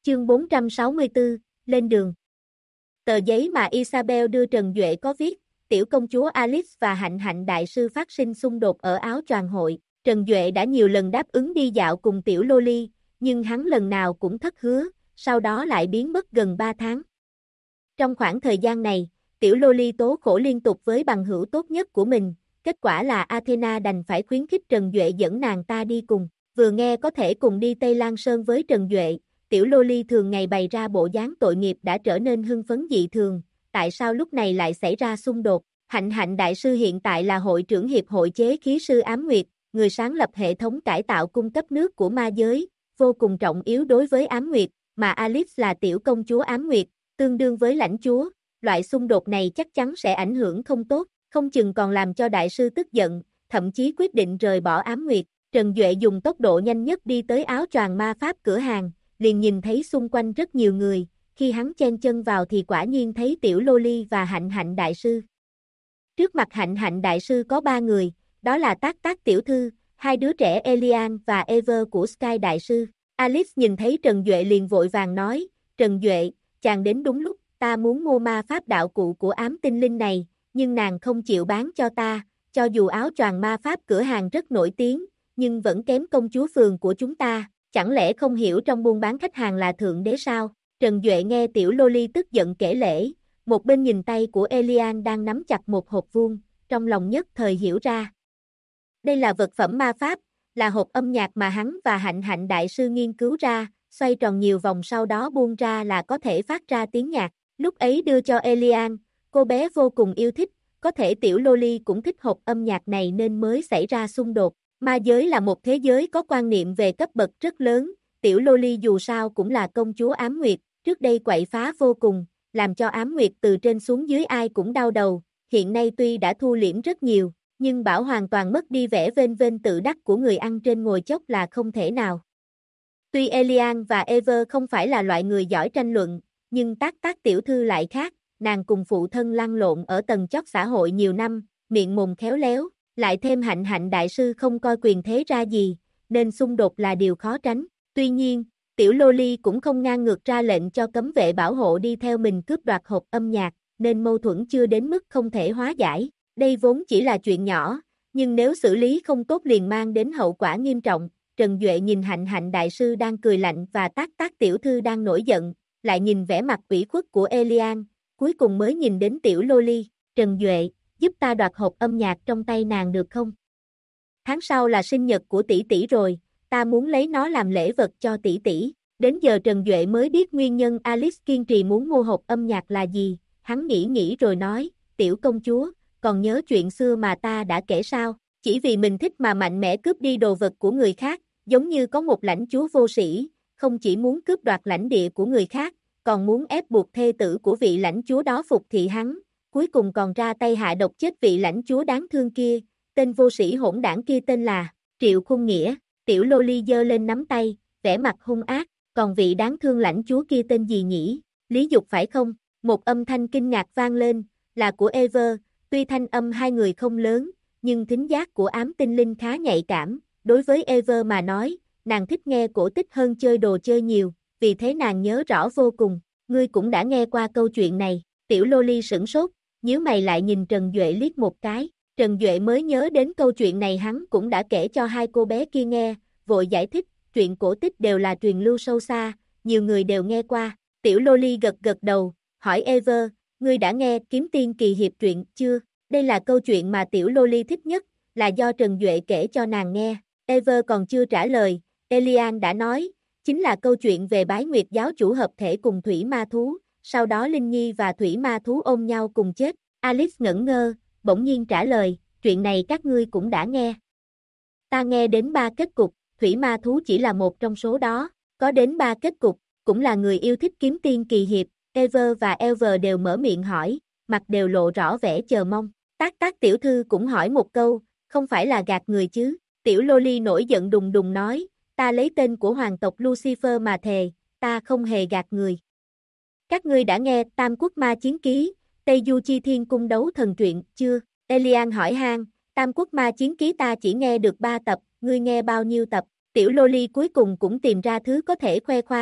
Chương 464, lên đường. Tờ giấy mà Isabel đưa Trần Duệ có viết, tiểu công chúa Alice và Hạnh Hạnh đại sư phát sinh xung đột ở áo choàng hội. Trần Duệ đã nhiều lần đáp ứng đi dạo cùng tiểu Loli, nhưng hắn lần nào cũng thất hứa, sau đó lại biến mất gần 3 tháng. Trong khoảng thời gian này, tiểu Loli tố khổ liên tục với bằng hữu tốt nhất của mình, kết quả là Athena đành phải khuyến khích Trần Duệ dẫn nàng ta đi cùng. Vừa nghe có thể cùng đi Tây Lan Sơn với Trần Duệ, tiểu Loli thường ngày bày ra bộ dáng tội nghiệp đã trở nên hưng phấn dị thường, tại sao lúc này lại xảy ra xung đột? Hạnh Hạnh đại sư hiện tại là hội trưởng hiệp hội chế khí sư Ám Nguyệt, người sáng lập hệ thống cải tạo cung cấp nước của ma giới, vô cùng trọng yếu đối với Ám Nguyệt, mà Alice là tiểu công chúa Ám Nguyệt, tương đương với lãnh chúa, loại xung đột này chắc chắn sẽ ảnh hưởng không tốt, không chừng còn làm cho đại sư tức giận, thậm chí quyết định rời bỏ Ám Nguyệt. Trần Duệ dùng tốc độ nhanh nhất đi tới áo choàng ma pháp cửa hàng, liền nhìn thấy xung quanh rất nhiều người, khi hắn chen chân vào thì quả nhiên thấy tiểu Loli và Hạnh Hạnh đại sư. Trước mặt Hạnh Hạnh đại sư có 3 người, đó là Tác Tác tiểu thư, hai đứa trẻ Elian và Ever của Sky đại sư. Alice nhìn thấy Trần Duệ liền vội vàng nói, Trần Duệ, chàng đến đúng lúc, ta muốn mua ma pháp đạo cụ của ám tinh linh này, nhưng nàng không chịu bán cho ta, cho dù áo choàng ma pháp cửa hàng rất nổi tiếng, nhưng vẫn kém công chúa phường của chúng ta, chẳng lẽ không hiểu trong buôn bán khách hàng là thượng đế sao? Trần Duệ nghe tiểu Loli tức giận kể lể, một bên nhìn tay của Elian đang nắm chặt một hộp vuông, trong lòng nhất thời hiểu ra. Đây là vật phẩm ma pháp, là hộp âm nhạc mà hắn và Hạnh Hạnh đại sư nghiên cứu ra, xoay tròn nhiều vòng sau đó buông ra là có thể phát ra tiếng nhạc. Lúc ấy đưa cho Elian, cô bé vô cùng yêu thích, có thể tiểu Loli cũng thích hộp âm nhạc này nên mới xảy ra xung đột. Ma giới là một thế giới có quan niệm về cấp bậc rất lớn, tiểu Loli dù sao cũng là công chúa Ám Nguyệt, trước đây quậy phá vô cùng, làm cho Ám Nguyệt từ trên xuống dưới ai cũng đau đầu, hiện nay tuy đã thu liễm rất nhiều, nhưng bảo hoàn toàn mất đi vẻ vênh vênh tự đắc của người ăn trên ngồi chốc là không thể nào. Tuy Elian và Ever không phải là loại người giỏi tranh luận, nhưng Tác Tác tiểu thư lại khác, nàng cùng phụ thân lăn lộn ở tầng chót xã hội nhiều năm, miệng mồm khéo léo, lại thêm Hạnh Hạnh đại sư không coi quyền thế ra gì, nên xung đột là điều khó tránh. Tuy nhiên, tiểu Loli cũng không ngang ngược ra lệnh cho cấm vệ bảo hộ đi theo mình cướp đoạt hộp âm nhạc, nên mâu thuẫn chưa đến mức không thể hóa giải. Đây vốn chỉ là chuyện nhỏ, nhưng nếu xử lý không tốt liền mang đến hậu quả nghiêm trọng. Trần Duệ nhìn Hạnh Hạnh đại sư đang cười lạnh và Tác Tác tiểu thư đang nổi giận, lại nhìn vẻ mặt ủy khuất của Elian, cuối cùng mới nhìn đến tiểu Loli. Trần Duệ, giúp ta đoạt hộp âm nhạc trong tay nàng được không? Tháng sau là sinh nhật của tỷ tỷ rồi, ta muốn lấy nó làm lễ vật cho tỷ tỷ. Đến giờ Trần Duệ mới biết nguyên nhân Alice kiên trì muốn mua hộp âm nhạc là gì, hắn nghĩ rồi nói, tiểu công chúa, còn nhớ chuyện xưa mà ta đã kể sao? Chỉ vì mình thích mà mạnh mẽ cướp đi đồ vật của người khác, giống như có một lãnh chúa vô sĩ, không chỉ muốn cướp đoạt lãnh địa của người khác, còn muốn ép buộc thê tử của vị lãnh chúa đó phục thị hắn, cuối cùng còn ra tay hạ độc chết vị lãnh chúa đáng thương kia, tên vô sĩ hỗn đảng kia tên là Triệu Khung Nghĩa. Tiểu Loli giơ lên nắm tay, vẻ mặt hung ác, còn vị đáng thương lãnh chúa kia tên gì nhỉ? Lý Dục phải không? Một âm thanh kinh ngạc vang lên, là của Ever, tuy thanh âm hai người không lớn, nhưng thính giác của ám tinh linh khá nhạy cảm, đối với Ever mà nói, nàng thích nghe cổ tích hơn chơi đồ chơi nhiều, vì thế nàng nhớ rõ vô cùng. Ngươi cũng đã nghe qua câu chuyện này. Tiểu Loli sửng sốt, nhíu mày lại nhìn Trần Duệ liếc một cái. Trần Duệ mới nhớ đến câu chuyện này hắn cũng đã kể cho hai cô bé kia nghe, vội giải thích, truyện cổ tích đều là truyền lưu sâu xa, nhiều người đều nghe qua. Tiểu Loli gật gật đầu, hỏi Ever, ngươi đã nghe Kiếm Tiên Kỳ Hiệp truyện chưa? Đây là câu chuyện mà tiểu Loli thích nhất, là do Trần Duệ kể cho nàng nghe. Ever còn chưa trả lời, Elian đã nói, chính là câu chuyện về Bái Nguyệt giáo chủ hợp thể cùng thủy ma thú, sau đó Linh Nhi và thủy ma thú ôm nhau cùng chết. Alice ngẩn ngơ, bỗng nhiên trả lời, chuyện này các ngươi cũng đã nghe. Ta nghe đến 3 kết cục, thủy ma thú chỉ là một trong số đó, có đến 3 kết cục, cũng là người yêu thích Kiếm Tiên Kỳ Hiệp. Ever và Elver đều mở miệng hỏi, mặt đều lộ rõ vẻ chờ mong. Tác Tác tiểu thư cũng hỏi một câu, không phải là gạt người chứ? Tiểu Loli nổi giận đùng đùng nói, ta lấy tên của hoàng tộc Lucifer mà thề, ta không hề gạt người. Các ngươi đã nghe Tam Quốc Ma Chiến Ký, Tây Du Chi Thiên Cung Đấu Thần truyện chưa? Elian hỏi han, Tam Quốc Ma Chiến Ký ta chỉ nghe được 3 tập, ngươi nghe bao nhiêu tập? Tiểu Loli cuối cùng cũng tìm ra thứ có thể khoe khoang,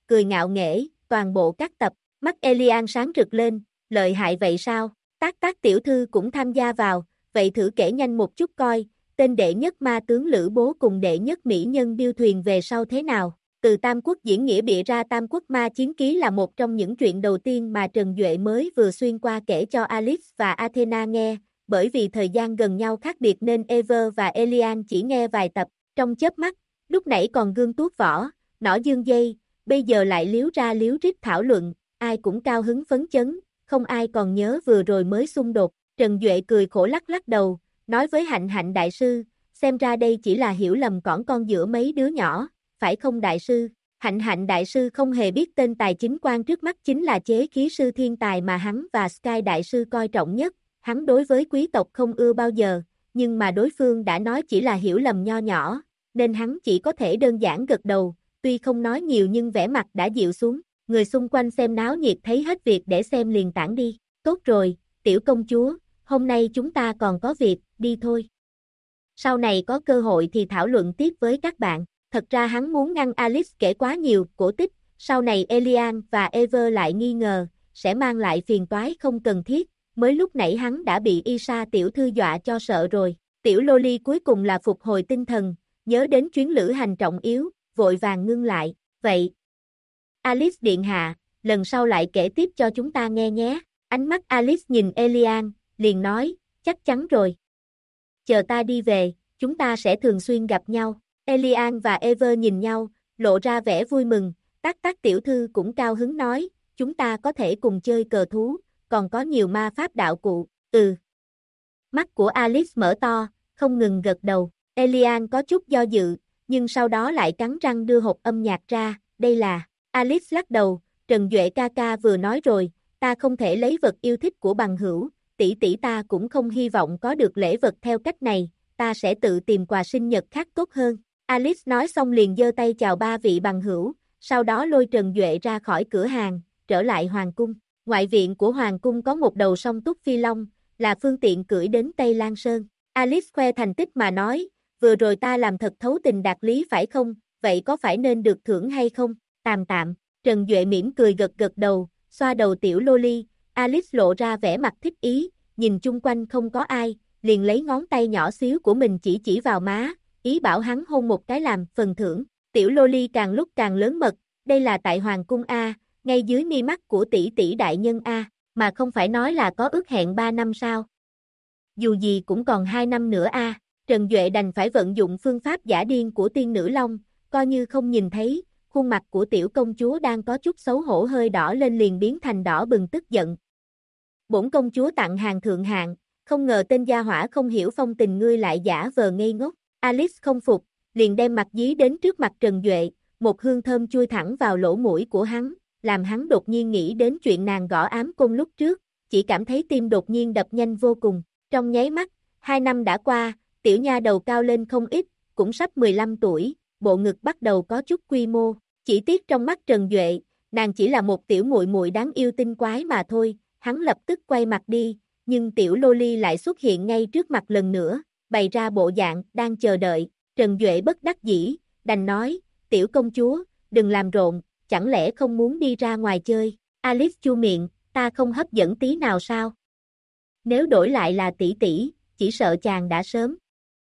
cười ngạo nghễ, toàn bộ các tập, mắt Elian sáng rực lên, lợi hại vậy sao? Tác tiểu thư cũng tham gia vào, vậy thử kể nhanh một chút coi, tên đệ nhất ma tướng Lữ Bố cùng đệ nhất mỹ nhân điêu thuyền về sau thế nào? Từ Tam Quốc diễn nghĩa bịa ra Tam Quốc ma chiến ký là một trong những chuyện đầu tiên mà Trần Duệ mới vừa xuyên qua kể cho Alice và Athena nghe, bởi vì thời gian gần nhau khác biệt nên Ever và Elian chỉ nghe vài tập, trong chớp mắt, lúc nãy còn gương tuốt võ, nỏ dương dây, bây giờ lại liếu ra liếu rít thảo luận, ai cũng cao hứng phấn chấn, không ai còn nhớ vừa rồi mới xung đột. Trần Duệ cười khổ lắc lắc đầu, nói với Hạnh Hạnh đại sư, xem ra đây chỉ là hiểu lầm cỏn con giữa mấy đứa nhỏ, phải không đại sư? Hạnh Hạnh đại sư không hề biết tên tài chính quan trước mắt chính là chế khí sư thiên tài mà hắn và Sky đại sư coi trọng nhất, hắn đối với quý tộc không ưa bao giờ, nhưng mà đối phương đã nói chỉ là hiểu lầm nho nhỏ, nên hắn chỉ có thể đơn giản gật đầu, tuy không nói nhiều nhưng vẻ mặt đã dịu xuống, người xung quanh xem náo nhiệt thấy hết việc để xem liền tản đi, tốt rồi, tiểu công chúa, hôm nay chúng ta còn có việc, đi thôi. Sau này có cơ hội thì thảo luận tiếp với các bạn. Thật ra hắn muốn ngăn Alice kể quá nhiều cổ tích, sau này Elian và Ever lại nghi ngờ, sẽ mang lại phiền toái không cần thiết, mới lúc nãy hắn đã bị Isa tiểu thư dọa cho sợ rồi. Tiểu Loli cuối cùng là phục hồi tinh thần, nhớ đến chuyến lữ hành trọng yếu, vội vàng ngưng lại, vậy. Alice điện hạ, lần sau lại kể tiếp cho chúng ta nghe nhé. Ánh mắt Alice nhìn Elian, liền nói, chắc chắn rồi. Chờ ta đi về, chúng ta sẽ thường xuyên gặp nhau. Elian và Ever nhìn nhau, lộ ra vẻ vui mừng, tác tiểu thư cũng cao hứng nói, chúng ta có thể cùng chơi cờ thú, còn có nhiều ma pháp đạo cụ, Mắt của Alice mở to, không ngừng gật đầu, Elian có chút do dự, nhưng sau đó lại cắn răng đưa hộp âm nhạc ra, đây là, Alice lắc đầu, Trần Duệ ca ca vừa nói rồi, ta không thể lấy vật yêu thích của bằng hữu, tỷ tỷ ta cũng không hy vọng có được lễ vật theo cách này, ta sẽ tự tìm quà sinh nhật khác tốt hơn. Alice nói xong liền giơ tay chào ba vị bằng hữu, sau đó lôi Trần Duệ ra khỏi cửa hàng, trở lại hoàng cung. Ngoại viện của hoàng cung có một đầu sông Túc Phi Long, là phương tiện cưỡi đến Tây Lan Sơn. Alice khoe thành tích mà nói, vừa rồi ta làm thật thấu tình đạt lý phải không, vậy có phải nên được thưởng hay không? Tạm tạm, Trần Duệ mỉm cười gật gật đầu, xoa đầu tiểu Loli, Alice lộ ra vẻ mặt thích ý, nhìn chung quanh không có ai, liền lấy ngón tay nhỏ xíu của mình chỉ vào má, ý bảo hắn hôn một cái làm phần thưởng. Tiểu Loli càng lúc càng lớn mật, đây là tại hoàng cung A, ngay dưới mi mắt của tỷ tỷ đại nhân A, mà không phải nói là có ước hẹn 3 năm sao? Dù gì cũng còn 2 năm nữa A, Trần Duệ đành phải vận dụng phương pháp giả điên của tiên nữ Long, coi như không nhìn thấy, khuôn mặt của tiểu công chúa đang có chút xấu hổ hơi đỏ lên liền biến thành đỏ bừng tức giận. Bổn công chúa tặng hàng thượng hạng, không ngờ tên gia hỏa không hiểu phong tình ngươi lại giả vờ ngây ngốc. Alice không phục, liền đem mặt dí đến trước mặt Trần Duệ, một hương thơm chui thẳng vào lỗ mũi của hắn, làm hắn đột nhiên nghĩ đến chuyện nàng gõ ám cung lúc trước, chỉ cảm thấy tim đột nhiên đập nhanh vô cùng. Trong nháy mắt, 2 năm đã qua, tiểu nha đầu cao lên không ít, cũng sắp 15 tuổi, bộ ngực bắt đầu có chút quy mô, chỉ tiếc trong mắt Trần Duệ, nàng chỉ là một tiểu muội muội đáng yêu tinh quái mà thôi, hắn lập tức quay mặt đi, nhưng tiểu Loli lại xuất hiện ngay trước mặt lần nữa, bày ra bộ dạng đang chờ đợi. Trần Duệ bất đắc dĩ, đành nói, tiểu công chúa, đừng làm rộn, chẳng lẽ không muốn đi ra ngoài chơi? Alice chu miệng, ta không hấp dẫn tí nào sao? Nếu đổi lại là tỷ tỷ, chỉ sợ chàng đã sớm.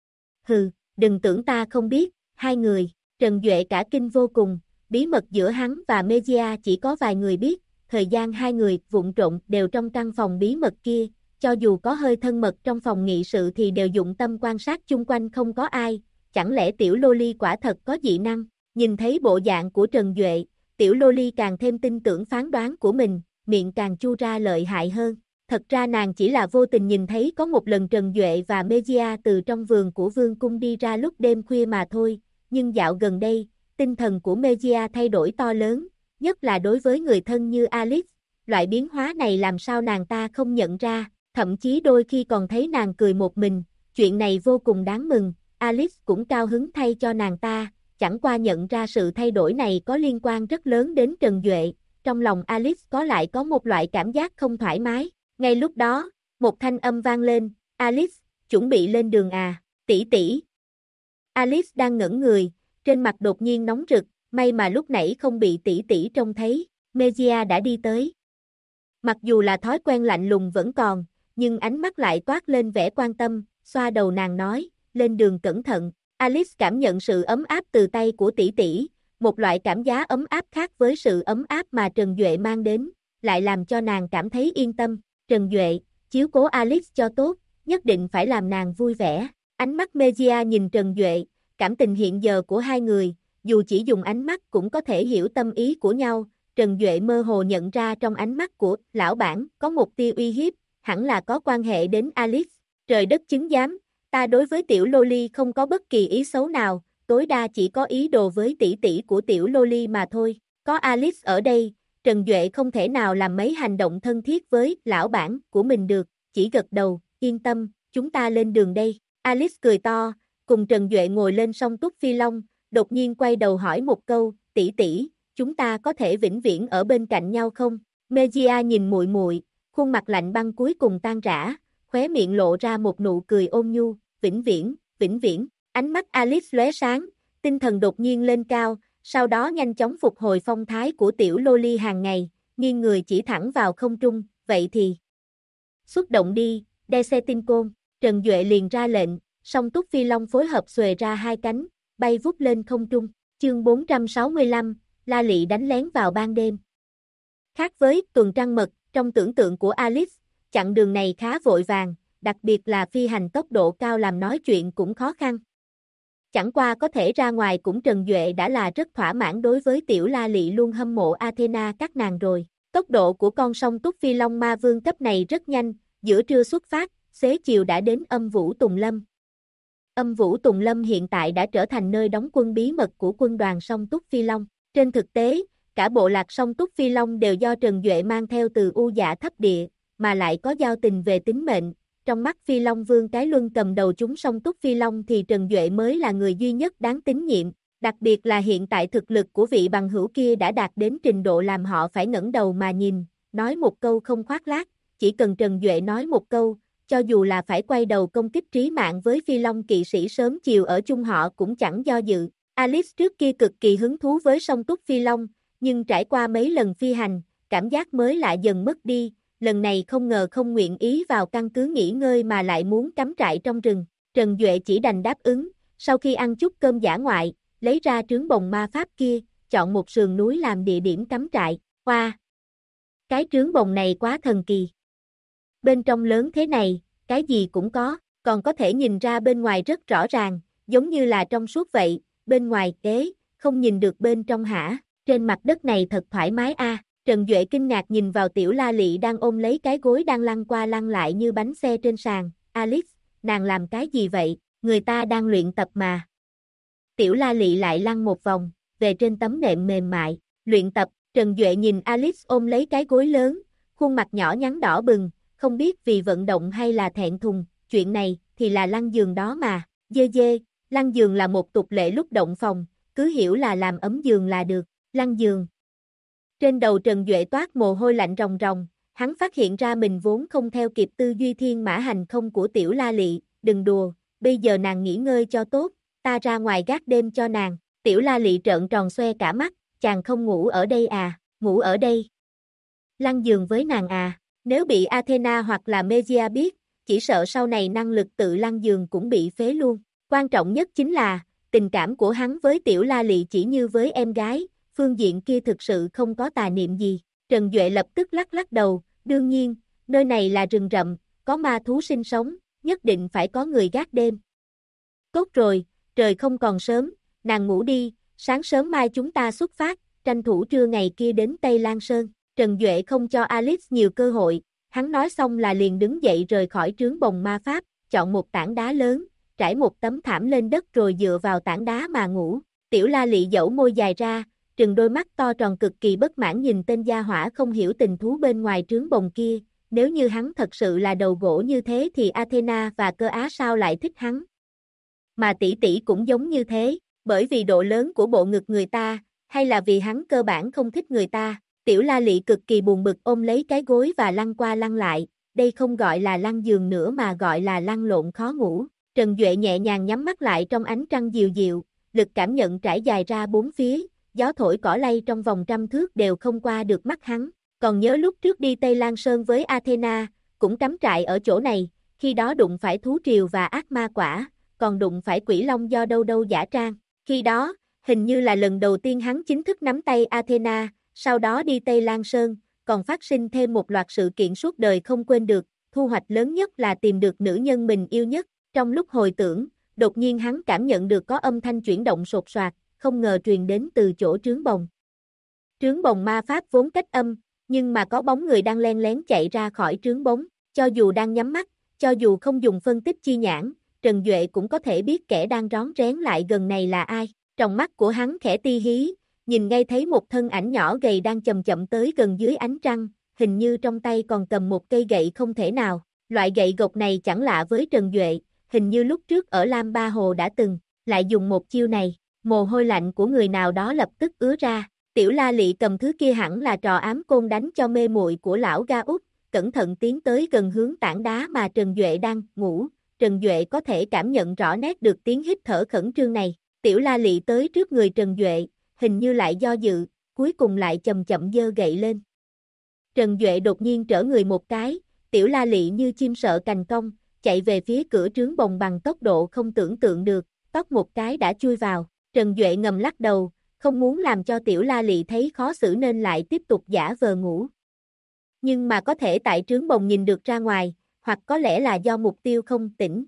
Hừ, đừng tưởng ta không biết, hai người, Trần Duệ cả kinh vô cùng, bí mật giữa hắn và Megia chỉ có vài người biết, thời gian hai người vụng trộn đều trong căn phòng bí mật kia, cho dù có hơi thân mật trong phòng nghị sự thì đều dụng tâm quan sát chung quanh không có ai, chẳng lẽ tiểu Loli quả thật có dị năng? Nhìn thấy bộ dạng của Trần Duệ, tiểu Loli càng thêm tin tưởng phán đoán của mình, miệng càng chu ra lợi hại hơn. Thật ra nàng chỉ là vô tình nhìn thấy có một lần Trần Duệ và Megia từ trong vườn của vương cung đi ra lúc đêm khuya mà thôi, nhưng dạo gần đây, tinh thần của Megia thay đổi to lớn, nhất là đối với người thân như Alice, loại biến hóa này làm sao nàng ta không nhận ra, thậm chí đôi khi còn thấy nàng cười một mình, chuyện này vô cùng đáng mừng, Alice cũng cao hứng thay cho nàng ta, chẳng qua nhận ra sự thay đổi này có liên quan rất lớn đến Trần Duệ, trong lòng Alice có một loại cảm giác không thoải mái. Ngay lúc đó, một thanh âm vang lên, Alice, chuẩn bị lên đường à, tỷ tỷ. Alice đang ngẩn người, trên mặt đột nhiên nóng rực, may mà lúc nãy không bị tỷ tỷ trông thấy, Mejia đã đi tới. Mặc dù là thói quen lạnh lùng vẫn còn, nhưng ánh mắt lại toát lên vẻ quan tâm, xoa đầu nàng nói, lên đường cẩn thận. Alice cảm nhận sự ấm áp từ tay của tỷ tỷ, một loại cảm giác ấm áp khác với sự ấm áp mà Trần Duệ mang đến, lại làm cho nàng cảm thấy yên tâm. Trần Duệ, chiếu cố Alice cho tốt, nhất định phải làm nàng vui vẻ. Ánh mắt Mejia nhìn Trần Duệ, cảm tình hiện giờ của hai người, dù chỉ dùng ánh mắt cũng có thể hiểu tâm ý của nhau. Trần Duệ mơ hồ nhận ra trong ánh mắt của lão bản có một tia uy hiếp, hẳn là có quan hệ đến Alice. Trời đất chứng giám, ta đối với tiểu Loli không có bất kỳ ý xấu nào, tối đa chỉ có ý đồ với tỷ tỷ của tiểu Loli mà thôi. Có Alice ở đây, Trần Duệ không thể nào làm mấy hành động thân thiết với lão bản của mình được, chỉ gật đầu, yên tâm, chúng ta lên đường đây. Alice cười to, cùng Trần Duệ ngồi lên song túc phi long, đột nhiên quay đầu hỏi một câu, tỷ tỷ, chúng ta có thể vĩnh viễn ở bên cạnh nhau không? Mejia nhìn muội muội, khuôn mặt lạnh băng cuối cùng tan rã, khóe miệng lộ ra một nụ cười ôn nhu, vĩnh viễn, vĩnh viễn. Ánh mắt Alice lóe sáng, tinh thần đột nhiên lên cao, sau đó nhanh chóng phục hồi phong thái của tiểu Loli hàng ngày, nghiêng người chỉ thẳng vào không trung, vậy thì xuất động đi, Decepticon. Trần Duệ liền ra lệnh, song túc phi long phối hợp xuề ra hai cánh, bay vút lên không trung. Chương 465, La Lị đánh lén vào ban đêm. Khác với tuần trăng mật, trong tưởng tượng của Alice, chặng đường này khá vội vàng, đặc biệt là phi hành tốc độ cao làm nói chuyện cũng khó khăn. Chẳng qua có thể ra ngoài cũng Trần Duệ đã là rất thỏa mãn đối với tiểu La Lị luôn hâm mộ Athena các nàng rồi. Tốc độ của con song túc phi long ma vương cấp này rất nhanh, giữa trưa xuất phát, xế chiều đã đến Âm Vũ Tùng Lâm. Âm Vũ Tùng Lâm hiện tại đã trở thành nơi đóng quân bí mật của quân đoàn song túc phi long. Trên thực tế, cả bộ lạc song túc phi long đều do Trần Duệ mang theo từ U Dạ thấp địa, mà lại có giao tình về tính mệnh. Trong mắt Phi Long Vương Cái Luân cầm đầu chúng song túc phi long thì Trần Duệ mới là người duy nhất đáng tín nhiệm, đặc biệt là hiện tại thực lực của vị bằng hữu kia đã đạt đến trình độ làm họ phải ngẩng đầu mà nhìn, nói một câu không khoác lác, chỉ cần Trần Duệ nói một câu, cho dù là phải quay đầu công kích trí mạng với Phi Long kỵ sĩ sớm chiều ở chung họ cũng chẳng do dự. Alice trước kia cực kỳ hứng thú với song túc phi long, nhưng trải qua mấy lần phi hành, cảm giác mới lạ dần mất đi, lần này không ngờ không nguyện ý vào căn cứ nghỉ ngơi mà lại muốn cắm trại trong rừng. Trần Duệ chỉ đành đáp ứng, sau khi ăn chút cơm dã ngoại, lấy ra trướng bồng ma pháp kia, chọn một sườn núi làm địa điểm cắm trại. Wow! Cái trướng bồng này quá thần kỳ. Bên trong lớn thế này, cái gì cũng có, còn có thể nhìn ra bên ngoài rất rõ ràng, giống như là trong suốt vậy, bên ngoài, không nhìn được bên trong hả? Trên mặt đất này thật thoải mái a. Trần Duệ kinh ngạc nhìn vào tiểu La Lị đang ôm lấy cái gối đang lăn qua lăn lại như bánh xe trên sàn. Alice, nàng làm cái gì vậy? Người ta đang luyện tập mà. Tiểu La Lị lại lăn một vòng, về trên tấm nệm mềm mại. Luyện tập, Trần Duệ nhìn Alice ôm lấy cái gối lớn, khuôn mặt nhỏ nhắn đỏ bừng, không biết vì vận động hay là thẹn thùng, chuyện này thì là lăn giường đó mà. Dê, lăn giường là một tục lệ lúc động phòng, cứ hiểu là làm ấm giường là được. Lăn giường. Trên đầu Trần Duệ toát mồ hôi lạnh ròng ròng, hắn phát hiện ra mình vốn không theo kịp tư duy thiên mã hành không của tiểu La Lị, đừng đùa, bây giờ nàng nghỉ ngơi cho tốt, ta ra ngoài gác đêm cho nàng. Tiểu La Lị trợn tròn xoe cả mắt, chàng không ngủ ở đây à, ngủ ở đây. Lăn giường với nàng à, nếu bị Athena hoặc là Mejia biết, chỉ sợ sau này năng lực tự lăn giường cũng bị phế luôn. Quan trọng nhất chính là, tình cảm của hắn với tiểu La Lị chỉ như với em gái, phương diện kia thực sự không có tà niệm gì. Trần Duệ lập tức lắc lắc đầu, đương nhiên, nơi này là rừng rậm, có ma thú sinh sống, nhất định phải có người gác đêm. Tốt rồi, trời không còn sớm, nàng ngủ đi, sáng sớm mai chúng ta xuất phát, tranh thủ trưa ngày kia đến Tây Lan Sơn. Trần Duệ không cho Alice nhiều cơ hội, hắn nói xong là liền đứng dậy rời khỏi trướng bồng ma pháp, chọn một tảng đá lớn, trải một tấm thảm lên đất rồi dựa vào tảng đá mà ngủ. Tiểu La Lị dẫu môi dài ra, trừng đôi mắt to tròn cực kỳ bất mãn nhìn tên gia hỏa không hiểu tình thú bên ngoài trướng bồng kia, nếu như hắn thật sự là đầu gỗ như thế thì Athena và Cơ Á sao lại thích hắn. Mà tỷ tỷ cũng giống như thế, bởi vì độ lớn của bộ ngực người ta, hay là vì hắn cơ bản không thích người ta. Tiểu La Lị cực kỳ buồn bực ôm lấy cái gối và lăn qua lăn lại, đây không gọi là lăn giường nữa mà gọi là lăn lộn khó ngủ. Trần Duệ nhẹ nhàng nhắm mắt lại trong ánh trăng dịu dịu, lực cảm nhận trải dài ra bốn phía, gió thổi cỏ lay trong vòng 100 thước đều không qua được mắt hắn. Còn nhớ lúc trước đi Tây Lan Sơn với Athena, cũng cắm trại ở chỗ này, khi đó đụng phải thú triều và ác ma quả, còn đụng phải quỷ long do đâu đâu giả trang. Khi đó, hình như là lần đầu tiên hắn chính thức nắm tay Athena, sau đó đi Tây Lan Sơn, còn phát sinh thêm một loạt sự kiện suốt đời không quên được, thu hoạch lớn nhất là tìm được nữ nhân mình yêu nhất. Trong lúc hồi tưởng, đột nhiên hắn cảm nhận được có âm thanh chuyển động sột soạt, không ngờ truyền đến từ chỗ trướng bồng. Trướng bồng ma pháp vốn cách âm, nhưng mà có bóng người đang len lén chạy ra khỏi trướng bóng, cho dù đang nhắm mắt, cho dù không dùng phân tích chi nhãn, Trần Duệ cũng có thể biết kẻ đang rón rén lại gần này là ai. Trong mắt của hắn khẽ ti hí, nhìn ngay thấy một thân ảnh nhỏ gầy đang chậm chậm tới gần dưới ánh trăng, hình như trong tay còn cầm một cây gậy không thể nào. Loại gậy gộc này chẳng lạ với Trần Duệ, hình như lúc trước ở Lam Ba Hồ đã từng, lại dùng một chiêu này, mồ hôi lạnh của người nào đó lập tức ứa ra. Tiểu La Lị cầm thứ kia hẳn là trò ám côn đánh cho mê muội của lão Ga Út, cẩn thận tiến tới gần hướng tảng đá mà Trần Duệ đang ngủ. Trần Duệ có thể cảm nhận rõ nét được tiếng hít thở khẩn trương này. Tiểu La Lị tới trước người Trần Duệ, hình như lại do dự, cuối cùng lại chậm chậm giơ gậy lên. Trần Duệ đột nhiên trở người một cái, Tiểu La Lị như chim sợ cành cong, chạy về phía cửa trướng bồng bằng tốc độ không tưởng tượng được, tóc một cái đã chui vào. Trần Duệ ngầm lắc đầu, không muốn làm cho Tiểu La Lị thấy khó xử nên lại tiếp tục giả vờ ngủ. Nhưng mà có thể tại trướng bồng nhìn được ra ngoài, hoặc có lẽ là do mục tiêu không tỉnh.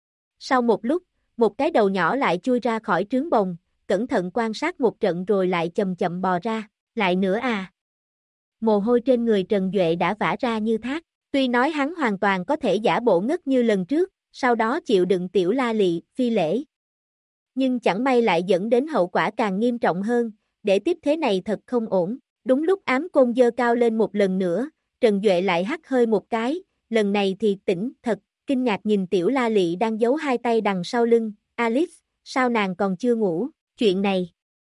Sau một lúc, một cái đầu nhỏ lại chui ra khỏi trướng bồng, cẩn thận quan sát một trận rồi lại chậm chậm bò ra, lại nữa à. Mồ hôi trên người Trần Duệ đã vã ra như thác, tuy nói hắn hoàn toàn có thể giả bộ ngất như lần trước, sau đó chịu đựng Tiểu La Lị, phi lễ. Nhưng chẳng may lại dẫn đến hậu quả càng nghiêm trọng hơn, để tiếp thế này thật không ổn. Đúng lúc ám côn giơ cao lên một lần nữa, Trần Duệ lại hắt hơi một cái, lần này thì tỉnh thật, kinh ngạc nhìn Tiểu La Lị đang giấu hai tay đằng sau lưng. Alice, sao nàng còn chưa ngủ, chuyện này.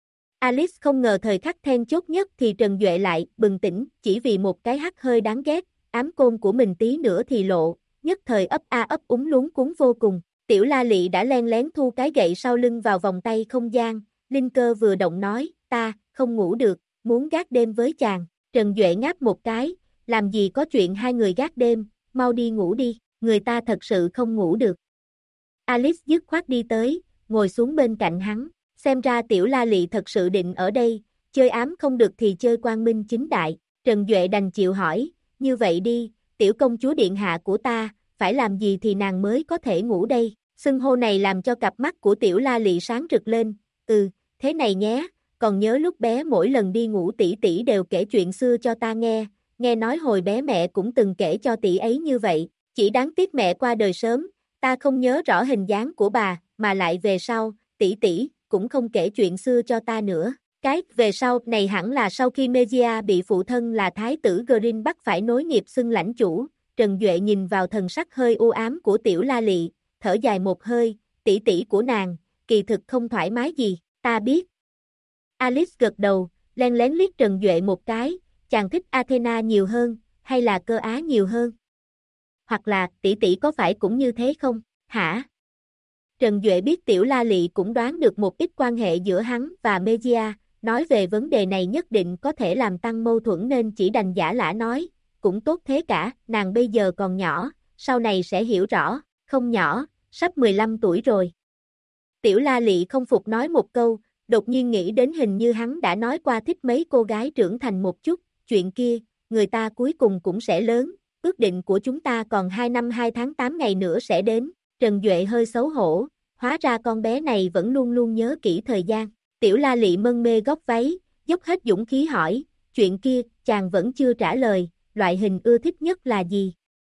Alice không ngờ thời khắc then chốt nhất thì Trần Duệ lại bừng tỉnh, chỉ vì một cái hắt hơi đáng ghét, ám côn của mình tí nữa thì lộ, nhất thời ấp a ấp úng luống cuống vô cùng. Tiểu La Lị đã len lén thu cái gậy sau lưng vào vòng tay không gian, linh cơ vừa động nói, ta, không ngủ được, muốn gác đêm với chàng. Trần Duệ ngáp một cái, làm gì có chuyện hai người gác đêm, mau đi ngủ đi, người ta thật sự không ngủ được. Alice dứt khoát đi tới, ngồi xuống bên cạnh hắn, xem ra Tiểu La Lị thật sự định ở đây, chơi ám không được thì chơi quang minh chính đại. Trần Duệ đành chịu hỏi, như vậy đi, tiểu công chúa điện hạ của ta, phải làm gì thì nàng mới có thể ngủ đây? Xưng hô này làm cho cặp mắt của Tiểu La Lị sáng rực lên, thế này nhé, còn nhớ lúc bé mỗi lần đi ngủ tỷ tỷ đều kể chuyện xưa cho ta nghe nói hồi bé mẹ cũng từng kể cho tỷ ấy như vậy, chỉ đáng tiếc mẹ qua đời sớm, ta không nhớ rõ hình dáng của bà, mà lại về sau, tỷ tỷ cũng không kể chuyện xưa cho ta nữa. Cái về sau này hẳn là sau khi Megia bị phụ thân là thái tử Green bắt phải nối nghiệp xưng lãnh chủ. Trần Duệ nhìn vào thần sắc hơi u ám của Tiểu La Lị, thở dài một hơi, tỷ tỷ của nàng, kỳ thực không thoải mái gì, ta biết. Alice gật đầu, len lén liếc Trần Duệ một cái, chàng thích Athena nhiều hơn, hay là Cơ Á nhiều hơn? Hoặc là, tỷ tỷ có phải cũng như thế không, hả? Trần Duệ biết Tiểu La Lị cũng đoán được một ít quan hệ giữa hắn và Megia, nói về vấn đề này nhất định có thể làm tăng mâu thuẫn nên chỉ đành giả lả nói, cũng tốt thế cả, nàng bây giờ còn nhỏ, sau này sẽ hiểu rõ, không nhỏ, sắp 15 tuổi rồi. Tiểu La Lị không phục nói một câu, đột nhiên nghĩ đến hình như hắn đã nói qua thích mấy cô gái trưởng thành một chút, chuyện kia, người ta cuối cùng cũng sẽ lớn, ước định của chúng ta còn 2 năm 2 tháng 8 ngày nữa sẽ đến. Trần Duệ hơi xấu hổ, hóa ra con bé này vẫn luôn luôn nhớ kỹ thời gian. Tiểu La Lị mân mê góc váy, dốc hết dũng khí hỏi, chuyện kia, chàng vẫn chưa trả lời, loại hình ưa thích nhất là gì?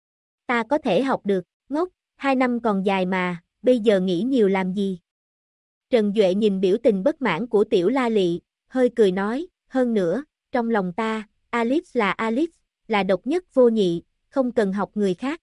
Ta có thể học được, ngốc, 2 năm còn dài mà, bây giờ nghĩ nhiều làm gì? Trần Duệ nhìn biểu tình bất mãn của Tiểu La Lị, hơi cười nói, hơn nữa, trong lòng ta, Alice, là độc nhất vô nhị, không cần học người khác.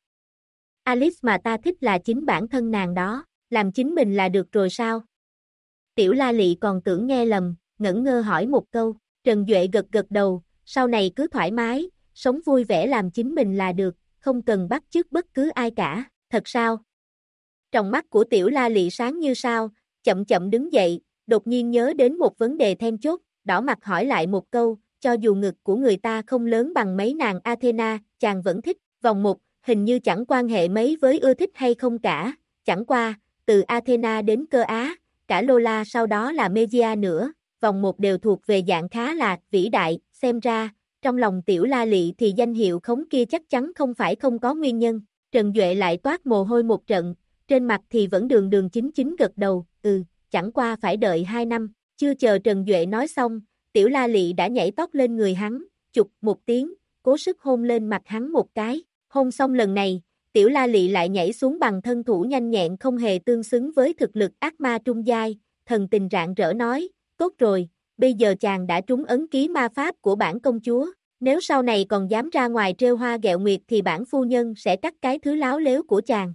Alice mà ta thích là chính bản thân nàng đó, làm chính mình là được rồi sao? Tiểu La Lị còn tưởng nghe lầm, ngẩn ngơ hỏi một câu, Trần Duệ gật gật đầu, sau này cứ thoải mái, sống vui vẻ làm chính mình là được, không cần bắt chước bất cứ ai cả, thật sao? Trong mắt của Tiểu La Lị sáng như sao, chậm chậm đứng dậy, đột nhiên nhớ đến một vấn đề then chốt, đỏ mặt hỏi lại một câu, cho dù ngực của người ta không lớn bằng mấy nàng Athena, chàng vẫn thích. Vòng 1, hình như chẳng quan hệ mấy với ưa thích hay không cả, chẳng qua, từ Athena đến Cơ Á, cả Lola sau đó là Megia nữa, vòng 1 đều thuộc về dạng khá là vĩ đại, xem ra, trong lòng Tiểu La Lị thì danh hiệu khống kia chắc chắn không phải không có nguyên nhân. Trần Duệ lại toát mồ hôi một trận, trên mặt thì vẫn đường đường chính chính gật đầu, chẳng qua phải đợi 2 năm, chưa chờ Trần Duệ nói xong, Tiểu La Lị đã nhảy tót lên người hắn, chụp một tiếng, cố sức hôn lên mặt hắn một cái, hôn xong lần này, Tiểu La Lị lại nhảy xuống bằng thân thủ nhanh nhẹn không hề tương xứng với thực lực ác ma trung giai, thần tình rạng rỡ nói, tốt rồi, bây giờ chàng đã trúng ấn ký ma pháp của bản công chúa, nếu sau này còn dám ra ngoài trêu hoa ghẹo nguyệt thì bản phu nhân sẽ cắt cái thứ láo lếu của chàng.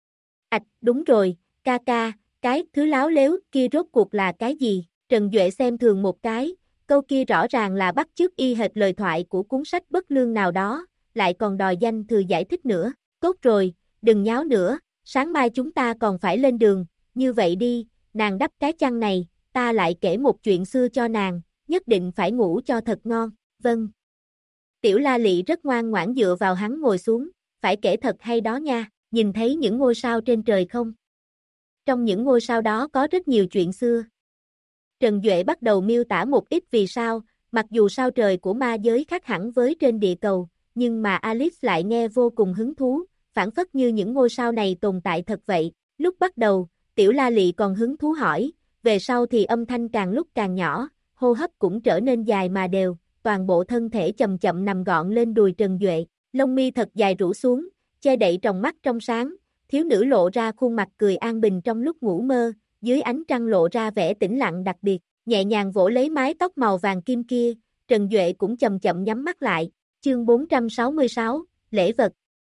Đúng rồi, ca ca, cái thứ láo lếu kia rốt cuộc là cái gì? Trần Duệ xem thường một cái, câu kia rõ ràng là bắt chước y hệt lời thoại của cuốn sách bất lương nào đó, lại còn đòi danh thừa giải thích nữa. Tốt rồi, đừng nháo nữa, sáng mai chúng ta còn phải lên đường, như vậy đi, nàng đắp cái chăn này, ta lại kể một chuyện xưa cho nàng, nhất định phải ngủ cho thật ngon, vâng. Tiểu La Lị rất ngoan ngoãn dựa vào hắn ngồi xuống, phải kể thật hay đó nha, nhìn thấy những ngôi sao trên trời không? Trong những ngôi sao đó có rất nhiều chuyện xưa. Trần Duệ bắt đầu miêu tả một ít vì sao, mặc dù sao trời của ma giới khác hẳn với trên địa cầu, nhưng mà Alice lại nghe vô cùng hứng thú, phản phất như những ngôi sao này tồn tại thật vậy. Lúc bắt đầu, Tiểu La Lị còn hứng thú hỏi, về sau thì âm thanh càng lúc càng nhỏ, hô hấp cũng trở nên dài mà đều, toàn bộ thân thể chậm chậm nằm gọn lên đùi Trần Duệ, lông mi thật dài rũ xuống, che đậy tròng mắt trong sáng, thiếu nữ lộ ra khuôn mặt cười an bình trong lúc ngủ mơ, dưới ánh trăng lộ ra vẻ tĩnh lặng đặc biệt, nhẹ nhàng vỗ lấy mái tóc màu vàng kim kia, Trần Duệ cũng chậm chậm nhắm mắt lại. Chương 466, lễ vật.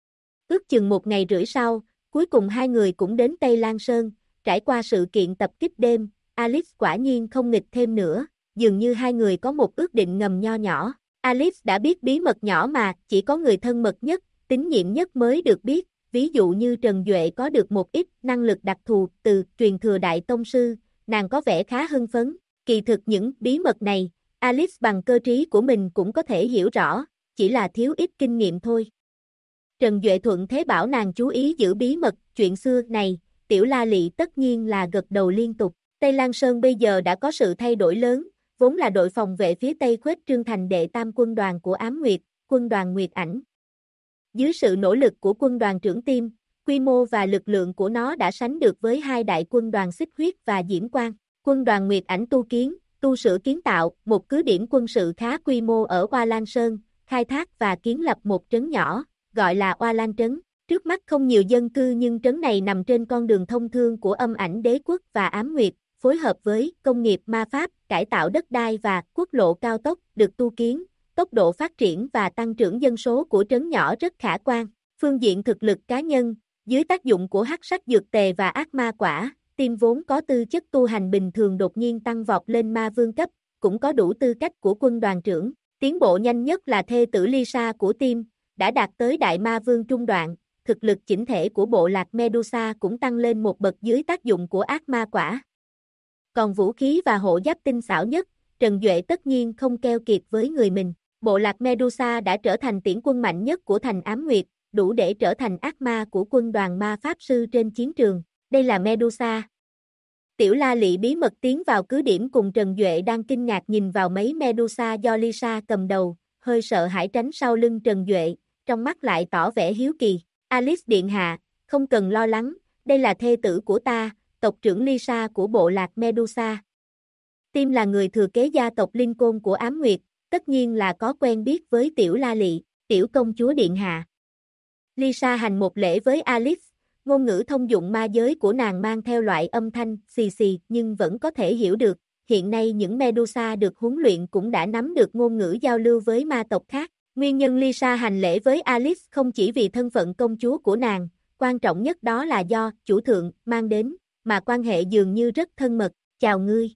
Ước chừng 1 ngày rưỡi sau, cuối cùng hai người cũng đến Tây Lan Sơn, trải qua sự kiện tập kích đêm, Alice quả nhiên không nghịch thêm nữa, dường như hai người có một ước định ngầm nho nhỏ. Alice đã biết bí mật nhỏ mà chỉ có người thân mật nhất, tín nhiệm nhất mới được biết, ví dụ như Trần Duệ có được một ít năng lực đặc thù từ truyền thừa đại tông sư, nàng có vẻ khá hưng phấn, kỳ thực những bí mật này, Alice bằng cơ trí của mình cũng có thể hiểu rõ, chỉ là thiếu ít kinh nghiệm thôi. Trần Duệ thuận thế bảo nàng chú ý giữ bí mật, chuyện xưa này, Tiểu La Lị tất nhiên là gật đầu liên tục. Tây Lan Sơn bây giờ đã có sự thay đổi lớn, vốn là đội phòng vệ phía Tây khuếch trương thành đệ tam quân đoàn của Ám Nguyệt, quân đoàn Nguyệt Ảnh. Dưới sự nỗ lực của quân đoàn trưởng Tim, quy mô và lực lượng của nó đã sánh được với hai đại quân đoàn Xích Huyết và Diễm Quang. Quân đoàn Nguyệt Ảnh tu sửa kiến tạo một cứ điểm quân sự khá quy mô ở Oa Lan Sơn, khai thác và kiến lập một trấn nhỏ, gọi là Oa Lan Trấn. Trước mắt không nhiều dân cư nhưng trấn này nằm trên con đường thông thương của Âm Ảnh Đế Quốc và Ám Nguyệt, phối hợp với công nghiệp ma pháp, cải tạo đất đai và quốc lộ cao tốc được tu kiến, tốc độ phát triển và tăng trưởng dân số của trấn nhỏ rất khả quan. Phương diện thực lực cá nhân, dưới tác dụng của hắc sắc dược tề và ác ma quả, Tim vốn có tư chất tu hành bình thường đột nhiên tăng vọt lên ma vương cấp, cũng có đủ tư cách của quân đoàn trưởng. Tiến bộ nhanh nhất là thê tử Lisa của Tim, đã đạt tới đại ma vương trung đoạn, thực lực chỉnh thể của bộ lạc Medusa cũng tăng lên một bậc dưới tác dụng của ác ma quả. Còn vũ khí và hộ giáp tinh xảo nhất, Trần Duệ tất nhiên không keo kiệt với người mình. Bộ lạc Medusa đã trở thành tiễn quân mạnh nhất của thành Ám Nguyệt, đủ để trở thành ác ma của quân đoàn ma pháp sư trên chiến trường. Đây là Medusa. Tiểu La Lị bí mật tiến vào cứ điểm cùng Trần Duệ đang kinh ngạc nhìn vào mấy Medusa do Lisa cầm đầu, hơi sợ hãi tránh sau lưng Trần Duệ, trong mắt lại tỏ vẻ hiếu kỳ. Alice điện hạ, không cần lo lắng, đây là thê tử của ta, tộc trưởng Lisa của bộ lạc Medusa. Tim là người thừa kế gia tộc Lincoln của Ám Nguyệt, tất nhiên là có quen biết với Tiểu La Lị, tiểu công chúa điện hạ. Lisa hành một lễ với Alice, ngôn ngữ thông dụng ma giới của nàng mang theo loại âm thanh xì xì nhưng vẫn có thể hiểu được. Hiện nay những Medusa được huấn luyện cũng đã nắm được ngôn ngữ giao lưu với ma tộc khác. Nguyên nhân Lisa hành lễ với Alice không chỉ vì thân phận công chúa của nàng, quan trọng nhất đó là do chủ thượng mang đến, mà quan hệ dường như rất thân mật. Chào ngươi.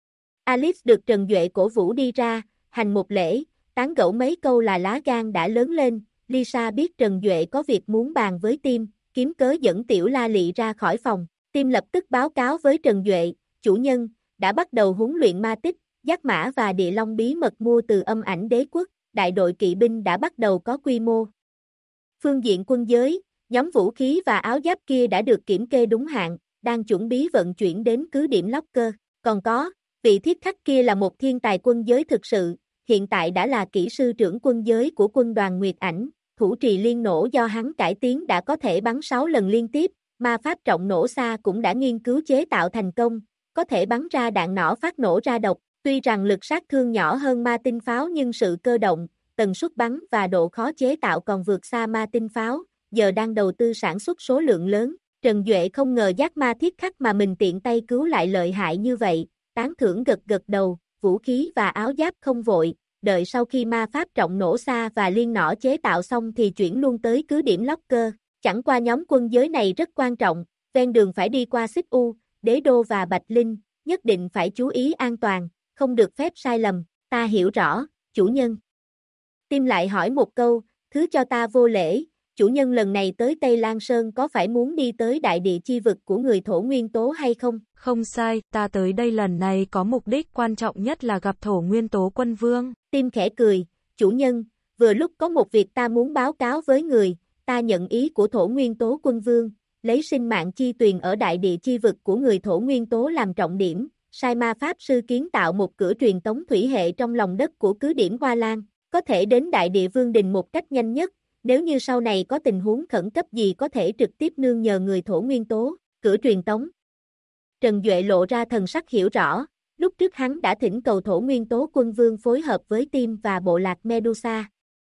Alice được Trần Duệ cổ vũ đi ra, hành một lễ, tán gẫu mấy câu là lá gan đã lớn lên. Lisa biết Trần Duệ có việc muốn bàn với Tim, kiếm cớ dẫn Tiểu La Lị ra khỏi phòng. Tim lập tức báo cáo với Trần Duệ, chủ nhân, đã bắt đầu huấn luyện ma tích, Giác mã và địa long bí mật mua từ Âm Ảnh Đế Quốc, đại đội kỵ binh đã bắt đầu có quy mô. Phương diện quân giới, nhóm vũ khí và áo giáp kia đã được kiểm kê đúng hạn, đang chuẩn bị vận chuyển đến cứ điểm Locker. Còn có, vị thiết khách kia là một thiên tài quân giới thực sự, hiện tại đã là kỹ sư trưởng quân giới của quân đoàn Nguyệt Ảnh, thủ trì liên nổ do hắn cải tiến đã có thể bắn 6 lần liên tiếp, ma pháp trọng nổ xa cũng đã nghiên cứu chế tạo thành công, có thể bắn ra đạn nỏ phát nổ ra độc, tuy rằng lực sát thương nhỏ hơn ma tinh pháo nhưng sự cơ động, tần suất bắn và độ khó chế tạo còn vượt xa ma tinh pháo, giờ đang đầu tư sản xuất số lượng lớn. Trần Duệ không ngờ giác ma thiết khắc mà mình tiện tay cứu lại lợi hại như vậy, tán thưởng gật gật đầu, vũ khí và áo giáp không vội, đợi sau khi ma pháp trọng nổ xa và liên nỏ chế tạo xong thì chuyển luôn tới cứ điểm Locker. Chẳng qua nhóm quân giới này rất quan trọng, ven đường phải đi qua Xích U, Đế Đô và Bạch Linh, nhất định phải chú ý an toàn, không được phép sai lầm, ta hiểu rõ, chủ nhân. Tim lại hỏi một câu, thứ cho ta vô lễ, chủ nhân lần này tới Tây Lan Sơn có phải muốn đi tới đại địa chi vực của người thổ nguyên tố hay không? Không sai, ta tới đây lần này có mục đích quan trọng nhất là gặp thổ nguyên tố quân vương. Tim khẽ cười, chủ nhân, vừa lúc có một việc ta muốn báo cáo với người, ta nhận ý của thổ nguyên tố quân vương, lấy sinh mạng chi tuyền ở đại địa chi vực của người thổ nguyên tố làm trọng điểm, sai ma pháp sư kiến tạo một cửa truyền tống thủy hệ trong lòng đất của cứ điểm Hoa Lan, có thể đến đại địa vương đình một cách nhanh nhất, nếu như sau này có tình huống khẩn cấp gì có thể trực tiếp nương nhờ người thổ nguyên tố, cửa truyền tống. Trần Duệ lộ ra thần sắc hiểu rõ, lúc trước hắn đã thỉnh cầu thổ nguyên tố quân vương phối hợp với Tim và bộ lạc Medusa.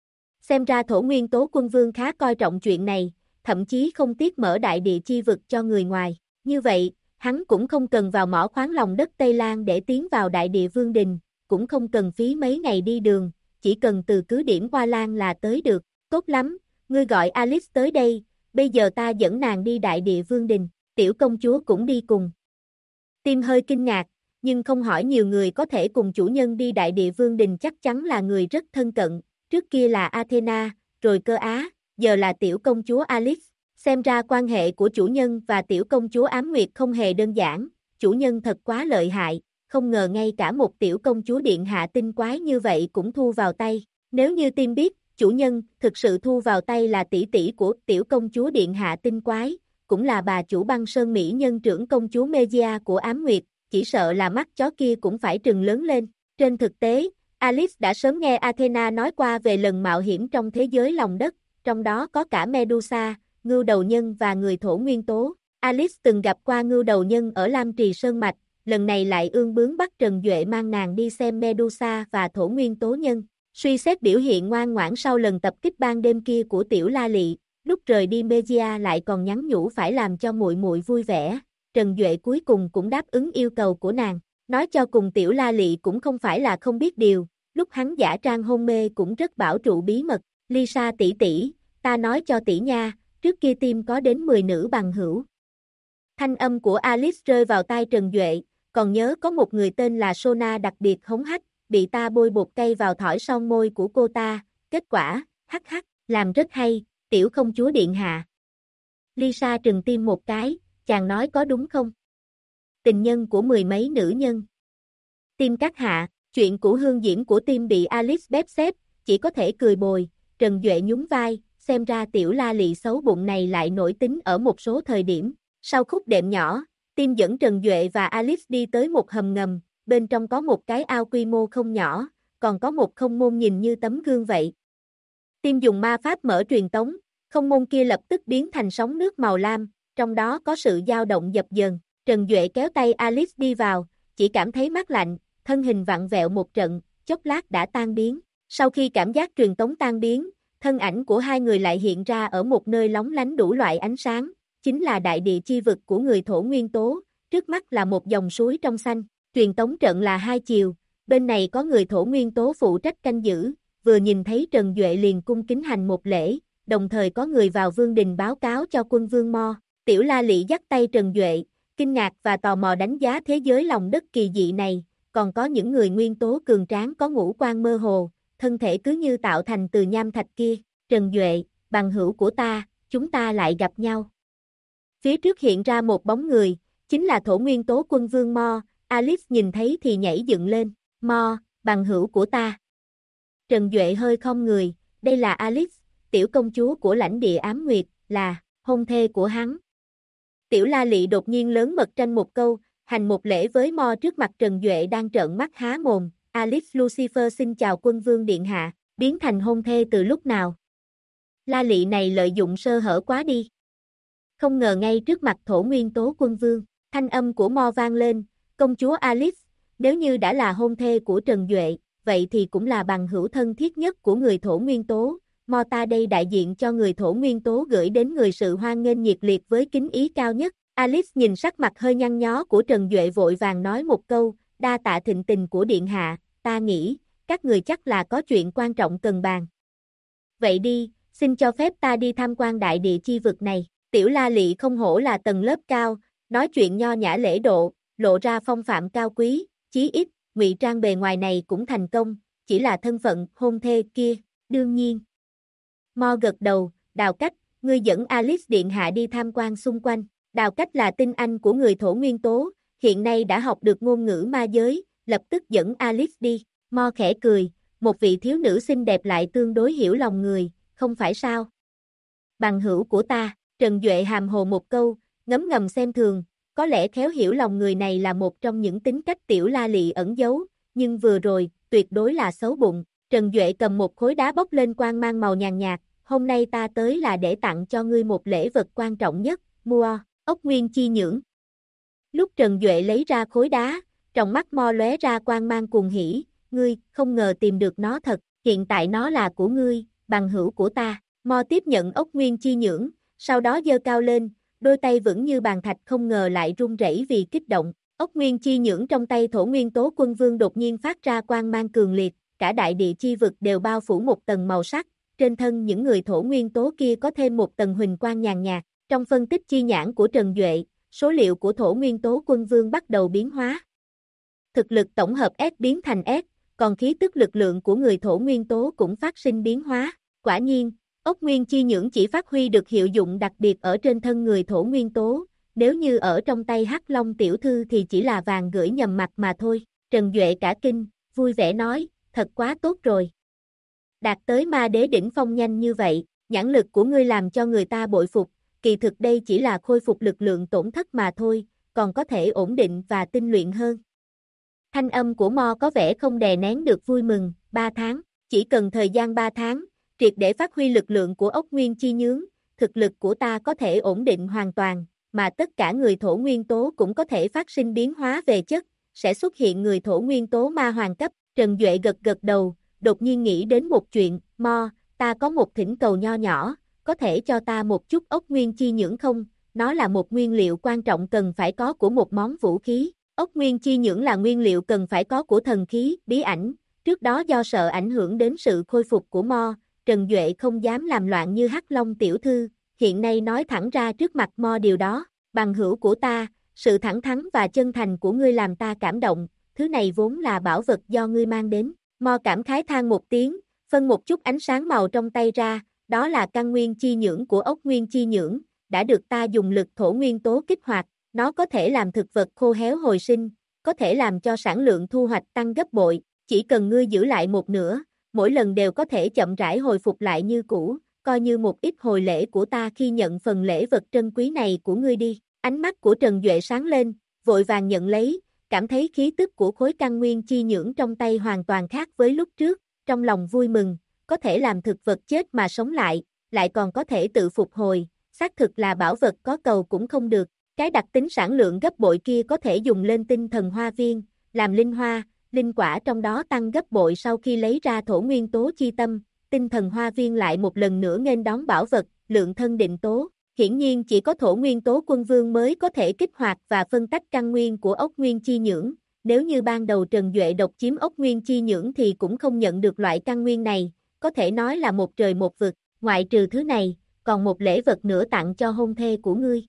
Xem ra thổ nguyên tố quân vương khá coi trọng chuyện này, thậm chí không tiếc mở đại địa chi vực cho người ngoài. Như vậy, hắn cũng không cần vào mỏ khoáng lòng đất Tây Lan để tiến vào đại địa vương đình, cũng không cần phí mấy ngày đi đường, chỉ cần từ cứ điểm Hoa Lan là tới được. Tốt lắm, ngươi gọi Alice tới đây, bây giờ ta dẫn nàng đi đại địa vương đình, tiểu công chúa cũng đi cùng. Tim hơi kinh ngạc, nhưng không hỏi nhiều người có thể cùng chủ nhân đi đại địa vương đình chắc chắn là người rất thân cận, trước kia là Athena, rồi Cơ Á, giờ là tiểu công chúa Alice. Xem ra quan hệ của chủ nhân và tiểu công chúa Ám Nguyệt không hề đơn giản, chủ nhân thật quá lợi hại, không ngờ ngay cả một tiểu công chúa điện hạ tinh quái như vậy cũng thu vào tay. Nếu như Tim biết, chủ nhân thực sự thu vào tay là tỷ tỷ của tiểu công chúa điện hạ tinh quái, cũng là bà chủ băng sơn mỹ nhân trưởng công chúa Megia của Ám Nguyệt, chỉ sợ là mắt chó kia cũng phải trừng lớn lên. Trên thực tế, Alice đã sớm nghe Athena nói qua về lần mạo hiểm trong thế giới lòng đất, trong đó có cả Medusa, ngưu đầu nhân và người thổ nguyên tố. Alice từng gặp qua ngưu đầu nhân ở Lam Trì Sơn Mạch, lần này lại ương bướng bắt Trần Duệ mang nàng đi xem Medusa và thổ nguyên tố nhân. Suy xét biểu hiện ngoan ngoãn sau lần tập kích ban đêm kia của tiểu La Lị, lúc rời đi Megia lại còn nhắn nhủ phải làm cho muội muội vui vẻ. Trần Duệ cuối cùng cũng đáp ứng yêu cầu của nàng, nói cho cùng tiểu La Lị cũng không phải là không biết điều, lúc hắn giả trang hôn mê cũng rất bảo trụ bí mật. Lisa tỷ tỷ, ta nói cho tỷ nha, trước kia Tim có đến 10 nữ bằng hữu. Thanh âm của Alice rơi vào tai Trần Duệ, còn nhớ có một người tên là Sona đặc biệt hống hách, bị ta bôi bột cây vào thỏi son môi của cô ta, kết quả, hắc hắc, làm rất hay, tiểu công chúa điện hạ. Lisa trừng Tim một cái, chàng nói có đúng không? Tình nhân của mười mấy nữ nhân. Tim các hạ, chuyện của hương diễm của Tim bị Alice bếp xếp, chỉ có thể cười bồi. Trần Duệ nhún vai, xem ra tiểu La Lị xấu bụng này lại nổi tính ở một số thời điểm. Sau khúc đệm nhỏ, Tim dẫn Trần Duệ và Alice đi tới một hầm ngầm, bên trong có một cái ao quy mô không nhỏ, còn có một không môn nhìn như tấm gương vậy. Tim dùng ma pháp mở truyền tống, không môn kia lập tức biến thành sóng nước màu lam, trong đó có sự dao động dập dờn. Trần Duệ kéo tay Alice đi vào, chỉ cảm thấy mát lạnh, thân hình vặn vẹo một trận, chốc lát đã tan biến. Sau khi cảm giác truyền tống tan biến, thân ảnh của hai người lại hiện ra ở một nơi lóng lánh đủ loại ánh sáng, chính là đại địa chi vực của người thổ nguyên tố, trước mắt là một dòng suối trong xanh. Truyền tống trận là hai chiều, bên này có người thổ nguyên tố phụ trách canh giữ, vừa nhìn thấy Trần Duệ liền cung kính hành một lễ, đồng thời có người vào vương đình báo cáo cho quân vương Mo. Tiểu La Lị dắt tay Trần Duệ, kinh ngạc và tò mò đánh giá thế giới lòng đất kỳ dị này, còn có những người nguyên tố cường tráng có ngũ quan mơ hồ, thân thể cứ như tạo thành từ nham thạch kia. Trần Duệ, bằng hữu của ta, chúng ta lại gặp nhau. Phía trước hiện ra một bóng người, chính là thổ nguyên tố quân vương Mo. Alice nhìn thấy thì nhảy dựng lên. Mo, bằng hữu của ta. Trần Duệ hơi khom người, đây là Alice, tiểu công chúa của lãnh địa ám nguyệt, là hôn thê của hắn. Tiểu La Lị đột nhiên lớn mật tranh một câu, hành một lễ với Mo trước mặt Trần Duệ đang trợn mắt há mồm. Alice Lucifer xin chào quân vương điện hạ, biến thành hôn thê từ lúc nào? La Lị này lợi dụng sơ hở quá đi. Không ngờ ngay trước mặt Thổ Nguyên Tố quân vương, thanh âm của Mo vang lên, công chúa Alice, nếu như đã là hôn thê của Trần Duệ, vậy thì cũng là bằng hữu thân thiết nhất của người Thổ Nguyên Tố. Mo ta đây đại diện cho người Thổ Nguyên Tố gửi đến người sự hoan nghênh nhiệt liệt với kính ý cao nhất. Alice nhìn sắc mặt hơi nhăn nhó của Trần Duệ vội vàng nói một câu, đa tạ thịnh tình của điện hạ, ta nghĩ, các người chắc là có chuyện quan trọng cần bàn. Vậy đi, xin cho phép ta đi tham quan đại địa chi vực này. Tiểu La Lị không hổ là tầng lớp cao, nói chuyện nho nhã lễ độ, lộ ra phong phạm cao quý, chí ít, ngụy trang bề ngoài này cũng thành công, chỉ là thân phận hôn thê kia, đương nhiên. Mo gật đầu, Đào Cách, ngươi dẫn Alice điện hạ đi tham quan xung quanh. Đào Cách là tinh anh của người Thổ Nguyên Tố, hiện nay đã học được ngôn ngữ ma giới, lập tức dẫn Alice đi. Mo khẽ cười, một vị thiếu nữ xinh đẹp lại tương đối hiểu lòng người, không phải sao? Bằng hữu của ta, Trần Duệ hàm hồ một câu, ngấm ngầm xem thường, có lẽ khéo hiểu lòng người này là một trong những tính cách Tiểu La Lị ẩn giấu, nhưng vừa rồi, tuyệt đối là xấu bụng. Trần Duệ cầm một khối đá bốc lên quang mang màu nhàn nhạt, hôm nay ta tới là để tặng cho ngươi một lễ vật quan trọng nhất, mua, ốc nguyên chi nhưỡng. Lúc Trần Duệ lấy ra khối đá, trong mắt Mo lóe ra quang mang cuồng hỉ, ngươi, không ngờ tìm được nó thật, hiện tại nó là của ngươi, bằng hữu của ta. Mo tiếp nhận ốc nguyên chi nhưỡng, sau đó giơ cao lên, đôi tay vững như bàn thạch không ngờ lại run rẩy vì kích động. Ốc nguyên chi nhưỡng trong tay Thổ Nguyên Tố quân vương đột nhiên phát ra quang mang cường liệt, cả đại địa chi vực đều bao phủ một tầng màu sắc, trên thân những người Thổ Nguyên Tố kia có thêm một tầng huỳnh quang nhàn nhạt. Trong phân tích chi nhãn của Trần Duệ, số liệu của Thổ Nguyên Tố quân vương bắt đầu biến hóa. Thực lực tổng hợp S biến thành S, còn khí tức lực lượng của người Thổ Nguyên Tố cũng phát sinh biến hóa. Quả nhiên, ốc nguyên chi nhưỡng chỉ phát huy được hiệu dụng đặc biệt ở trên thân người Thổ Nguyên Tố, nếu như ở trong tay Hắc Long tiểu thư thì chỉ là vàng gửi nhầm mặt mà thôi. Trần Duệ cả kinh, vui vẻ nói, thật quá tốt rồi. Đạt tới ma đế đỉnh phong nhanh như vậy, nhãn lực của ngươi làm cho người ta bội phục, kỳ thực đây chỉ là khôi phục lực lượng tổn thất mà thôi, còn có thể ổn định và tinh luyện hơn. Thanh âm của Mo có vẻ không đè nén được vui mừng, 3 tháng, chỉ cần thời gian 3 tháng, triệt để phát huy lực lượng của ốc nguyên chi nhưỡng, thực lực của ta có thể ổn định hoàn toàn, mà tất cả người Thổ Nguyên Tố cũng có thể phát sinh biến hóa về chất, sẽ xuất hiện người Thổ Nguyên Tố ma hoàng cấp. Trần Duệ gật gật đầu, đột nhiên nghĩ đến một chuyện, Mo, ta có một thỉnh cầu nho nhỏ, có thể cho ta một chút ốc nguyên chi nhưỡng không? Nó là một nguyên liệu quan trọng cần phải có của một món vũ khí. Ốc nguyên chi nhưỡng là nguyên liệu cần phải có của thần khí, bí ảnh. Trước đó do sợ ảnh hưởng đến sự khôi phục của Mo, Trần Duệ không dám làm loạn như Hắc Long tiểu thư, hiện nay nói thẳng ra trước mặt Mo điều đó. Bằng hữu của ta, sự thẳng thắn và chân thành của ngươi làm ta cảm động, thứ này vốn là bảo vật do ngươi mang đến. Mo cảm khái than một tiếng, phân một chút ánh sáng màu trong tay ra, đó là căn nguyên chi nhưỡng của ốc nguyên chi nhưỡng, đã được ta dùng lực Thổ Nguyên Tố kích hoạt, nó có thể làm thực vật khô héo hồi sinh, có thể làm cho sản lượng thu hoạch tăng gấp bội, chỉ cần ngươi giữ lại một nửa, mỗi lần đều có thể chậm rãi hồi phục lại như cũ, coi như một ít hồi lễ của ta khi nhận phần lễ vật trân quý này của ngươi đi. Ánh mắt của Trần Duệ sáng lên, vội vàng nhận lấy, cảm thấy khí tức của khối căn nguyên chi nhưỡng trong tay hoàn toàn khác với lúc trước, trong lòng vui mừng, có thể làm thực vật chết mà sống lại còn có thể tự phục hồi, xác thực là bảo vật có cầu cũng không được. Cái đặc tính sản lượng gấp bội kia có thể dùng lên tinh thần hoa viên, làm linh hoa, linh quả trong đó tăng gấp bội sau khi lấy ra Thổ Nguyên Tố chi tâm, tinh thần hoa viên lại một lần nữa nghênh đón bảo vật, lượng thân định tố. Hiển nhiên chỉ có Thổ Nguyên Tố quân vương mới có thể kích hoạt và phân tách căn nguyên của ốc nguyên chi nhưỡng, nếu như ban đầu Trần Duệ độc chiếm ốc nguyên chi nhưỡng thì cũng không nhận được loại căn nguyên này, có thể nói là một trời một vực, ngoại trừ thứ này, còn một lễ vật nữa tặng cho hôn thê của ngươi.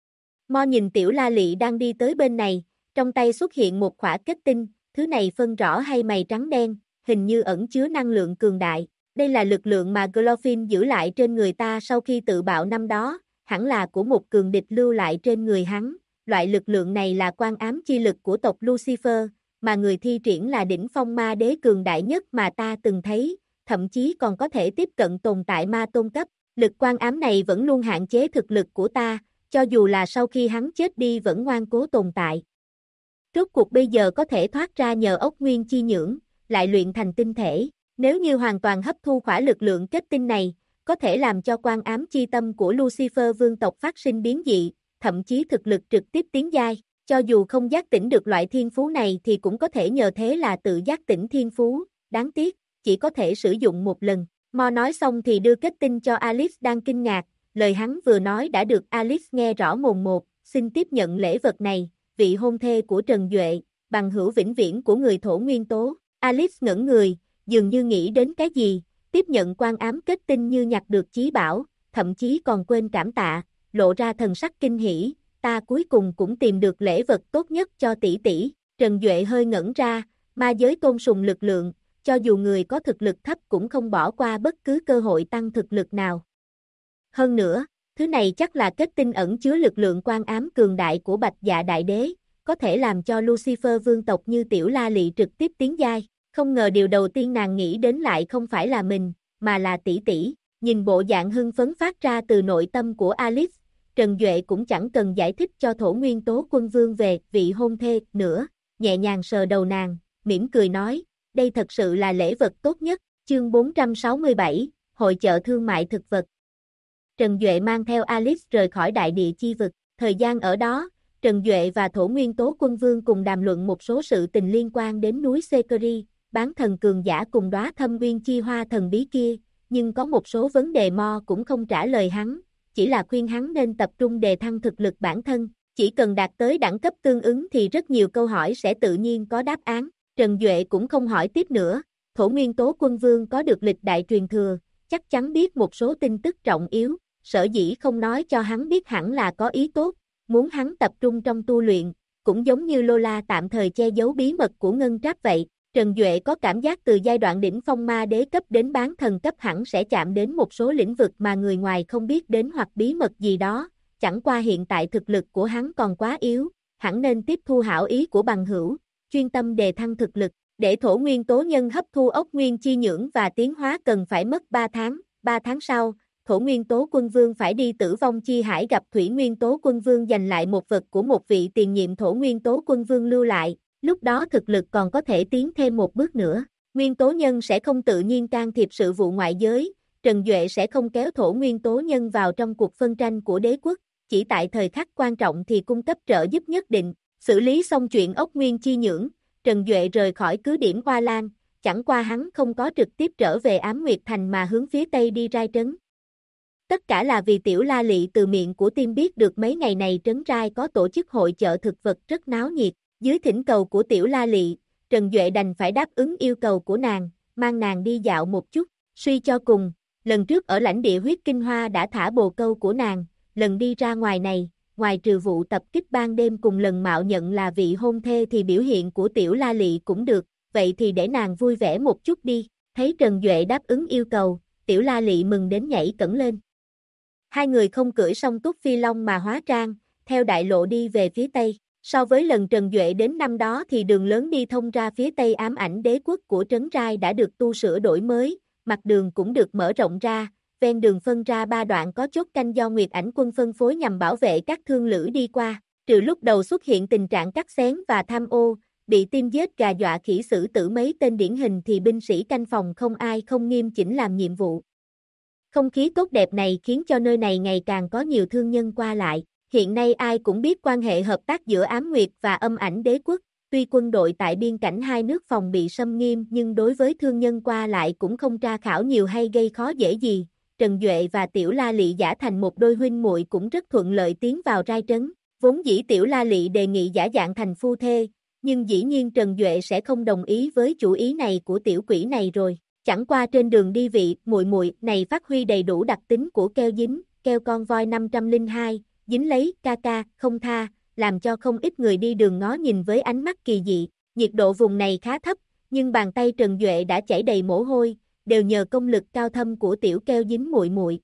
Mo nhìn Tiểu La Lị đang đi tới bên này, trong tay xuất hiện một khỏa kết tinh, thứ này phân rõ hay mày trắng đen, hình như ẩn chứa năng lượng cường đại. Đây là lực lượng mà Glorfin giữ lại trên người ta sau khi tự bạo năm đó, hẳn là của một cường địch lưu lại trên người hắn. Loại lực lượng này là quan ám chi lực của tộc Lucifer, mà người thi triển là đỉnh phong ma đế cường đại nhất mà ta từng thấy, thậm chí còn có thể tiếp cận tồn tại ma tôn cấp. Lực quan ám này vẫn luôn hạn chế thực lực của ta, cho dù là sau khi hắn chết đi vẫn ngoan cố tồn tại. Rốt cuộc bây giờ có thể thoát ra nhờ ốc nguyên chi nhưỡng, lại luyện thành tinh thể. Nếu như hoàn toàn hấp thu khỏa lực lượng kết tinh này, có thể làm cho quan ám chi tâm của Lucifer vương tộc phát sinh biến dị, thậm chí thực lực trực tiếp tiến giai. Cho dù không giác tỉnh được loại thiên phú này thì cũng có thể nhờ thế là tự giác tỉnh thiên phú, đáng tiếc, chỉ có thể sử dụng một lần. Mo nói xong thì đưa kết tinh cho Alice đang kinh ngạc, lời hắn vừa nói đã được Alice nghe rõ mồn một, xin tiếp nhận lễ vật này, vị hôn thê của Trần Duệ, bằng hữu vĩnh viễn của người thổ nguyên tố. Alice ngẩn người, dường như nghĩ đến cái gì, tiếp nhận quan ám kết tinh như nhặt được chí bảo, thậm chí còn quên cảm tạ, lộ ra thần sắc kinh hỉ, ta cuối cùng cũng tìm được lễ vật tốt nhất cho tỷ tỷ. Trần Duệ hơi ngẩn ra, ma giới tôn sùng lực lượng, cho dù người có thực lực thấp cũng không bỏ qua bất cứ cơ hội tăng thực lực nào. Hơn nữa, thứ này chắc là kết tinh ẩn chứa lực lượng quan ám cường đại của Bạch Dạ Đại Đế, có thể làm cho Lucifer vương tộc như Tiểu La Lị trực tiếp tiến giai. Không ngờ điều đầu tiên nàng nghĩ đến lại không phải là mình, mà là tỷ tỷ. Nhìn bộ dạng hưng phấn phát ra từ nội tâm của Alice, Trần Duệ cũng chẳng cần giải thích cho Thổ Nguyên Tố Quân Vương về vị hôn thê nữa, nhẹ nhàng sờ đầu nàng, mỉm cười nói, đây thật sự là lễ vật tốt nhất. Chương 467, Hội chợ thương mại thực vật. Trần Duệ mang theo Alice rời khỏi đại địa chi vực. Thời gian ở đó, Trần Duệ và Thổ Nguyên Tố Quân Vương cùng đàm luận một số sự tình liên quan đến núi Sekeri, bán thần cường giả cùng đóa thâm uyên chi hoa thần bí kia, nhưng có một số vấn đề Mo cũng không trả lời hắn, chỉ là khuyên hắn nên tập trung đề thăng thực lực bản thân, chỉ cần đạt tới đẳng cấp tương ứng thì rất nhiều câu hỏi sẽ tự nhiên có đáp án. Trần Duệ cũng không hỏi tiếp nữa, Thổ Nguyên Tố Quân Vương có được lịch đại truyền thừa, chắc chắn biết một số tin tức trọng yếu, sở dĩ không nói cho hắn biết hẳn là có ý tốt, muốn hắn tập trung trong tu luyện, cũng giống như Lola tạm thời che giấu bí mật của Ngân Tráp vậy. Trần Duệ có cảm giác từ giai đoạn đỉnh phong ma đế cấp đến bán thần cấp hẳn sẽ chạm đến một số lĩnh vực mà người ngoài không biết đến hoặc bí mật gì đó, chẳng qua hiện tại thực lực của hắn còn quá yếu, hẳn nên tiếp thu hảo ý của bằng hữu, chuyên tâm đề thăng thực lực, để thổ nguyên tố nhân hấp thu ốc nguyên chi nhưỡng và tiến hóa cần phải mất 3 tháng, 3 tháng sau, Thổ Nguyên Tố Quân Vương phải đi Tử Vong Chi Hải gặp Thủy Nguyên Tố Quân Vương giành lại một vật của một vị tiền nhiệm Thổ Nguyên Tố Quân Vương lưu lại, lúc đó thực lực còn có thể tiến thêm một bước nữa. Nguyên tố nhân sẽ không tự nhiên can thiệp sự vụ ngoại giới, Trần Duệ sẽ không kéo Thổ Nguyên Tố nhân vào trong cuộc phân tranh của đế quốc, chỉ tại thời khắc quan trọng thì cung cấp trợ giúp nhất định. Xử lý xong chuyện ốc nguyên chi nhưỡng, Trần Duệ rời khỏi cứ điểm Hoa Lan, chẳng qua hắn không có trực tiếp trở về Ám Nguyệt Thành mà hướng phía tây đi Rai Trấn. Tất cả là vì Tiểu La Lị từ miệng của Tim biết được mấy ngày này Trấn Rai có tổ chức hội chợ thực vật rất náo nhiệt. Dưới thỉnh cầu của Tiểu La Lị, Trần Duệ đành phải đáp ứng yêu cầu của nàng, mang nàng đi dạo một chút. Suy cho cùng, lần trước ở lãnh địa huyết kinh hoa đã thả bồ câu của nàng, lần đi ra ngoài này, ngoài trừ vụ tập kích ban đêm cùng lần mạo nhận là vị hôn thê thì biểu hiện của Tiểu La Lị cũng được, vậy thì để nàng vui vẻ một chút đi. Thấy Trần Duệ đáp ứng yêu cầu, Tiểu La Lị mừng đến nhảy cẫng lên. Hai người không cưỡi song túc phi long mà hóa trang, theo đại lộ đi về phía tây. So với lần Trần Duệ đến năm đó thì đường lớn đi thông ra phía tây ám ảnh đế quốc của Trấn Rai đã được tu sửa đổi mới, mặt đường cũng được mở rộng ra, ven đường phân ra 3 đoạn có chốt canh do Nguyệt Ảnh quân phân phối nhằm bảo vệ các thương lữ đi qua. Trừ lúc đầu xuất hiện tình trạng cắt xén và tham ô, bị tim giết gà dọa khỉ xử tử mấy tên điển hình thì binh sĩ canh phòng không ai không nghiêm chỉnh làm nhiệm vụ. Không khí tốt đẹp này khiến cho nơi này ngày càng có nhiều thương nhân qua lại. Hiện nay ai cũng biết quan hệ hợp tác giữa Ám Nguyệt và Âm Ảnh Đế quốc, tuy quân đội tại biên cảnh hai nước phòng bị xâm nghiêm nhưng đối với thương nhân qua lại cũng không tra khảo nhiều hay gây khó dễ gì. Trần Duệ và Tiểu La Lị giả thành một đôi huynh muội cũng rất thuận lợi tiến vào Rai Trấn. Vốn dĩ Tiểu La Lị đề nghị giả dạng thành phu thê, nhưng dĩ nhiên Trần Duệ sẽ không đồng ý với chủ ý này của tiểu quỷ này rồi. Chẳng qua trên đường đi vị muội muội này phát huy đầy đủ đặc tính của keo dính, keo con voi 502, dính lấy, ca ca, không tha, làm cho không ít người đi đường ngó nhìn với ánh mắt kỳ dị. Nhiệt độ vùng này khá thấp, nhưng bàn tay Trần Duệ đã chảy đầy mồ hôi, đều nhờ công lực cao thâm của tiểu keo dính muội muội.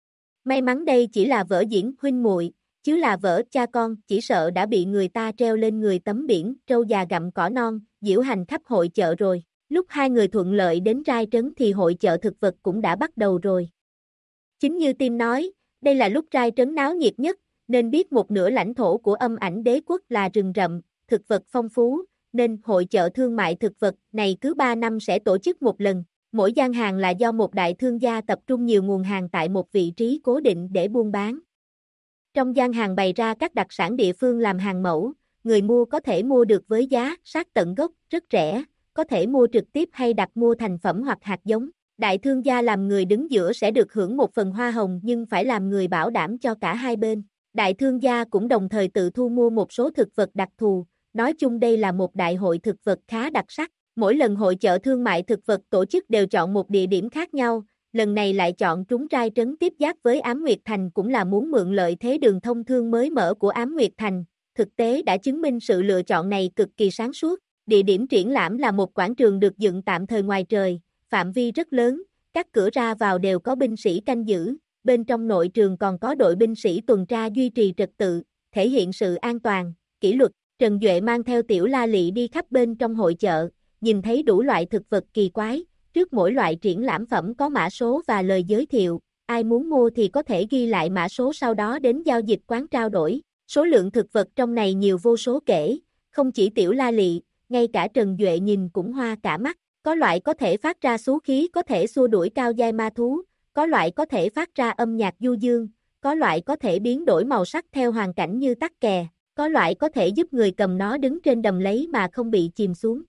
May mắn đây chỉ là vở diễn huynh muội, chứ là vở cha con, chỉ sợ đã bị người ta treo lên người tấm biển, trâu già gặm cỏ non, diễu hành khắp hội chợ rồi. Lúc hai người thuận lợi đến Rai Trấn thì hội chợ thực vật cũng đã bắt đầu rồi. Chính như Tim nói, đây là lúc Rai Trấn náo nhiệt nhất, nên biết một nửa lãnh thổ của Âm Ảnh Đế quốc là rừng rậm, thực vật phong phú, nên hội chợ thương mại thực vật này cứ 3 năm sẽ tổ chức một lần. Mỗi gian hàng là do một đại thương gia tập trung nhiều nguồn hàng tại một vị trí cố định để buôn bán. Trong gian hàng bày ra các đặc sản địa phương làm hàng mẫu, người mua có thể mua được với giá sát tận gốc, rất rẻ, có thể mua trực tiếp hay đặt mua thành phẩm hoặc hạt giống. Đại thương gia làm người đứng giữa sẽ được hưởng một phần hoa hồng nhưng phải làm người bảo đảm cho cả hai bên. Đại thương gia cũng đồng thời tự thu mua một số thực vật đặc thù, nói chung đây là một đại hội thực vật khá đặc sắc. Mỗi lần hội chợ thương mại thực vật tổ chức đều chọn một địa điểm khác nhau, lần này lại chọn trúng Rai Trấn tiếp giáp với Ám Nguyệt Thành cũng là muốn mượn lợi thế đường thông thương mới mở của Ám Nguyệt Thành. Thực tế đã chứng minh sự lựa chọn này cực kỳ sáng suốt. Địa điểm triển lãm là một quảng trường được dựng tạm thời ngoài trời, phạm vi rất lớn, các cửa ra vào đều có binh sĩ canh giữ, bên trong nội trường còn có đội binh sĩ tuần tra duy trì trật tự, thể hiện sự an toàn, kỷ luật. Trần Duệ mang theo Tiểu La Lị đi khắp bên trong hội chợ, nhìn thấy đủ loại thực vật kỳ quái, trước mỗi loại triển lãm phẩm có mã số và lời giới thiệu, ai muốn mua thì có thể ghi lại mã số sau đó đến giao dịch quán trao đổi. Số lượng thực vật trong này nhiều vô số kể, không chỉ Tiểu La Lị, ngay cả Trần Duệ nhìn cũng hoa cả mắt, có loại có thể phát ra xú khí có thể xua đuổi cao giai ma thú, có loại có thể phát ra âm nhạc du dương, có loại có thể biến đổi màu sắc theo hoàn cảnh như tắc kè, có loại có thể giúp người cầm nó đứng trên đầm lấy mà không bị chìm xuống.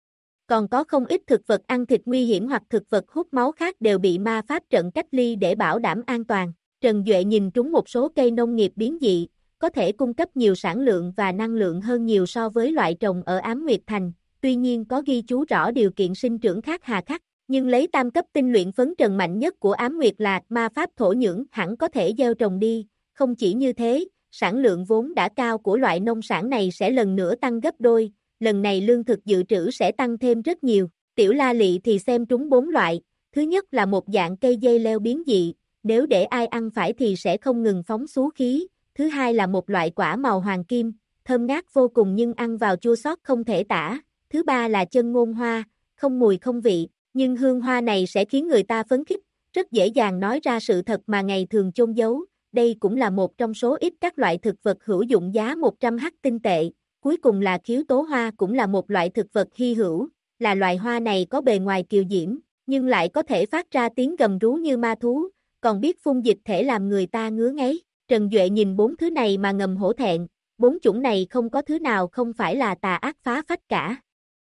Còn có không ít thực vật ăn thịt nguy hiểm hoặc thực vật hút máu khác đều bị ma pháp trận cách ly để bảo đảm an toàn. Trần Duệ nhìn trúng một số cây nông nghiệp biến dị, có thể cung cấp nhiều sản lượng và năng lượng hơn nhiều so với loại trồng ở Ám Nguyệt Thành, tuy nhiên có ghi chú rõ điều kiện sinh trưởng khác hà khắc, nhưng lấy tam cấp tinh luyện phấn trần mạnh nhất của Ám Nguyệt là ma pháp thổ nhưỡng hẳn có thể gieo trồng đi, không chỉ như thế, sản lượng vốn đã cao của loại nông sản này sẽ lần nữa tăng gấp đôi, lần này lương thực dự trữ sẽ tăng thêm rất nhiều. Tiểu La Lị thì xem trúng 4 loại, thứ nhất là một dạng cây dây leo biến dị, nếu để ai ăn phải thì sẽ không ngừng phóng xú khí, thứ hai là một loại quả màu hoàng kim, thơm ngát vô cùng nhưng ăn vào chua xót không thể tả, thứ ba là chân ngôn hoa, không mùi không vị, nhưng hương hoa này sẽ khiến người ta phấn khích, rất dễ dàng nói ra sự thật mà ngày thường chôn giấu, đây cũng là một trong số ít các loại thực vật hữu dụng giá 100 hắc tinh tệ. Cuối cùng là khiếu tố hoa cũng là một loại thực vật hy hữu, là loài hoa này có bề ngoài kiều diễm, nhưng lại có thể phát ra tiếng gầm rú như ma thú, còn biết phun dịch thể làm người ta ngứa ngáy. Trần Duệ nhìn 4 thứ này mà ngầm hổ thẹn, 4 chủng này không có thứ nào không phải là tà ác phá phách cả.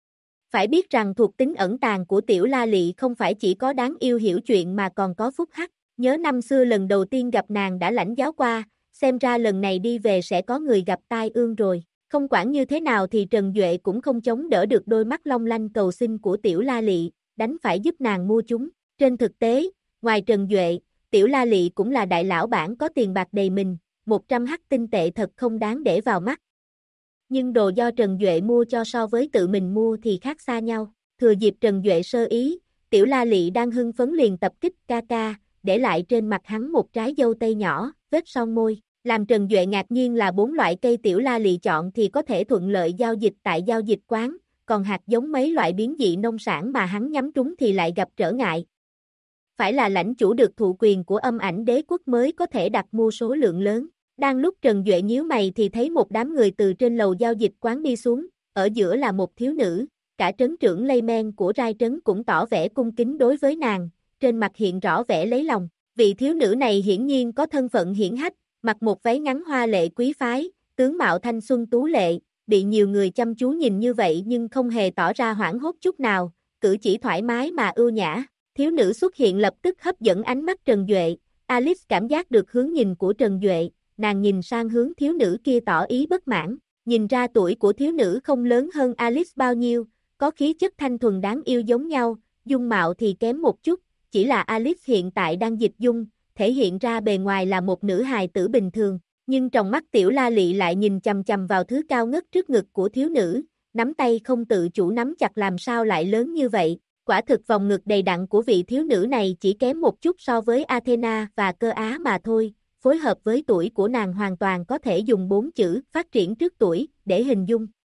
Phải biết rằng thuộc tính ẩn tàng của Tiểu La Lị không phải chỉ có đáng yêu hiểu chuyện mà còn có phúc hắc, nhớ năm xưa lần đầu tiên gặp nàng đã lãnh giáo qua, xem ra lần này đi về sẽ có người gặp tai ương rồi. Không quản như thế nào thì Trần Duệ cũng không chống đỡ được đôi mắt long lanh cầu xin của Tiểu La Lị, đánh phải giúp nàng mua chúng. Trên thực tế, ngoài Trần Duệ, Tiểu La Lị cũng là đại lão bản có tiền bạc đầy mình, 100 hắc tinh tệ thật không đáng để vào mắt. Nhưng đồ do Trần Duệ mua cho so với tự mình mua thì khác xa nhau. Thừa dịp Trần Duệ sơ ý, Tiểu La Lị đang hưng phấn liền tập kích ca ca, để lại trên mặt hắn một trái dâu tây nhỏ, vết son môi. Làm Trần Duệ ngạc nhiên là 4 loại cây Tiểu La Lị chọn thì có thể thuận lợi giao dịch tại giao dịch quán, còn hạt giống mấy loại biến dị nông sản mà hắn nhắm trúng thì lại gặp trở ngại. Phải là lãnh chủ được thụ quyền của Âm Ảnh Đế quốc mới có thể đặt mua số lượng lớn. Đang lúc Trần Duệ nhíu mày thì thấy một đám người từ trên lầu giao dịch quán đi xuống, ở giữa là một thiếu nữ, cả trấn trưởng Layman của Rai Trấn cũng tỏ vẻ cung kính đối với nàng, trên mặt hiện rõ vẻ lấy lòng. Vị thiếu nữ này hiển nhiên có thân phận hiển hách, mặc một váy ngắn hoa lệ quý phái, tướng mạo thanh xuân tú lệ, bị nhiều người chăm chú nhìn như vậy nhưng không hề tỏ ra hoảng hốt chút nào, cử chỉ thoải mái mà ưu nhã. Thiếu nữ xuất hiện lập tức hấp dẫn ánh mắt Trần Duệ, Alice cảm giác được hướng nhìn của Trần Duệ, nàng nhìn sang hướng thiếu nữ kia tỏ ý bất mãn, nhìn ra tuổi của thiếu nữ không lớn hơn Alice bao nhiêu, có khí chất thanh thuần đáng yêu giống nhau, dung mạo thì kém một chút, chỉ là Alice hiện tại đang dịch dung, thể hiện ra bề ngoài là một nữ hài tử bình thường, nhưng trong mắt Tiểu La Lị lại nhìn chằm chằm vào thứ cao ngất trước ngực của thiếu nữ, nắm tay không tự chủ nắm chặt làm sao lại lớn như vậy, quả thực vòng ngực đầy đặn của vị thiếu nữ này chỉ kém một chút so với Athena và Cơ Á mà thôi, phối hợp với tuổi của nàng hoàn toàn có thể dùng 4 chữ phát triển trước tuổi để hình dung.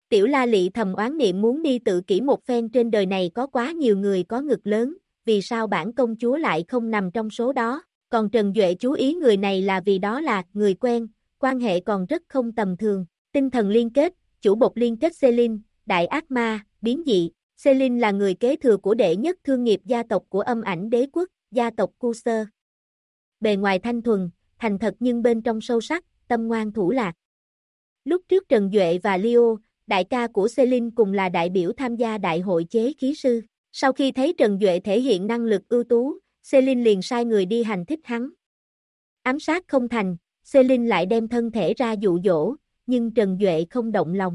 Tiểu La Lị thầm oán niệm muốn đi tự kỷ một phen, trên đời này có quá nhiều người có ngực lớn, vì sao bản công chúa lại không nằm trong số đó, còn Trần Duệ chú ý người này là vì đó là người quen, quan hệ còn rất không tầm thường. Tinh thần liên kết, chủ bột liên kết Selin, đại ác ma, biến dị. Selin là người kế thừa của đệ nhất thương nghiệp gia tộc của Âm Ảnh Đế quốc, gia tộc Cursor. Bề ngoài thanh thuần, thành thật nhưng bên trong sâu sắc, tâm ngoan thủ lạc. Lúc trước Trần Duệ và Leo, đại ca của Selin cùng là đại biểu tham gia đại hội chế khí sư. Sau khi thấy Trần Duệ thể hiện năng lực ưu tú, Selin liền sai người đi hành thích hắn. Ám sát không thành, Selin lại đem thân thể ra dụ dỗ, nhưng Trần Duệ không động lòng.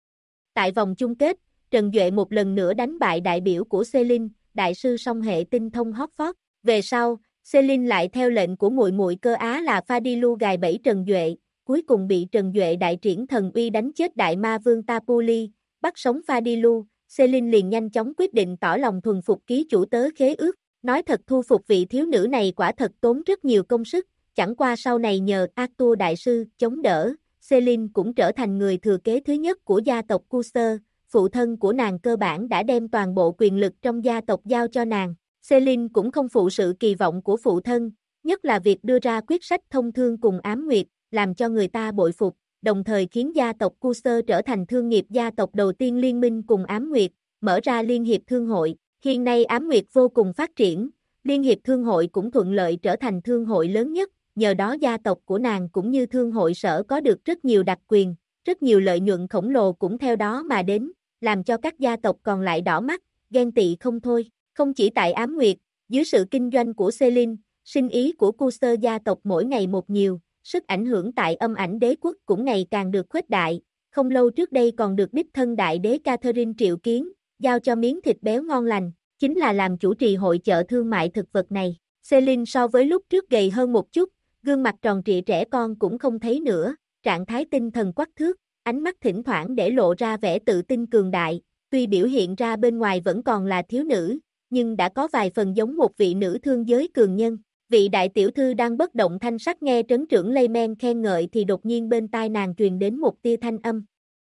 Tại vòng chung kết, Trần Duệ một lần nữa đánh bại đại biểu của Selin, đại sư song hệ tinh thông Hogwarts. Về sau, Selin lại theo lệnh của muội muội Cơ Á là Fadilu gài bẫy Trần Duệ, cuối cùng bị Trần Duệ đại triển thần uy đánh chết đại ma vương Tapuli, bắt sống Fadilu. Selin liền nhanh chóng quyết định tỏ lòng thuần phục ký chủ tớ khế ước. Nói thật, thu phục vị thiếu nữ này quả thật tốn rất nhiều công sức, chẳng qua sau này nhờ Arthur đại sư chống đỡ, Selin cũng trở thành người thừa kế thứ nhất của gia tộc Cursor. Phụ thân của nàng cơ bản đã đem toàn bộ quyền lực trong gia tộc giao cho nàng. Selin cũng không phụ sự kỳ vọng của phụ thân, nhất là việc đưa ra quyết sách thông thương cùng Ám Nguyệt, làm cho người ta bội phục, đồng thời khiến gia tộc Cursor trở thành thương nghiệp gia tộc đầu tiên liên minh cùng Ám Nguyệt, mở ra Liên hiệp Thương hội. Hiện nay Ám Nguyệt vô cùng phát triển, Liên hiệp Thương hội cũng thuận lợi trở thành thương hội lớn nhất, nhờ đó gia tộc của nàng cũng như thương hội sở có được rất nhiều đặc quyền, rất nhiều lợi nhuận khổng lồ cũng theo đó mà đến, làm cho các gia tộc còn lại đỏ mắt, ghen tị không thôi. Không chỉ tại Ám Nguyệt, dưới sự kinh doanh của Selin, sinh ý của Cursor gia tộc mỗi ngày một nhiều, sức ảnh hưởng tại Âm Ảnh Đế quốc cũng ngày càng được khuếch đại. Không lâu trước đây còn được đích thân đại đế Catherine triệu kiến, giao cho miếng thịt béo ngon lành, chính là làm chủ trì hội chợ thương mại thực vật này. Selin so với lúc trước gầy hơn một chút, gương mặt tròn trịa trẻ con cũng không thấy nữa, trạng thái tinh thần quắc thước, ánh mắt thỉnh thoảng để lộ ra vẻ tự tin cường đại, tuy biểu hiện ra bên ngoài vẫn còn là thiếu nữ, nhưng đã có vài phần giống một vị nữ thương giới cường nhân. Vị đại tiểu thư đang bất động thanh sắc nghe trấn trưởng Layman khen ngợi thì đột nhiên bên tai nàng truyền đến một tia thanh âm.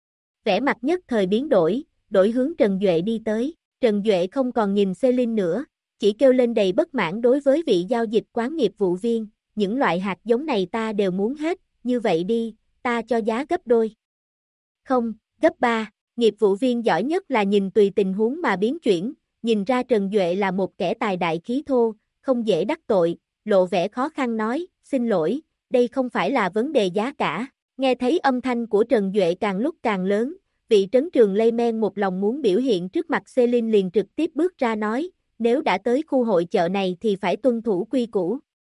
Vẻ mặt nhất thời biến đổi, đổi hướng Trần Duệ đi tới. Trần Duệ không còn nhìn Selin nữa, chỉ kêu lên đầy bất mãn đối với vị giao dịch quán nghiệp vụ viên, những loại hạt giống này ta đều muốn hết, như vậy đi, ta cho giá gấp đôi. Không, gấp 3, nghiệp vụ viên giỏi nhất là nhìn tùy tình huống mà biến chuyển, nhìn ra Trần Duệ là một kẻ tài đại khí thô, không dễ đắc tội, lộ vẻ khó khăn nói, xin lỗi, đây không phải là vấn đề giá cả. Nghe thấy âm thanh của Trần Duệ càng lúc càng lớn, vị trấn trường Layman một lòng muốn biểu hiện trước mặt Selin liền trực tiếp bước ra nói, nếu đã tới khu hội chợ này thì phải tuân thủ quy củ.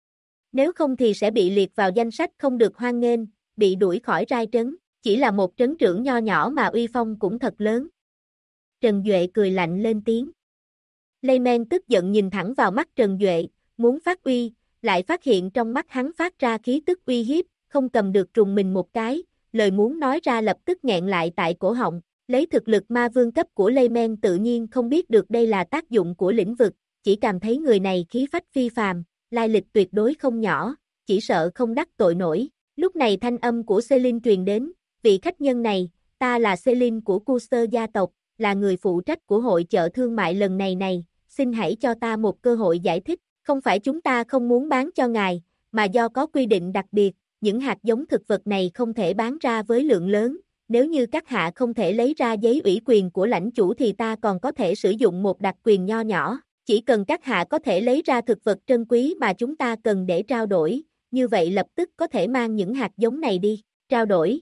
Nếu không thì sẽ bị liệt vào danh sách không được hoan nghênh, bị đuổi khỏi rai trấn, chỉ là một trấn trưởng nho nhỏ mà uy phong cũng thật lớn. Trần Duệ cười lạnh lên tiếng. Layman tức giận nhìn thẳng vào mắt Trần Duệ, muốn phát uy, lại phát hiện trong mắt hắn phát ra khí tức uy hiếp, không cầm được trùng mình một cái, lời muốn nói ra lập tức nghẹn lại tại cổ họng, lấy thực lực ma vương cấp của Layman tự nhiên không biết được đây là tác dụng của lĩnh vực, chỉ cảm thấy người này khí phách phi phàm, lai lịch tuyệt đối không nhỏ, chỉ sợ không đắc tội nổi. Lúc này thanh âm của Selin truyền đến, vị khách nhân này, ta là Selin của Cursor gia tộc, là người phụ trách của hội chợ thương mại lần này, xin hãy cho ta một cơ hội giải thích, không phải chúng ta không muốn bán cho ngài, mà do có quy định đặc biệt, những hạt giống thực vật này không thể bán ra với lượng lớn, nếu như các hạ không thể lấy ra giấy ủy quyền của lãnh chủ thì ta còn có thể sử dụng một đặc quyền nho nhỏ, chỉ cần các hạ có thể lấy ra thực vật trân quý mà chúng ta cần để trao đổi, như vậy lập tức có thể mang những hạt giống này đi, trao đổi.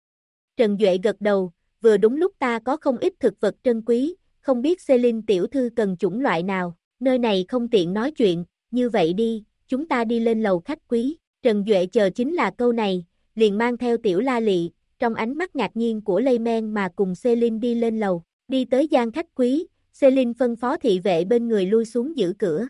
Trần Duệ gật đầu, vừa đúng lúc ta có không ít thực vật trân quý, không biết Selin tiểu thư cần chủng loại nào, nơi này không tiện nói chuyện, như vậy đi, chúng ta đi lên lầu khách quý. Trần Duệ chờ chính là câu này, liền mang theo Tiểu La Lị, trong ánh mắt ngạc nhiên của Layman mà cùng Selin đi lên lầu, đi tới gian khách quý, Selin phân phó thị vệ bên người lui xuống giữ cửa.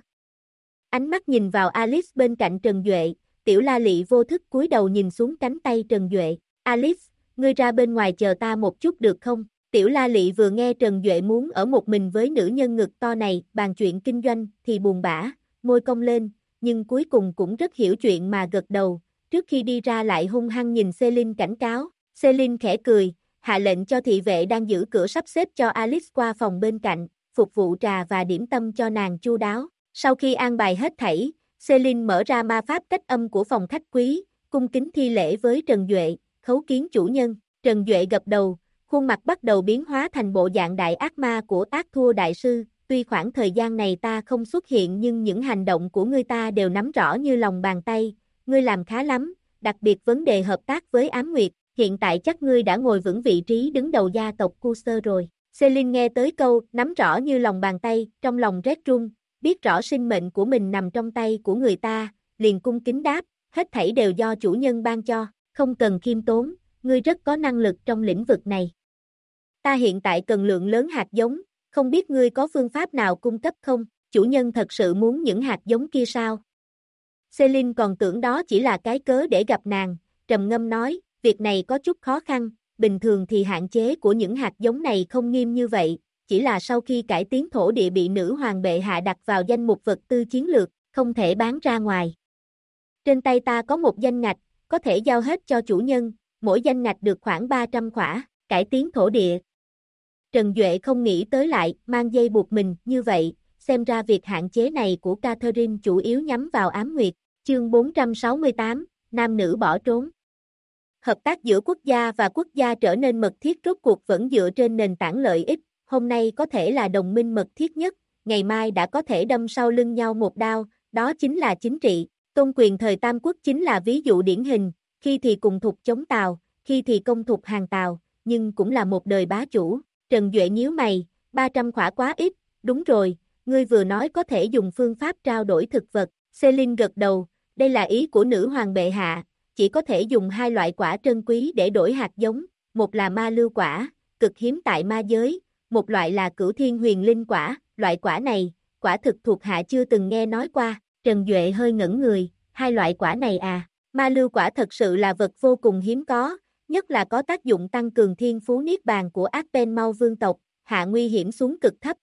Ánh mắt nhìn vào Alice bên cạnh Trần Duệ, Tiểu La Lị vô thức cúi đầu nhìn xuống cánh tay Trần Duệ, Alice, ngươi ra bên ngoài chờ ta một chút được không? Tiểu La Lị vừa nghe Trần Duệ muốn ở một mình với nữ nhân ngực to này bàn chuyện kinh doanh thì buồn bã, môi cong lên, nhưng cuối cùng cũng rất hiểu chuyện mà gật đầu, trước khi đi ra lại hung hăng nhìn Selin cảnh cáo, Selin khẽ cười, hạ lệnh cho thị vệ đang giữ cửa sắp xếp cho Alice qua phòng bên cạnh, phục vụ trà và điểm tâm cho nàng chu đáo. Sau khi an bài hết thảy, Celine mở ra ma pháp cách âm của phòng khách quý, cung kính thi lễ với Trần Duệ, khấu kiến chủ nhân. Trần Duệ gật đầu, khuôn mặt bắt đầu biến hóa thành bộ dạng đại ác ma của Ác Thua Đại Sư. Tuy khoảng thời gian này ta không xuất hiện nhưng những hành động của ngươi ta đều nắm rõ như lòng bàn tay, ngươi làm khá lắm, đặc biệt vấn đề hợp tác với Ám Nguyệt, hiện tại chắc ngươi đã ngồi vững vị trí đứng đầu gia tộc Cursor rồi. Celine nghe tới câu nắm rõ như lòng bàn tay, trong lòng rét run, biết rõ sinh mệnh của mình nằm trong tay của người ta, liền cung kính đáp, hết thảy đều do chủ nhân ban cho, không cần khiêm tốn, ngươi rất có năng lực trong lĩnh vực này. Ta hiện tại cần lượng lớn hạt giống, không biết ngươi có phương pháp nào cung cấp không, chủ nhân thật sự muốn những hạt giống kia sao? Celine còn tưởng đó chỉ là cái cớ để gặp nàng, trầm ngâm nói, việc này có chút khó khăn, bình thường thì hạn chế của những hạt giống này không nghiêm như vậy, chỉ là sau khi cải tiến thổ địa bị nữ hoàng bệ hạ đặt vào danh mục vật tư chiến lược, không thể bán ra ngoài. Trên tay ta có một danh ngạch, có thể giao hết cho chủ nhân, mỗi danh ngạch được khoảng 300 khỏa, cải tiến thổ địa. Trần Duệ không nghĩ tới lại, mang dây buộc mình, như vậy, xem ra việc hạn chế này của Catherine chủ yếu nhắm vào Ám Nguyệt. Chương 468, Nam nữ bỏ trốn. Hợp tác giữa quốc gia và quốc gia trở nên mật thiết rốt cuộc vẫn dựa trên nền tảng lợi ích, hôm nay có thể là đồng minh mật thiết nhất, ngày mai đã có thể đâm sau lưng nhau một đao, đó chính là chính trị. Tôn quyền thời Tam Quốc chính là ví dụ điển hình, khi thì cùng thục chống Tào, khi thì công thục hàng Tào, nhưng cũng là một đời bá chủ. Trần Duệ nhíu mày, 300 khỏa quá ít, đúng rồi, ngươi vừa nói có thể dùng phương pháp trao đổi thực vật. Celine gật đầu, đây là ý của nữ hoàng bệ hạ, chỉ có thể dùng hai loại quả trân quý để đổi hạt giống, một là ma lưu quả, cực hiếm tại ma giới, một loại là cửu thiên huyền linh quả, loại quả này, quả thực thuộc hạ chưa từng nghe nói qua. Trần Duệ hơi ngẩn người, hai loại quả này à, ma lưu quả thật sự là vật vô cùng hiếm có, nhất là có tác dụng tăng cường thiên phú niết bàn của Arpenmau vương tộc, hạ nguy hiểm xuống cực thấp.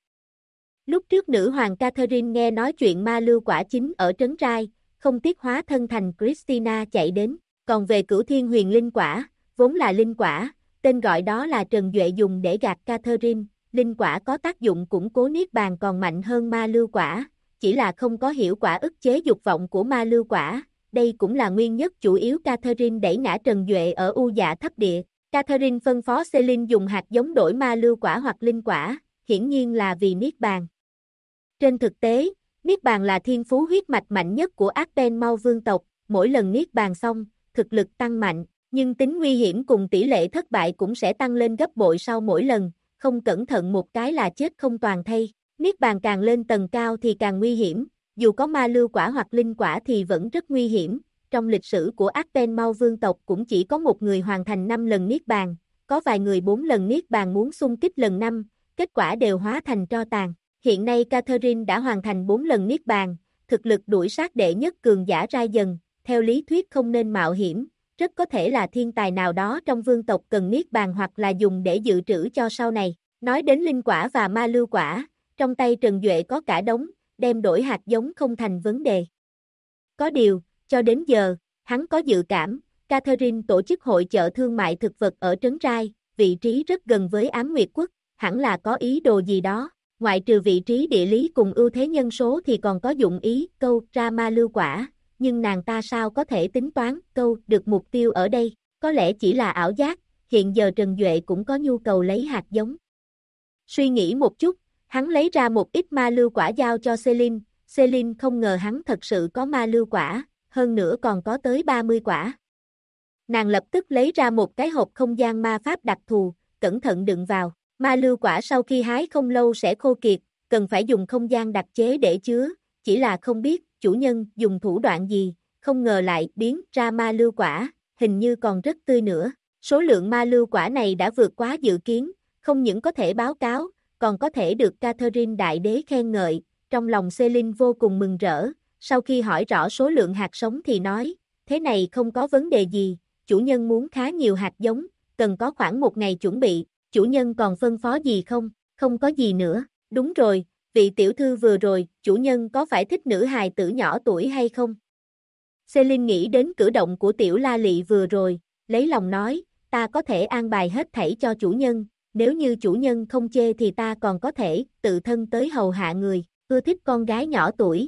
Lúc trước nữ hoàng Catherine nghe nói chuyện ma lưu quả chính ở Trấn Rai, không tiếc hóa thân thành Christina chạy đến, còn về cửu thiên huyền linh quả, vốn là linh quả, tên gọi đó là Trần Duệ dùng để gạt Catherine, linh quả có tác dụng củng cố niết bàn còn mạnh hơn ma lưu quả, chỉ là không có hiệu quả ức chế dục vọng của ma lưu quả. Đây cũng là nguyên nhân chủ yếu Catherine đẩy ngã Trần Duệ ở U Dạ Thấp Địa. Catherine phân phó Celine dùng hạt giống đổi ma lưu quả hoặc linh quả, hiển nhiên là vì niết bàn. Trên thực tế, niết bàn là thiên phú huyết mạch mạnh nhất của Arpenmau vương tộc, mỗi lần niết bàn xong, thực lực tăng mạnh, nhưng tính nguy hiểm cùng tỷ lệ thất bại cũng sẽ tăng lên gấp bội sau mỗi lần, không cẩn thận một cái là chết không toàn thây. Niết bàn càng lên tầng cao thì càng nguy hiểm, dù có ma lưu quả hoặc linh quả thì vẫn rất nguy hiểm. Trong lịch sử của Arpenmau vương tộc cũng chỉ có một người hoàn thành 5 lần niết bàn, có vài người 4 lần niết bàn muốn xung kích lần 5, kết quả đều hóa thành tro tàn. Hiện nay Catherine đã hoàn thành 4 lần niết bàn, thực lực đuổi sát đệ nhất cường giả Rai dần, theo lý thuyết không nên mạo hiểm, rất có thể là thiên tài nào đó trong vương tộc cần niết bàn hoặc là dùng để dự trữ cho sau này. Nói đến linh quả và ma lưu quả, trong tay Trần Duệ có cả đống, đem đổi hạt giống không thành vấn đề. Có điều, cho đến giờ, hắn có dự cảm, Catherine tổ chức hội chợ thương mại thực vật ở Trấn Rai, vị trí rất gần với Ám Nguyệt Quốc, hẳn là có ý đồ gì đó. Ngoại trừ vị trí địa lý cùng ưu thế nhân số thì còn có dụng ý câu ra ma lưu quả, nhưng nàng ta sao có thể tính toán câu được mục tiêu ở đây, có lẽ chỉ là ảo giác, hiện giờ Trần Duệ cũng có nhu cầu lấy hạt giống. Suy nghĩ một chút, hắn lấy ra một ít ma lưu quả giao cho Celine, Celine không ngờ hắn thật sự có ma lưu quả, hơn nữa còn có tới 30 quả. Nàng lập tức lấy ra một cái hộp không gian ma pháp đặc thù, cẩn thận đựng vào. Ma lưu quả sau khi hái không lâu sẽ khô kiệt, cần phải dùng không gian đặc chế để chứa, chỉ là không biết chủ nhân dùng thủ đoạn gì, không ngờ lại biến ra ma lưu quả, hình như còn rất tươi nữa. Số lượng ma lưu quả này đã vượt quá dự kiến, không những có thể báo cáo, còn có thể được Catherine Đại Đế khen ngợi, trong lòng Celine vô cùng mừng rỡ, sau khi hỏi rõ số lượng hạt sống thì nói, thế này không có vấn đề gì, chủ nhân muốn khá nhiều hạt giống, cần có khoảng 1 ngày chuẩn bị. Chủ nhân còn phân phó gì không? Không có gì nữa. Đúng rồi, vị tiểu thư vừa rồi, chủ nhân có phải thích nữ hài tử nhỏ tuổi hay không? Celine nghĩ đến cử động của tiểu La Lị vừa rồi, lấy lòng nói, ta có thể an bài hết thảy cho chủ nhân, nếu như chủ nhân không chê thì ta còn có thể tự thân tới hầu hạ người, ưa thích con gái nhỏ tuổi.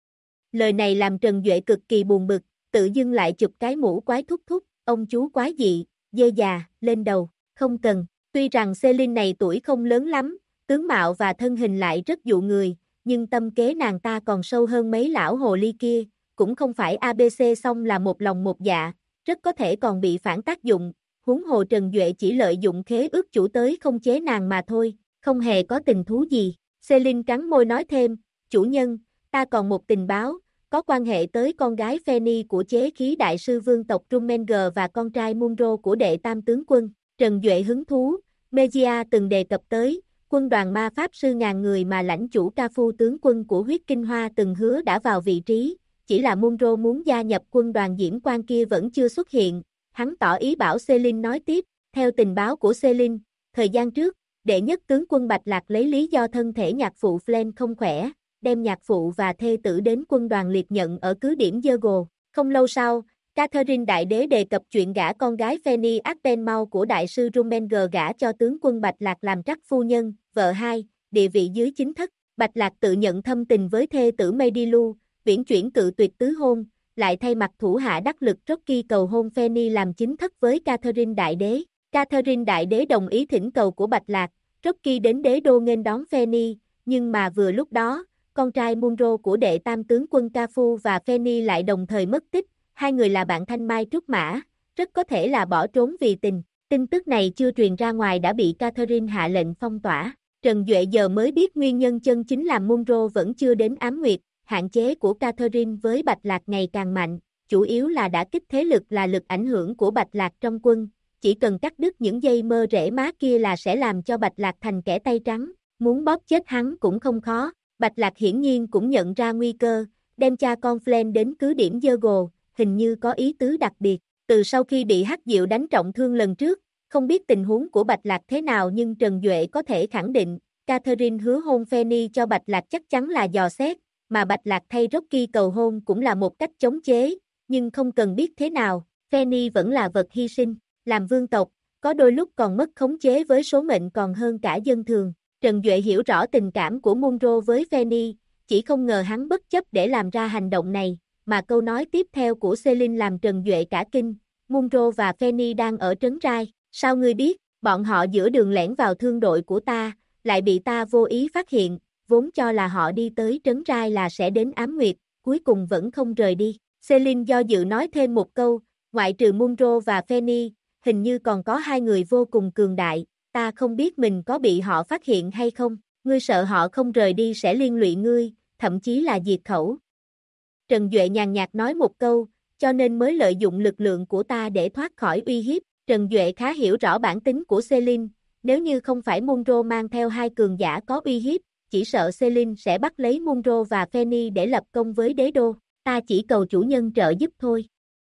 Lời này làm Trần Duệ cực kỳ buồn bực, tự dưng lại chụp cái mũ quái thúc thúc, ông chú quái dị, dê già, lên đầu, không cần, tuy rằng Celine này tuổi không lớn lắm, tướng mạo và thân hình lại rất dụ người, nhưng tâm kế nàng ta còn sâu hơn mấy lão hồ ly kia, cũng không phải ABC xong là một lòng một dạ, rất có thể còn bị phản tác dụng, huống hồ Trần Duệ chỉ lợi dụng khế ước chủ tới không chế nàng mà thôi, không hề có tình thú gì. Celine cắn môi nói thêm, chủ nhân, ta còn một tình báo, có quan hệ tới con gái Fanny của chế khí đại sư vương tộc Rumenger và con trai Munro của đệ tam tướng quân. Trần Duệ hứng thú, Mejia từng đề cập tới, quân đoàn ma pháp sư ngàn người mà lãnh chủ Cafu tướng quân của huyết kinh hoa từng hứa đã vào vị trí, chỉ là Munro muốn gia nhập quân đoàn diễm quan kia vẫn chưa xuất hiện, hắn tỏ ý bảo Celine nói tiếp, theo tình báo của Celine, thời gian trước, đệ nhất tướng quân Bạch Lạc lấy lý do thân thể nhạc phụ Flen không khỏe, đem nhạc phụ và thê tử đến quân đoàn liệt nhận ở cứ điểm Yergo. Không lâu sau, Catherine Đại Đế đề cập chuyện gả con gái Fanny Aspinall của đại sư Rumenger gả cho tướng quân Bạch Lạc làm trắc phu nhân, vợ hai, địa vị dưới chính thất. Bạch Lạc tự nhận thâm tình với thê tử Meidilu, viễn chuyển cự tuyệt tứ hôn, lại thay mặt thủ hạ đắc lực Rocky cầu hôn Fanny làm chính thất với Catherine Đại Đế. Catherine Đại Đế đồng ý thỉnh cầu của Bạch Lạc, Rocky đến đế đô nghênh đón Fanny, nhưng mà vừa lúc đó, con trai Munro của đệ tam tướng quân Cafu và Fanny lại đồng thời mất tích, hai người là bạn thanh mai trúc mã, rất có thể là bỏ trốn vì tình. Tin tức này chưa truyền ra ngoài đã bị Catherine hạ lệnh phong tỏa. Trần Duệ giờ mới biết nguyên nhân chân chính là Munro vẫn chưa đến ám nguyệt, hạn chế của Catherine với Bạch Lạc ngày càng mạnh, chủ yếu là đã kích thế lực là lực ảnh hưởng của Bạch Lạc trong quân, chỉ cần cắt đứt những dây mơ rễ má kia là sẽ làm cho Bạch Lạc thành kẻ tay trắng, muốn bóp chết hắn cũng không khó. Bạch Lạc hiển nhiên cũng nhận ra nguy cơ, đem cha con Flen đến cứ điểm Yergo, hình như có ý tứ đặc biệt. Từ sau khi bị Hắc Diệu đánh trọng thương lần trước, không biết tình huống của Bạch Lạc thế nào nhưng Trần Duệ có thể khẳng định, Catherine hứa hôn Fanny cho Bạch Lạc chắc chắn là dò xét, mà Bạch Lạc thay Rocky cầu hôn cũng là một cách chống chế, nhưng không cần biết thế nào, Fanny vẫn là vật hy sinh, làm vương tộc, có đôi lúc còn mất khống chế với số mệnh còn hơn cả dân thường. Trần Duệ hiểu rõ tình cảm của Munro với Fanny, chỉ không ngờ hắn bất chấp để làm ra hành động này, mà câu nói tiếp theo của Celine làm Trần Duệ cả kinh, Munro và Fanny đang ở trấn Rai, sao ngươi biết, bọn họ giữa đường lẻn vào thương đội của ta, lại bị ta vô ý phát hiện, vốn cho là họ đi tới trấn Rai là sẽ đến ám nguyệt, cuối cùng vẫn không rời đi. Celine do dự nói thêm một câu, ngoại trừ Munro và Fanny, hình như còn có hai người vô cùng cường đại, ta không biết mình có bị họ phát hiện hay không, ngươi sợ họ không rời đi sẽ liên lụy ngươi, thậm chí là diệt khẩu. Trần Duệ nhàn nhạt nói một câu, cho nên mới lợi dụng lực lượng của ta để thoát khỏi uy hiếp. Trần Duệ khá hiểu rõ bản tính của Celine, nếu như không phải Munro mang theo hai cường giả có uy hiếp, chỉ sợ Celine sẽ bắt lấy Munro và Fanny để lập công với đế đô, ta chỉ cầu chủ nhân trợ giúp thôi.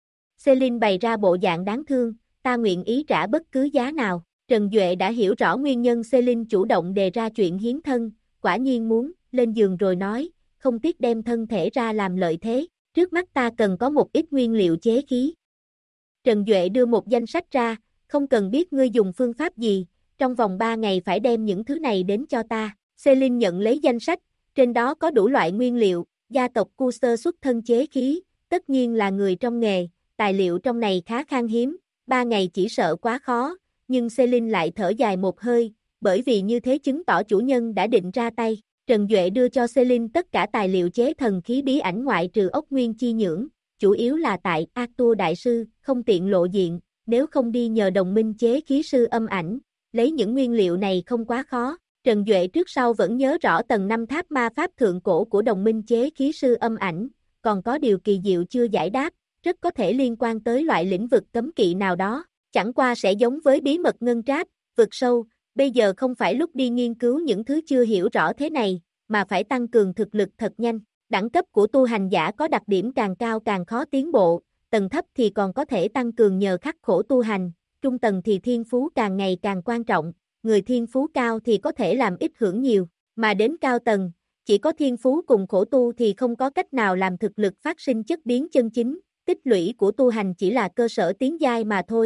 Celine bày ra bộ dạng đáng thương, ta nguyện ý trả bất cứ giá nào. Trần Duệ đã hiểu rõ nguyên nhân Celine chủ động đề ra chuyện hiến thân, quả nhiên muốn, lên giường rồi nói, không tiếc đem thân thể ra làm lợi thế, trước mắt ta cần có một ít nguyên liệu chế khí. Trần Duệ đưa một danh sách ra, không cần biết ngươi dùng phương pháp gì, trong vòng 3 ngày phải đem những thứ này đến cho ta. Celine nhận lấy danh sách, trên đó có đủ loại nguyên liệu, gia tộc Custer xuất thân chế khí, tất nhiên là người trong nghề, tài liệu trong này khá khan hiếm, 3 ngày chỉ sợ quá khó, nhưng Celine lại thở dài một hơi, bởi vì như thế chứng tỏ chủ nhân đã định ra tay. Trần Duệ đưa cho Celine tất cả tài liệu chế thần khí bí ảnh ngoại trừ ốc nguyên chi nhưỡng, chủ yếu là tại Arthur Đại Sư, không tiện lộ diện, nếu không đi nhờ đồng minh chế khí sư âm ảnh, lấy những nguyên liệu này không quá khó. Trần Duệ trước sau vẫn nhớ rõ tầng 5 tháp ma pháp thượng cổ của đồng minh chế khí sư âm ảnh, còn có điều kỳ diệu chưa giải đáp, rất có thể liên quan tới loại lĩnh vực cấm kỵ nào đó, chẳng qua sẽ giống với bí mật ngân tráp, vực sâu, bây giờ không phải lúc đi nghiên cứu những thứ chưa hiểu rõ thế này, mà phải tăng cường thực lực thật nhanh. Đẳng cấp của tu hành giả có đặc điểm càng cao càng khó tiến bộ, tầng thấp thì còn có thể tăng cường nhờ khắc khổ tu hành, trung tầng thì thiên phú càng ngày càng quan trọng, người thiên phú cao thì có thể làm ít hưởng nhiều, mà đến cao tầng, chỉ có thiên phú cùng khổ tu thì không có cách nào làm thực lực phát sinh chất biến chân chính, tích lũy của tu hành chỉ là cơ sở tiến giai mà thôi,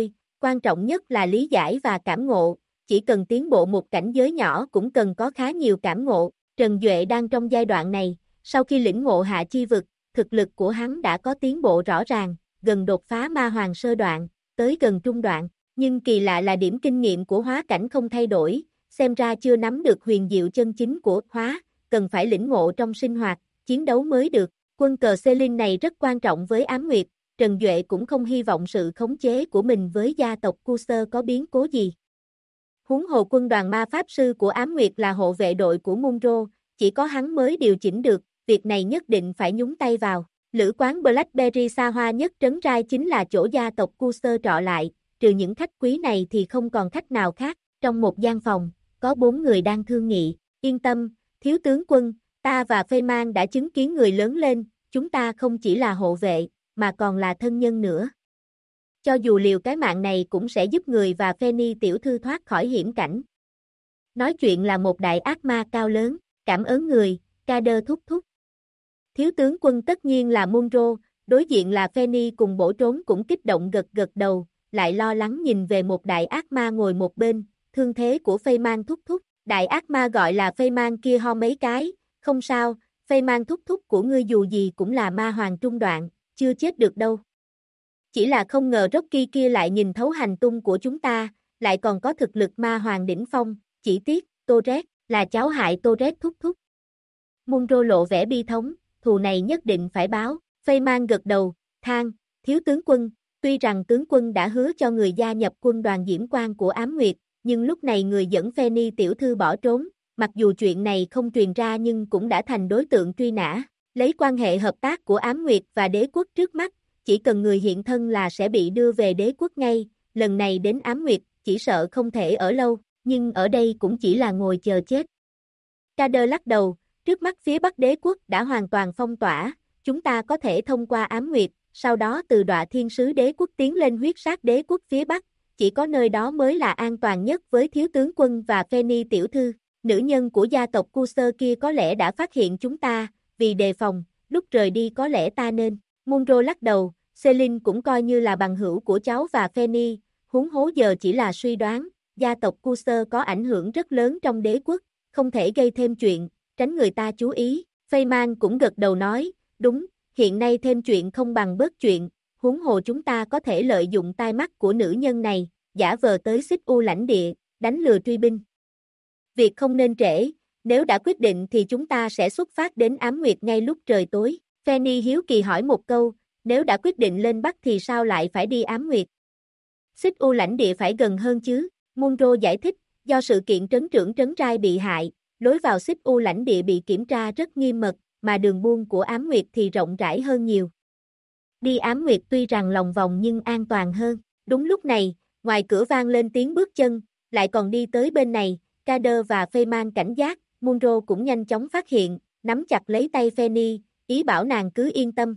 quan trọng nhất là lý giải và cảm ngộ, chỉ cần tiến bộ một cảnh giới nhỏ cũng cần có khá nhiều cảm ngộ. Trần Duệ đang trong giai đoạn này, sau khi lĩnh ngộ hạ chi vực, thực lực của hắn đã có tiến bộ rõ ràng, gần đột phá ma hoàng sơ đoạn, tới gần trung đoạn, nhưng kỳ lạ là điểm kinh nghiệm của hóa cảnh không thay đổi, xem ra chưa nắm được huyền diệu chân chính của hóa, cần phải lĩnh ngộ trong sinh hoạt, chiến đấu mới được. Quân cờ Selin này rất quan trọng với Ám Nguyệt, Trần Duệ cũng không hy vọng sự khống chế của mình với gia tộc Cursor có biến cố gì. Huống hồ quân đoàn ma pháp sư của Ám Nguyệt là hộ vệ đội của Munro, chỉ có hắn mới điều chỉnh được, việc này nhất định phải nhúng tay vào. Lữ quán Blackberry xa hoa nhất trấn Rai chính là chỗ gia tộc Cursor trọ lại, trừ những khách quý này thì không còn khách nào khác. Trong một gian phòng, có 4 người đang thương nghị. Yên tâm, thiếu tướng quân, ta và Feynman đã chứng kiến người lớn lên, chúng ta không chỉ là hộ vệ, mà còn là thân nhân nữa. Cho dù liều cái mạng này cũng sẽ giúp người và Fanny tiểu thư thoát khỏi hiểm cảnh. Nói chuyện là một đại ác ma cao lớn, cảm ơn người, Kader thúc thúc. Thiếu tướng quân tất nhiên là Munro, đối diện là Fanny cùng bổ trốn cũng kích động gật gật đầu, lại lo lắng nhìn về một đại ác ma ngồi một bên, thương thế của Feynman thúc thúc. Đại ác ma gọi là Feynman kia ho mấy cái, không sao, Feynman thúc thúc của ngươi dù gì cũng là ma hoàng trung đoạn, chưa chết được đâu. Chỉ là không ngờ Rocky kia lại nhìn thấu hành tung của chúng ta, lại còn có thực lực ma hoàng đỉnh phong, chỉ tiếc, Torres, là cháu hại Torres thúc thúc. Munro lộ vẻ bi thống, thù này nhất định phải báo, Feynman gật đầu, than, thiếu tướng quân, tuy rằng tướng quân đã hứa cho người gia nhập quân đoàn Diễm Quang của Ám Nguyệt, nhưng lúc này người dẫn Fanny tiểu thư bỏ trốn, mặc dù chuyện này không truyền ra nhưng cũng đã thành đối tượng truy nã, lấy quan hệ hợp tác của Ám Nguyệt và đế quốc trước mắt, chỉ cần người hiện thân là sẽ bị đưa về đế quốc ngay, lần này đến Ám Nguyệt, chỉ sợ không thể ở lâu, nhưng ở đây cũng chỉ là ngồi chờ chết. Kader lắc đầu, trước mắt phía Bắc đế quốc đã hoàn toàn phong tỏa, chúng ta có thể thông qua Ám Nguyệt, sau đó từ Đoạ Thiên Sứ đế quốc tiến lên huyết sát đế quốc phía Bắc, chỉ có nơi đó mới là an toàn nhất với thiếu tướng quân và Fanny tiểu thư. Nữ nhân của gia tộc Cursor kia có lẽ đã phát hiện chúng ta, vì đề phòng, lúc rời đi có lẽ ta nên. Munro lắc đầu, Selin cũng coi như là bằng hữu của cháu và Fanny, huống hố giờ chỉ là suy đoán, gia tộc Cursor có ảnh hưởng rất lớn trong đế quốc, không thể gây thêm chuyện, tránh người ta chú ý. Feynman cũng gật đầu nói, đúng, hiện nay thêm chuyện không bằng bớt chuyện, huống hồ chúng ta có thể lợi dụng tai mắt của nữ nhân này, giả vờ tới Xích U lãnh địa, đánh lừa truy binh. Việc không nên trễ, nếu đã quyết định thì chúng ta sẽ xuất phát đến Ám Nguyệt ngay lúc trời tối. Fanny hiếu kỳ hỏi một câu, nếu đã quyết định lên Bắc thì sao lại phải đi Ám Nguyệt? Xích U lãnh địa phải gần hơn chứ, Munro giải thích, do sự kiện trấn trưởng trấn Rai bị hại, lối vào Xích U lãnh địa bị kiểm tra rất nghiêm mật, mà đường buôn của Ám Nguyệt thì rộng rãi hơn nhiều. Đi Ám Nguyệt tuy rằng lòng vòng nhưng an toàn hơn. Đúng lúc này, ngoài cửa vang lên tiếng bước chân, lại còn đi tới bên này, Kader và Feynman cảnh giác, Munro cũng nhanh chóng phát hiện, nắm chặt lấy tay Fanny, ý bảo nàng cứ yên tâm.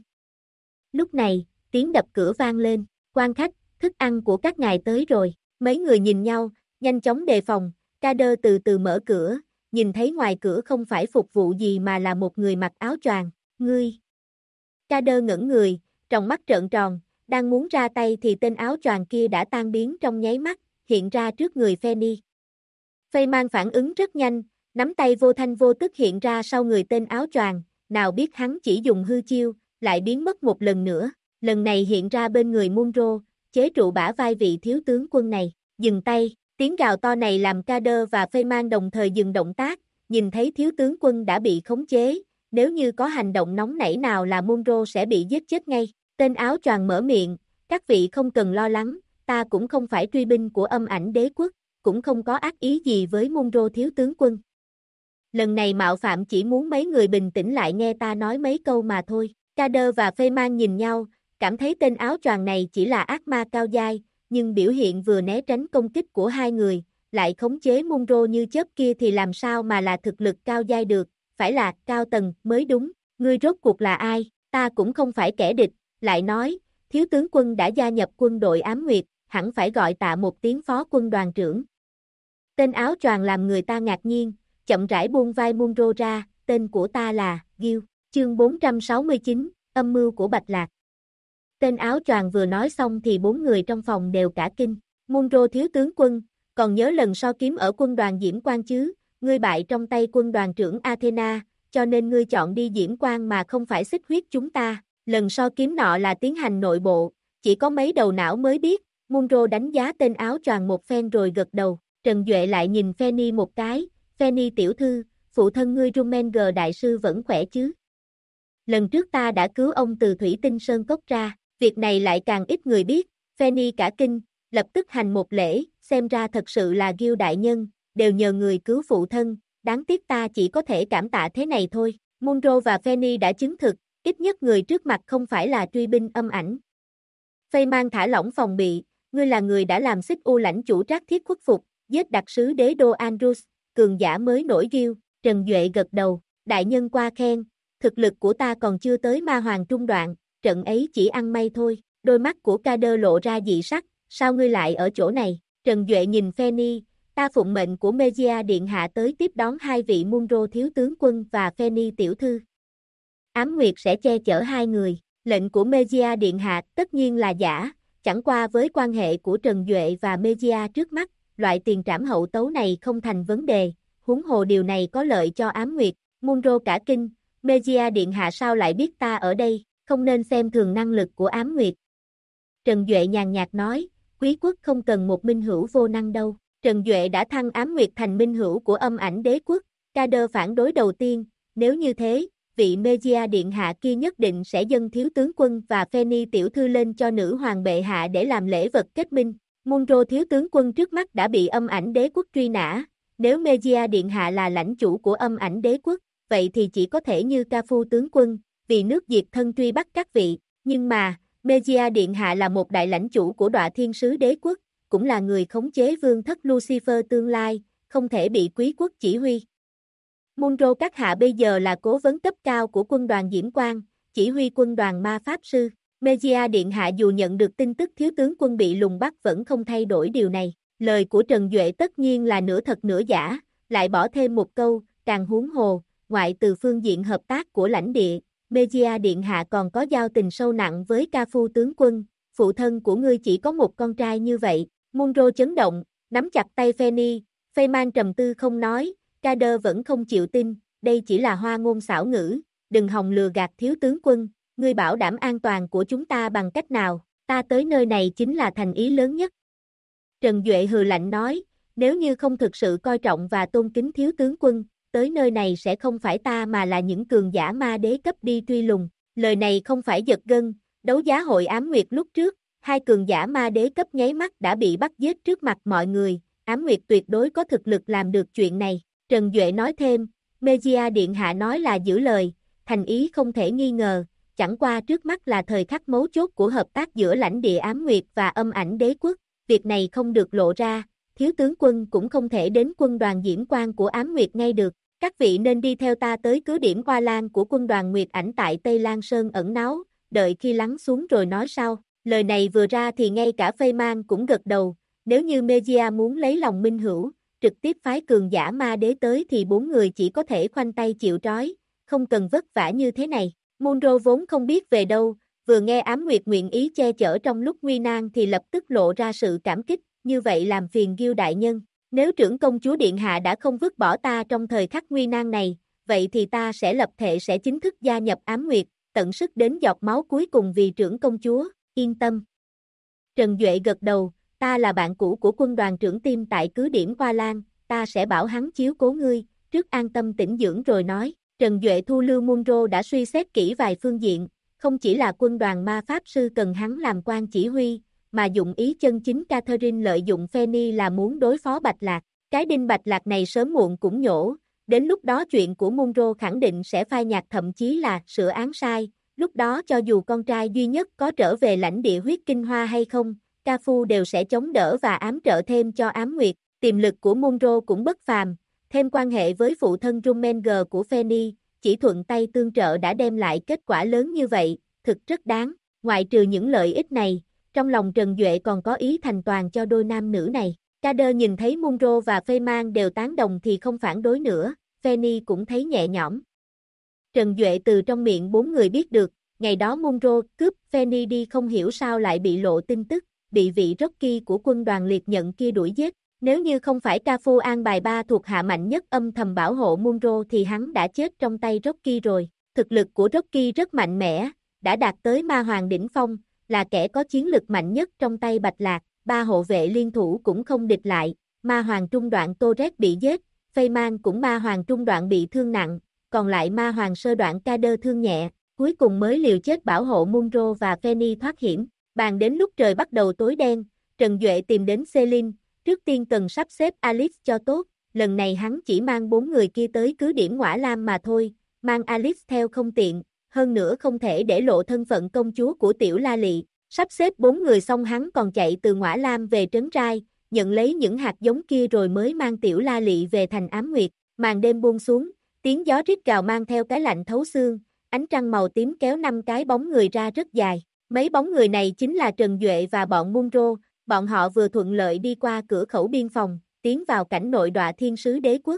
Lúc này, tiếng đập cửa vang lên, quan khách, thức ăn của các ngài tới rồi, mấy người nhìn nhau, nhanh chóng đề phòng, Kader từ từ mở cửa, nhìn thấy ngoài cửa không phải phục vụ gì mà là một người mặc áo choàng, ngươi. Kader ngẩn người, tròng mắt trợn tròn, đang muốn ra tay thì tên áo choàng kia đã tan biến trong nháy mắt, hiện ra trước người Fanny. Feynman phản ứng rất nhanh, nắm tay vô thanh vô tức hiện ra sau người tên áo choàng, nào biết hắn chỉ dùng hư chiêu, lại biến mất một lần nữa, lần này hiện ra bên người Munro, chế trụ bả vai vị thiếu tướng quân này, dừng tay, tiếng gào to này làm Kader và Feynman đồng thời dừng động tác, nhìn thấy thiếu tướng quân đã bị khống chế, nếu như có hành động nóng nảy nào là Munro sẽ bị giết chết ngay. Tên áo choàng mở miệng, các vị không cần lo lắng, ta cũng không phải truy binh của Âm Ảnh Đế Quốc, cũng không có ác ý gì với Munro thiếu tướng quân. Lần này mạo phạm chỉ muốn mấy người bình tĩnh lại nghe ta nói mấy câu mà thôi. Kader và Feynman nhìn nhau, cảm thấy tên áo choàng này chỉ là ác ma cao giai, nhưng biểu hiện vừa né tránh công kích của hai người, lại khống chế Munro như chớp kia thì làm sao mà là thực lực cao giai được, phải là cao tầng mới đúng. Ngươi rốt cuộc là ai? Ta cũng không phải kẻ địch. Lại nói, thiếu tướng quân đã gia nhập quân đội Ám Nguyệt, hẳn phải gọi tạ một tiếng phó quân đoàn trưởng. Tên áo choàng làm người ta ngạc nhiên, chậm rãi buông vai Munro ra, tên của ta là Gil, chương 469, âm mưu của Bạch Lạc. Tên áo choàng vừa nói xong thì 4 người trong phòng đều cả kinh, Munro thiếu tướng quân, còn nhớ lần so kiếm ở quân đoàn Diễm Quang chứ, ngươi bại trong tay quân đoàn trưởng Athena, cho nên ngươi chọn đi Diễm Quang mà không phải xích huyết chúng ta, lần so kiếm nọ là tiến hành nội bộ, chỉ có mấy đầu não mới biết, Munro đánh giá tên áo choàng một phen rồi gật đầu, Trần Duệ lại nhìn Fanny một cái, Fanny tiểu thư, phụ thân ngươi Rumenger đại sư vẫn khỏe chứ? Lần trước ta đã cứu ông từ Thủy Tinh Sơn Cốc ra, việc này lại càng ít người biết, Fanny cả kinh, lập tức hành một lễ, xem ra thật sự là Gil đại nhân, đều nhờ người cứu phụ thân, đáng tiếc ta chỉ có thể cảm tạ thế này thôi. Munro và Fanny đã chứng thực, ít nhất người trước mặt không phải là truy binh âm ảnh. Feynman thả lỏng phòng bị, ngươi là người đã làm xích u lãnh chủ Trác Thiết khuất phục, giết đặc sứ đế đô Andrus, cường giả mới nổi Gil, Trần Duệ gật đầu, đại nhân qua khen, thực lực của ta còn chưa tới ma hoàng trung đoạn, trận ấy chỉ ăn may thôi, đôi mắt của Kader lộ ra dị sắc, sao ngươi lại ở chỗ này, Trần Duệ nhìn Fanny, ta phụng mệnh của Megia Điện Hạ tới tiếp đón hai vị Munro thiếu tướng quân và Fanny tiểu thư. Ám Nguyệt sẽ che chở hai người, lệnh của Megia Điện Hạ tất nhiên là giả, chẳng qua với quan hệ của Trần Duệ và Megia trước mắt, loại tiền trảm hậu tấu này không thành vấn đề, huống hồ điều này có lợi cho Ám Nguyệt, Munro cả kinh, Megia Điện Hạ sao lại biết ta ở đây, không nên xem thường năng lực của Ám Nguyệt. Trần Duệ nhàn nhạt nói, quý quốc không cần một minh hữu vô năng đâu, Trần Duệ đã thăng Ám Nguyệt thành minh hữu của âm ảnh đế quốc, Kader phản đối đầu tiên, nếu như thế, vị Megia Điện Hạ kia nhất định sẽ dâng thiếu tướng quân và Fanny tiểu thư lên cho nữ hoàng bệ hạ để làm lễ vật kết minh. Munro thiếu tướng quân trước mắt đã bị âm ảnh đế quốc truy nã, nếu Megia Điện Hạ là lãnh chủ của âm ảnh đế quốc, vậy thì chỉ có thể như Cafu tướng quân, vì nước diệt thân truy bắt các vị, nhưng mà, Megia Điện Hạ là một đại lãnh chủ của Đọa Thiên Sứ đế quốc, cũng là người khống chế vương thất Lucifer tương lai, không thể bị quý quốc chỉ huy. Munro các hạ bây giờ là cố vấn cấp cao của quân đoàn Diễm Quang, chỉ huy quân đoàn ma pháp sư. Megia Điện Hạ dù nhận được tin tức thiếu tướng quân bị lùng bắt vẫn không thay đổi điều này. Lời của Trần Duệ tất nhiên là nửa thật nửa giả, lại bỏ thêm một câu, càng huống hồ, ngoại từ phương diện hợp tác của lãnh địa, Megia Điện Hạ còn có giao tình sâu nặng với Cafu tướng quân, phụ thân của ngươi chỉ có một con trai như vậy. Munro chấn động, nắm chặt tay Fanny, Feynman trầm tư không nói, Kader vẫn không chịu tin, đây chỉ là hoa ngôn xảo ngữ, đừng hòng lừa gạt thiếu tướng quân, ngươi bảo đảm an toàn của chúng ta bằng cách nào, ta tới nơi này chính là thành ý lớn nhất. Trần Duệ hừ lạnh nói, nếu như không thực sự coi trọng và tôn kính thiếu tướng quân, tới nơi này sẽ không phải ta mà là những cường giả ma đế cấp đi truy lùng, lời này không phải giật gân, đấu giá hội Ám Nguyệt lúc trước, hai cường giả ma đế cấp nháy mắt đã bị bắt giết trước mặt mọi người, Ám Nguyệt tuyệt đối có thực lực làm được chuyện này. Trần Duệ nói thêm, Megia Điện Hạ nói là giữ lời, thành ý không thể nghi ngờ, chẳng qua trước mắt là thời khắc mấu chốt của hợp tác giữa lãnh địa Ám Nguyệt và âm ảnh đế quốc, việc này không được lộ ra, thiếu tướng quân cũng không thể đến quân đoàn Diễm Quang của Ám Nguyệt ngay được, các vị nên đi theo ta tới cứ điểm Hoa Lan của quân đoàn Nguyệt ảnh tại Tây Lan Sơn ẩn náu, đợi khi lắng xuống rồi nói sau. Lời này vừa ra thì ngay cả Feynman cũng gật đầu, nếu như Megia muốn lấy lòng minh hữu, trực tiếp phái cường giả ma đế tới thì bốn người chỉ có thể khoanh tay chịu trói, không cần vất vả như thế này. Munro vốn không biết về đâu, vừa nghe Ám Nguyệt nguyện ý che chở trong lúc nguy nan thì lập tức lộ ra sự cảm kích, như vậy làm phiền Gil đại nhân. Nếu trưởng công chúa Điện Hạ đã không vứt bỏ ta trong thời khắc nguy nan này, vậy thì ta sẽ lập thệ sẽ chính thức gia nhập Ám Nguyệt, tận sức đến giọt máu cuối cùng vì trưởng công chúa, yên tâm. Trần Duệ gật đầu, ta là bạn cũ của quân đoàn trưởng Tim tại cứ điểm Hoa Lan, ta sẽ bảo hắn chiếu cố ngươi, trước an tâm tĩnh dưỡng rồi nói. Trần Duệ thu lưu Munro đã suy xét kỹ vài phương diện, không chỉ là quân đoàn ma pháp sư cần hắn làm quan chỉ huy, mà dụng ý chân chính Catherine lợi dụng Fanny là muốn đối phó Bạch Lạc. Cái đinh Bạch Lạc này sớm muộn cũng nhổ, đến lúc đó chuyện của Munro khẳng định sẽ phai nhạt thậm chí là sửa án sai, lúc đó cho dù con trai duy nhất có trở về lãnh địa huyết kinh hoa hay không, Cafu đều sẽ chống đỡ và ám trợ thêm cho Ám Nguyệt, tiềm lực của Munro cũng bất phàm, thêm quan hệ với phụ thân Rumenger của Fanny, chỉ thuận tay tương trợ đã đem lại kết quả lớn như vậy, thực rất đáng, ngoại trừ những lợi ích này, trong lòng Trần Duệ còn có ý thành toàn cho đôi nam nữ này. Kader nhìn thấy Munro và Feynman đều tán đồng thì không phản đối nữa, Fanny cũng thấy nhẹ nhõm. Trần Duệ từ trong miệng bốn người biết được, ngày đó Munro cướp Fanny đi không hiểu sao lại bị lộ tin tức, bị vị Rocky của quân đoàn liệt nhận kia đuổi giết. Nếu như không phải Cafu an bài 3 thuộc hạ mạnh nhất âm thầm bảo hộ Munro thì hắn đã chết trong tay Rocky rồi. Thực lực của Rocky rất mạnh mẽ, đã đạt tới ma hoàng đỉnh phong, là kẻ có chiến lực mạnh nhất trong tay Bạch Lạc. 3 hộ vệ liên thủ cũng không địch lại, ma hoàng trung đoạn Torres bị giết, Feynman cũng ma hoàng trung đoạn bị thương nặng, còn lại ma hoàng sơ đoạn Kader thương nhẹ, cuối cùng mới liều chết bảo hộ Munro và Fanny thoát hiểm. Bàn đến lúc trời bắt đầu tối đen, Trần Duệ tìm đến Celine, trước tiên cần sắp xếp Alice cho tốt, lần này hắn chỉ mang 4 người kia tới cứ điểm Ngõa Lam mà thôi, mang Alice theo không tiện, hơn nữa không thể để lộ thân phận công chúa của Tiểu La Lị. Sắp xếp 4 người xong hắn còn chạy từ Ngõa Lam về Trấn Trai, nhận lấy những hạt giống kia rồi mới mang Tiểu La Lị về thành Ám Nguyệt. Màn đêm buông xuống, tiếng gió rít gào mang theo cái lạnh thấu xương, ánh trăng màu tím kéo 5 cái bóng người ra rất dài. Mấy bóng người này chính là Trần Duệ và bọn Munro, bọn họ vừa thuận lợi đi qua cửa khẩu biên phòng, tiến vào cảnh nội đọa thiên sứ đế quốc.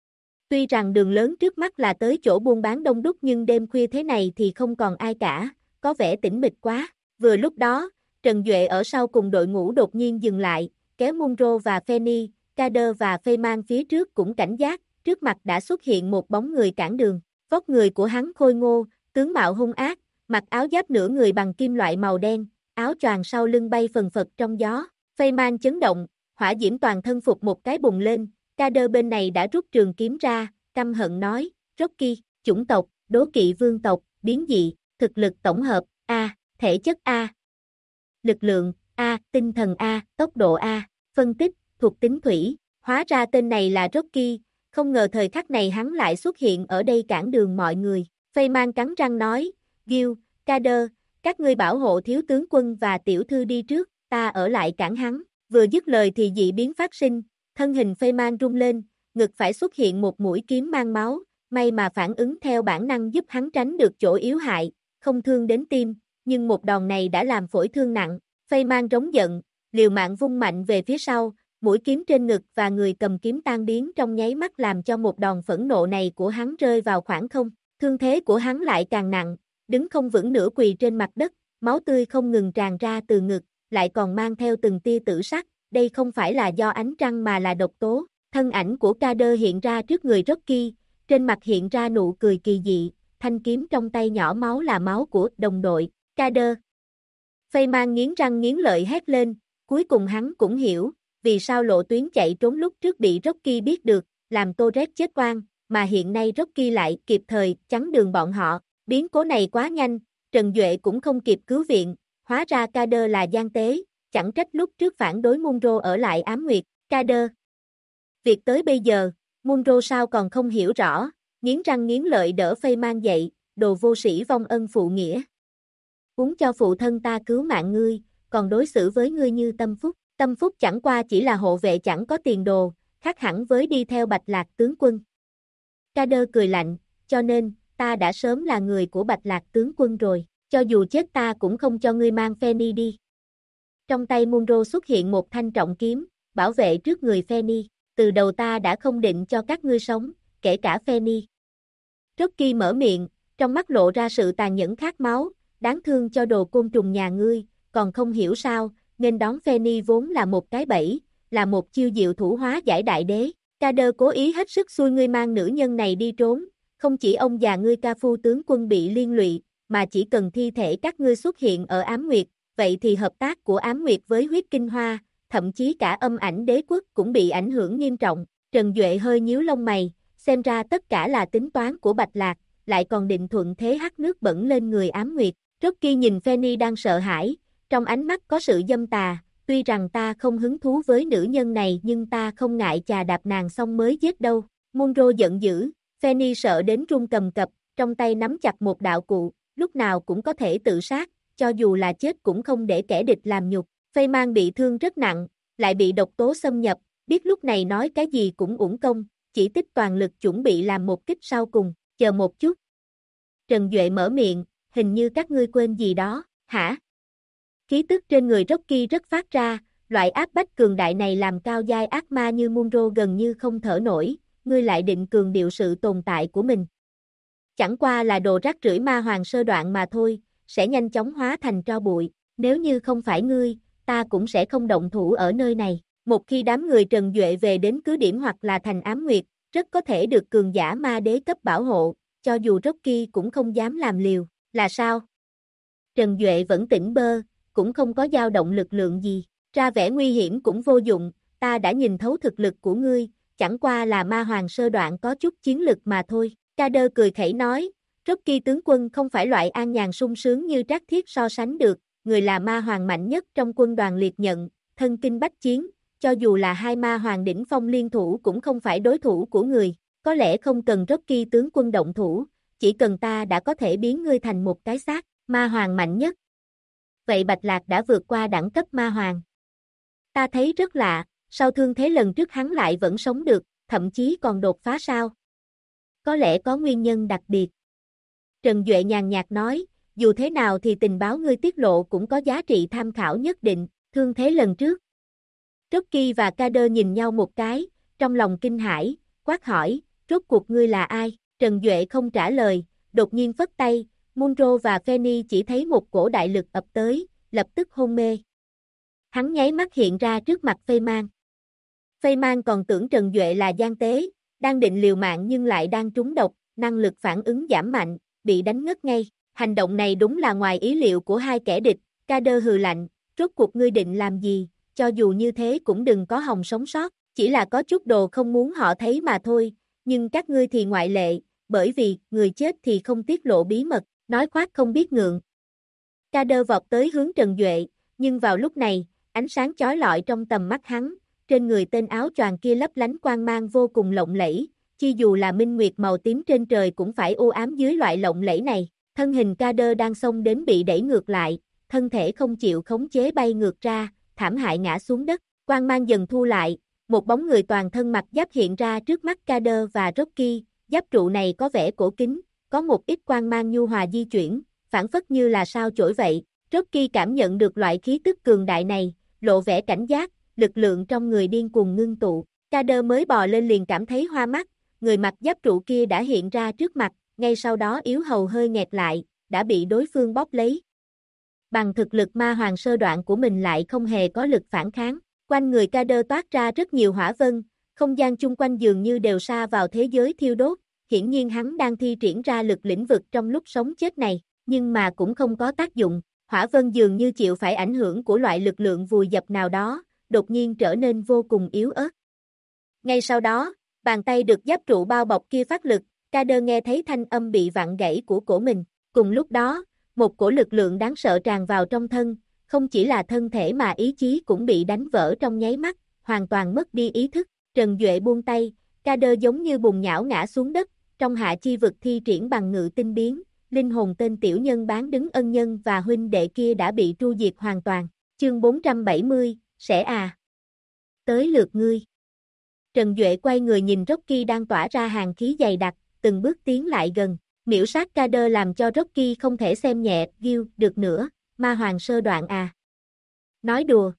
Tuy rằng đường lớn trước mắt là tới chỗ buôn bán đông đúc nhưng đêm khuya thế này thì không còn ai cả, có vẻ tĩnh mịch quá. Vừa lúc đó, Trần Duệ ở sau cùng đội ngũ đột nhiên dừng lại, kéo Munro và Fanny, Kader và Feynman phía trước cũng cảnh giác, trước mặt đã xuất hiện một bóng người cản đường. Vóc người của hắn khôi ngô, tướng mạo hung ác, mặc áo giáp nửa người bằng kim loại màu đen, áo choàng sau lưng bay phần phật trong gió. Feynman chấn động, hỏa diễm toàn thân phục một cái bùng lên, Kader bên này đã rút trường kiếm ra, căm hận nói, Rocky, chủng tộc, đố kỵ vương tộc, biến dị, thực lực tổng hợp, A, thể chất A, lực lượng A, tinh thần A, tốc độ A, phân tích, thuộc tính thủy, hóa ra tên này là Rocky, không ngờ thời khắc này hắn lại xuất hiện ở đây cản đường mọi người. Feynman cắn răng nói, Gil, Kader, các ngươi bảo hộ thiếu tướng quân và tiểu thư đi trước, ta ở lại cản hắn. Vừa dứt lời thì dị biến phát sinh, thân hình Feynman rung lên, ngực phải xuất hiện một mũi kiếm mang máu, may mà phản ứng theo bản năng giúp hắn tránh được chỗ yếu hại, không thương đến tim, nhưng một đòn này đã làm phổi thương nặng. Feynman rống giận, liều mạng vung mạnh về phía sau, mũi kiếm trên ngực và người cầm kiếm tan biến trong nháy mắt làm cho một đòn phẫn nộ này của hắn rơi vào khoảng không. Thương thế của hắn lại càng nặng, đứng không vững nửa quỳ trên mặt đất, máu tươi không ngừng tràn ra từ ngực, lại còn mang theo từng tia tử sắc, đây không phải là do ánh trăng mà là độc tố. Thân ảnh của Kader hiện ra trước người Rocky, trên mặt hiện ra nụ cười kỳ dị, thanh kiếm trong tay nhỏ máu là máu của đồng đội, Kader. Feynman nghiến răng nghiến lợi hét lên, cuối cùng hắn cũng hiểu, vì sao lộ tuyến chạy trốn lúc trước bị Rocky biết được, làm Torres chết oan, mà hiện nay Rocky lại kịp thời chắn đường bọn họ. Biến cố này quá nhanh, Trần Duệ cũng không kịp cứu viện, hóa ra Kader là gian tế, chẳng trách lúc trước phản đối Munro ở lại Ám Nguyệt. Kader. Việc tới bây giờ, Munro sao còn không hiểu rõ, nghiến răng nghiến lợi đỡ Feynman dậy, đồ vô sĩ vong ân phụ nghĩa. Uống cho phụ thân ta cứu mạng ngươi, còn đối xử với ngươi như Tâm Phúc. Tâm Phúc chẳng qua chỉ là hộ vệ chẳng có tiền đồ, khác hẳn với đi theo Bạch Lạc tướng quân. Kader cười lạnh, cho nên, ta đã sớm là người của Bạch Lạc tướng quân rồi, cho dù chết ta cũng không cho ngươi mang Fanny đi. Trong tay Munro xuất hiện một thanh trọng kiếm, bảo vệ trước người Fanny, từ đầu ta đã không định cho các ngươi sống, kể cả Fanny. Rocky mở miệng, trong mắt lộ ra sự tàn nhẫn khát máu, đáng thương cho đồ côn trùng nhà ngươi, còn không hiểu sao, nên đón Fanny vốn là một cái bẫy, là một chiêu diệu thủ hóa giải đại đế. Kader cố ý hết sức xui ngươi mang nữ nhân này đi trốn, không chỉ ông già ngươi Cafu tướng quân bị liên lụy, mà chỉ cần thi thể các ngươi xuất hiện ở Ám Nguyệt, vậy thì hợp tác của Ám Nguyệt với Huyết Kinh Hoa, thậm chí cả Âm Ảnh Đế Quốc cũng bị ảnh hưởng nghiêm trọng. Trần Duệ hơi nhíu lông mày, xem ra tất cả là tính toán của Bạch Lạc, lại còn định thuận thế hắt nước bẩn lên người Ám Nguyệt. Rocky nhìn Fanny đang sợ hãi, trong ánh mắt có sự dâm tà, tuy rằng ta không hứng thú với nữ nhân này nhưng ta không ngại chà đạp nàng xong mới giết đâu. Munro giận dữ, Fanny sợ đến run cầm cập, trong tay nắm chặt một đạo cụ, lúc nào cũng có thể tự sát, cho dù là chết cũng không để kẻ địch làm nhục. Feynman bị thương rất nặng, lại bị độc tố xâm nhập, biết lúc này nói cái gì cũng uổng công, chỉ tích toàn lực chuẩn bị làm một kích sau cùng, chờ một chút. Trần Duệ mở miệng, hình như các ngươi quên gì đó, hả? Khí tức trên người Rocky rất phát ra, loại áp bách cường đại này làm cao giai ác ma như Munro gần như không thở nổi, ngươi lại định cường điệu sự tồn tại của mình. Chẳng qua là đồ rác rưởi ma hoàng sơ đoạn mà thôi, sẽ nhanh chóng hóa thành tro bụi, nếu như không phải ngươi, ta cũng sẽ không động thủ ở nơi này. Một khi đám người Trần Duệ về đến cứ điểm hoặc là thành Ám Nguyệt, rất có thể được cường giả ma đế cấp bảo hộ, cho dù Rocky cũng không dám làm liều. Là sao? Trần Duệ vẫn tỉnh bơ, cũng không có dao động lực lượng gì. Ra vẻ nguy hiểm cũng vô dụng, ta đã nhìn thấu thực lực của ngươi, chẳng qua là ma hoàng sơ đoạn có chút chiến lực mà thôi. Kader cười khẩy nói, Rocky tướng quân không phải loại an nhàn sung sướng như Trác Thiết so sánh được, người là ma hoàng mạnh nhất trong quân đoàn liệt nhận, thân kinh bách chiến, cho dù là hai ma hoàng đỉnh phong liên thủ cũng không phải đối thủ của người, có lẽ không cần Rocky tướng quân động thủ, chỉ cần ta đã có thể biến ngươi thành một cái xác, ma hoàng mạnh nhất. Vậy Bạch Lạc đã vượt qua đẳng cấp ma hoàng. Ta thấy rất lạ, sau thương thế lần trước hắn lại vẫn sống được, thậm chí còn đột phá sao? Có lẽ có nguyên nhân đặc biệt. Trần Duệ nhàn nhạt nói, dù thế nào thì tình báo ngươi tiết lộ cũng có giá trị tham khảo nhất định, thương thế lần trước. Rocky và Kader nhìn nhau một cái, trong lòng kinh hãi, quát hỏi, rốt cuộc ngươi là ai? Trần Duệ không trả lời, đột nhiên phất tay, Munro và Fanny chỉ thấy một cổ đại lực ập tới, lập tức hôn mê. Hắn nháy mắt hiện ra trước mặt Phây Mang. Phây Mang còn tưởng Trần Duệ là gian tế, đang định liều mạng nhưng lại đang trúng độc, năng lực phản ứng giảm mạnh, bị đánh ngất ngay. Hành động này đúng là ngoài ý liệu của hai kẻ địch, Kader hừ lạnh, rốt cuộc ngươi định làm gì, cho dù như thế cũng đừng có hòng sống sót, chỉ là có chút đồ không muốn họ thấy mà thôi, nhưng các ngươi thì ngoại lệ, bởi vì người chết thì không tiết lộ bí mật, nói khoác không biết ngượng. Kader vọt tới hướng Trần Duệ, nhưng vào lúc này, ánh sáng chói lọi trong tầm mắt hắn, trên người tên áo choàng kia lấp lánh quang mang vô cùng lộng lẫy, chi dù là minh nguyệt màu tím trên trời cũng phải u ám dưới loại lộng lẫy này. Thân hình Kader đang xông đến bị đẩy ngược lại, thân thể không chịu khống chế bay ngược ra, thảm hại ngã xuống đất, quang mang dần thu lại, một bóng người toàn thân mặc giáp hiện ra trước mắt Kader và Rocky, giáp trụ này có vẻ cổ kính, có một ít quang mang nhu hòa di chuyển, phản phất như là sao chổi vậy. Rocky cảm nhận được loại khí tức cường đại này, lộ vẻ cảnh giác, lực lượng trong người điên cuồng ngưng tụ. Kader mới bò lên liền cảm thấy hoa mắt, người mặc giáp trụ kia đã hiện ra trước mặt, ngay sau đó yếu hầu hơi nghẹt lại, đã bị đối phương bóp lấy. Bằng thực lực ma hoàng sơ đoạn của mình lại không hề có lực phản kháng, quanh người Kader toát ra rất nhiều hỏa vân, không gian chung quanh dường như đều sa vào thế giới thiêu đốt, hiển nhiên hắn đang thi triển ra lực lĩnh vực trong lúc sống chết này, nhưng mà cũng không có tác dụng, hỏa vân dường như chịu phải ảnh hưởng của loại lực lượng vùi dập nào đó, đột nhiên trở nên vô cùng yếu ớt. Ngay sau đó, bàn tay được giáp trụ bao bọc kia phát lực, Kader nghe thấy thanh âm bị vặn gãy của cổ mình. Cùng lúc đó, một cổ lực lượng đáng sợ tràn vào trong thân, không chỉ là thân thể mà ý chí cũng bị đánh vỡ trong nháy mắt, hoàn toàn mất đi ý thức. Trần Duệ buông tay, Kader giống như bùn nhão ngã xuống đất, trong hạ chi vực thi triển bằng ngự tinh biến, linh hồn tên tiểu nhân bán đứng ân nhân và huynh đệ kia đã bị tru diệt hoàn toàn. Chương 470, sẽ à? Tới lượt ngươi. Trần Duệ quay người nhìn Rocky đang tỏa ra hàng khí dày đặc, từng bước tiến lại gần, miểu sát Kader làm cho Rocky không thể xem nhẹ, Gil, được nữa, ma hoàng sơ đoạn à. Nói đùa.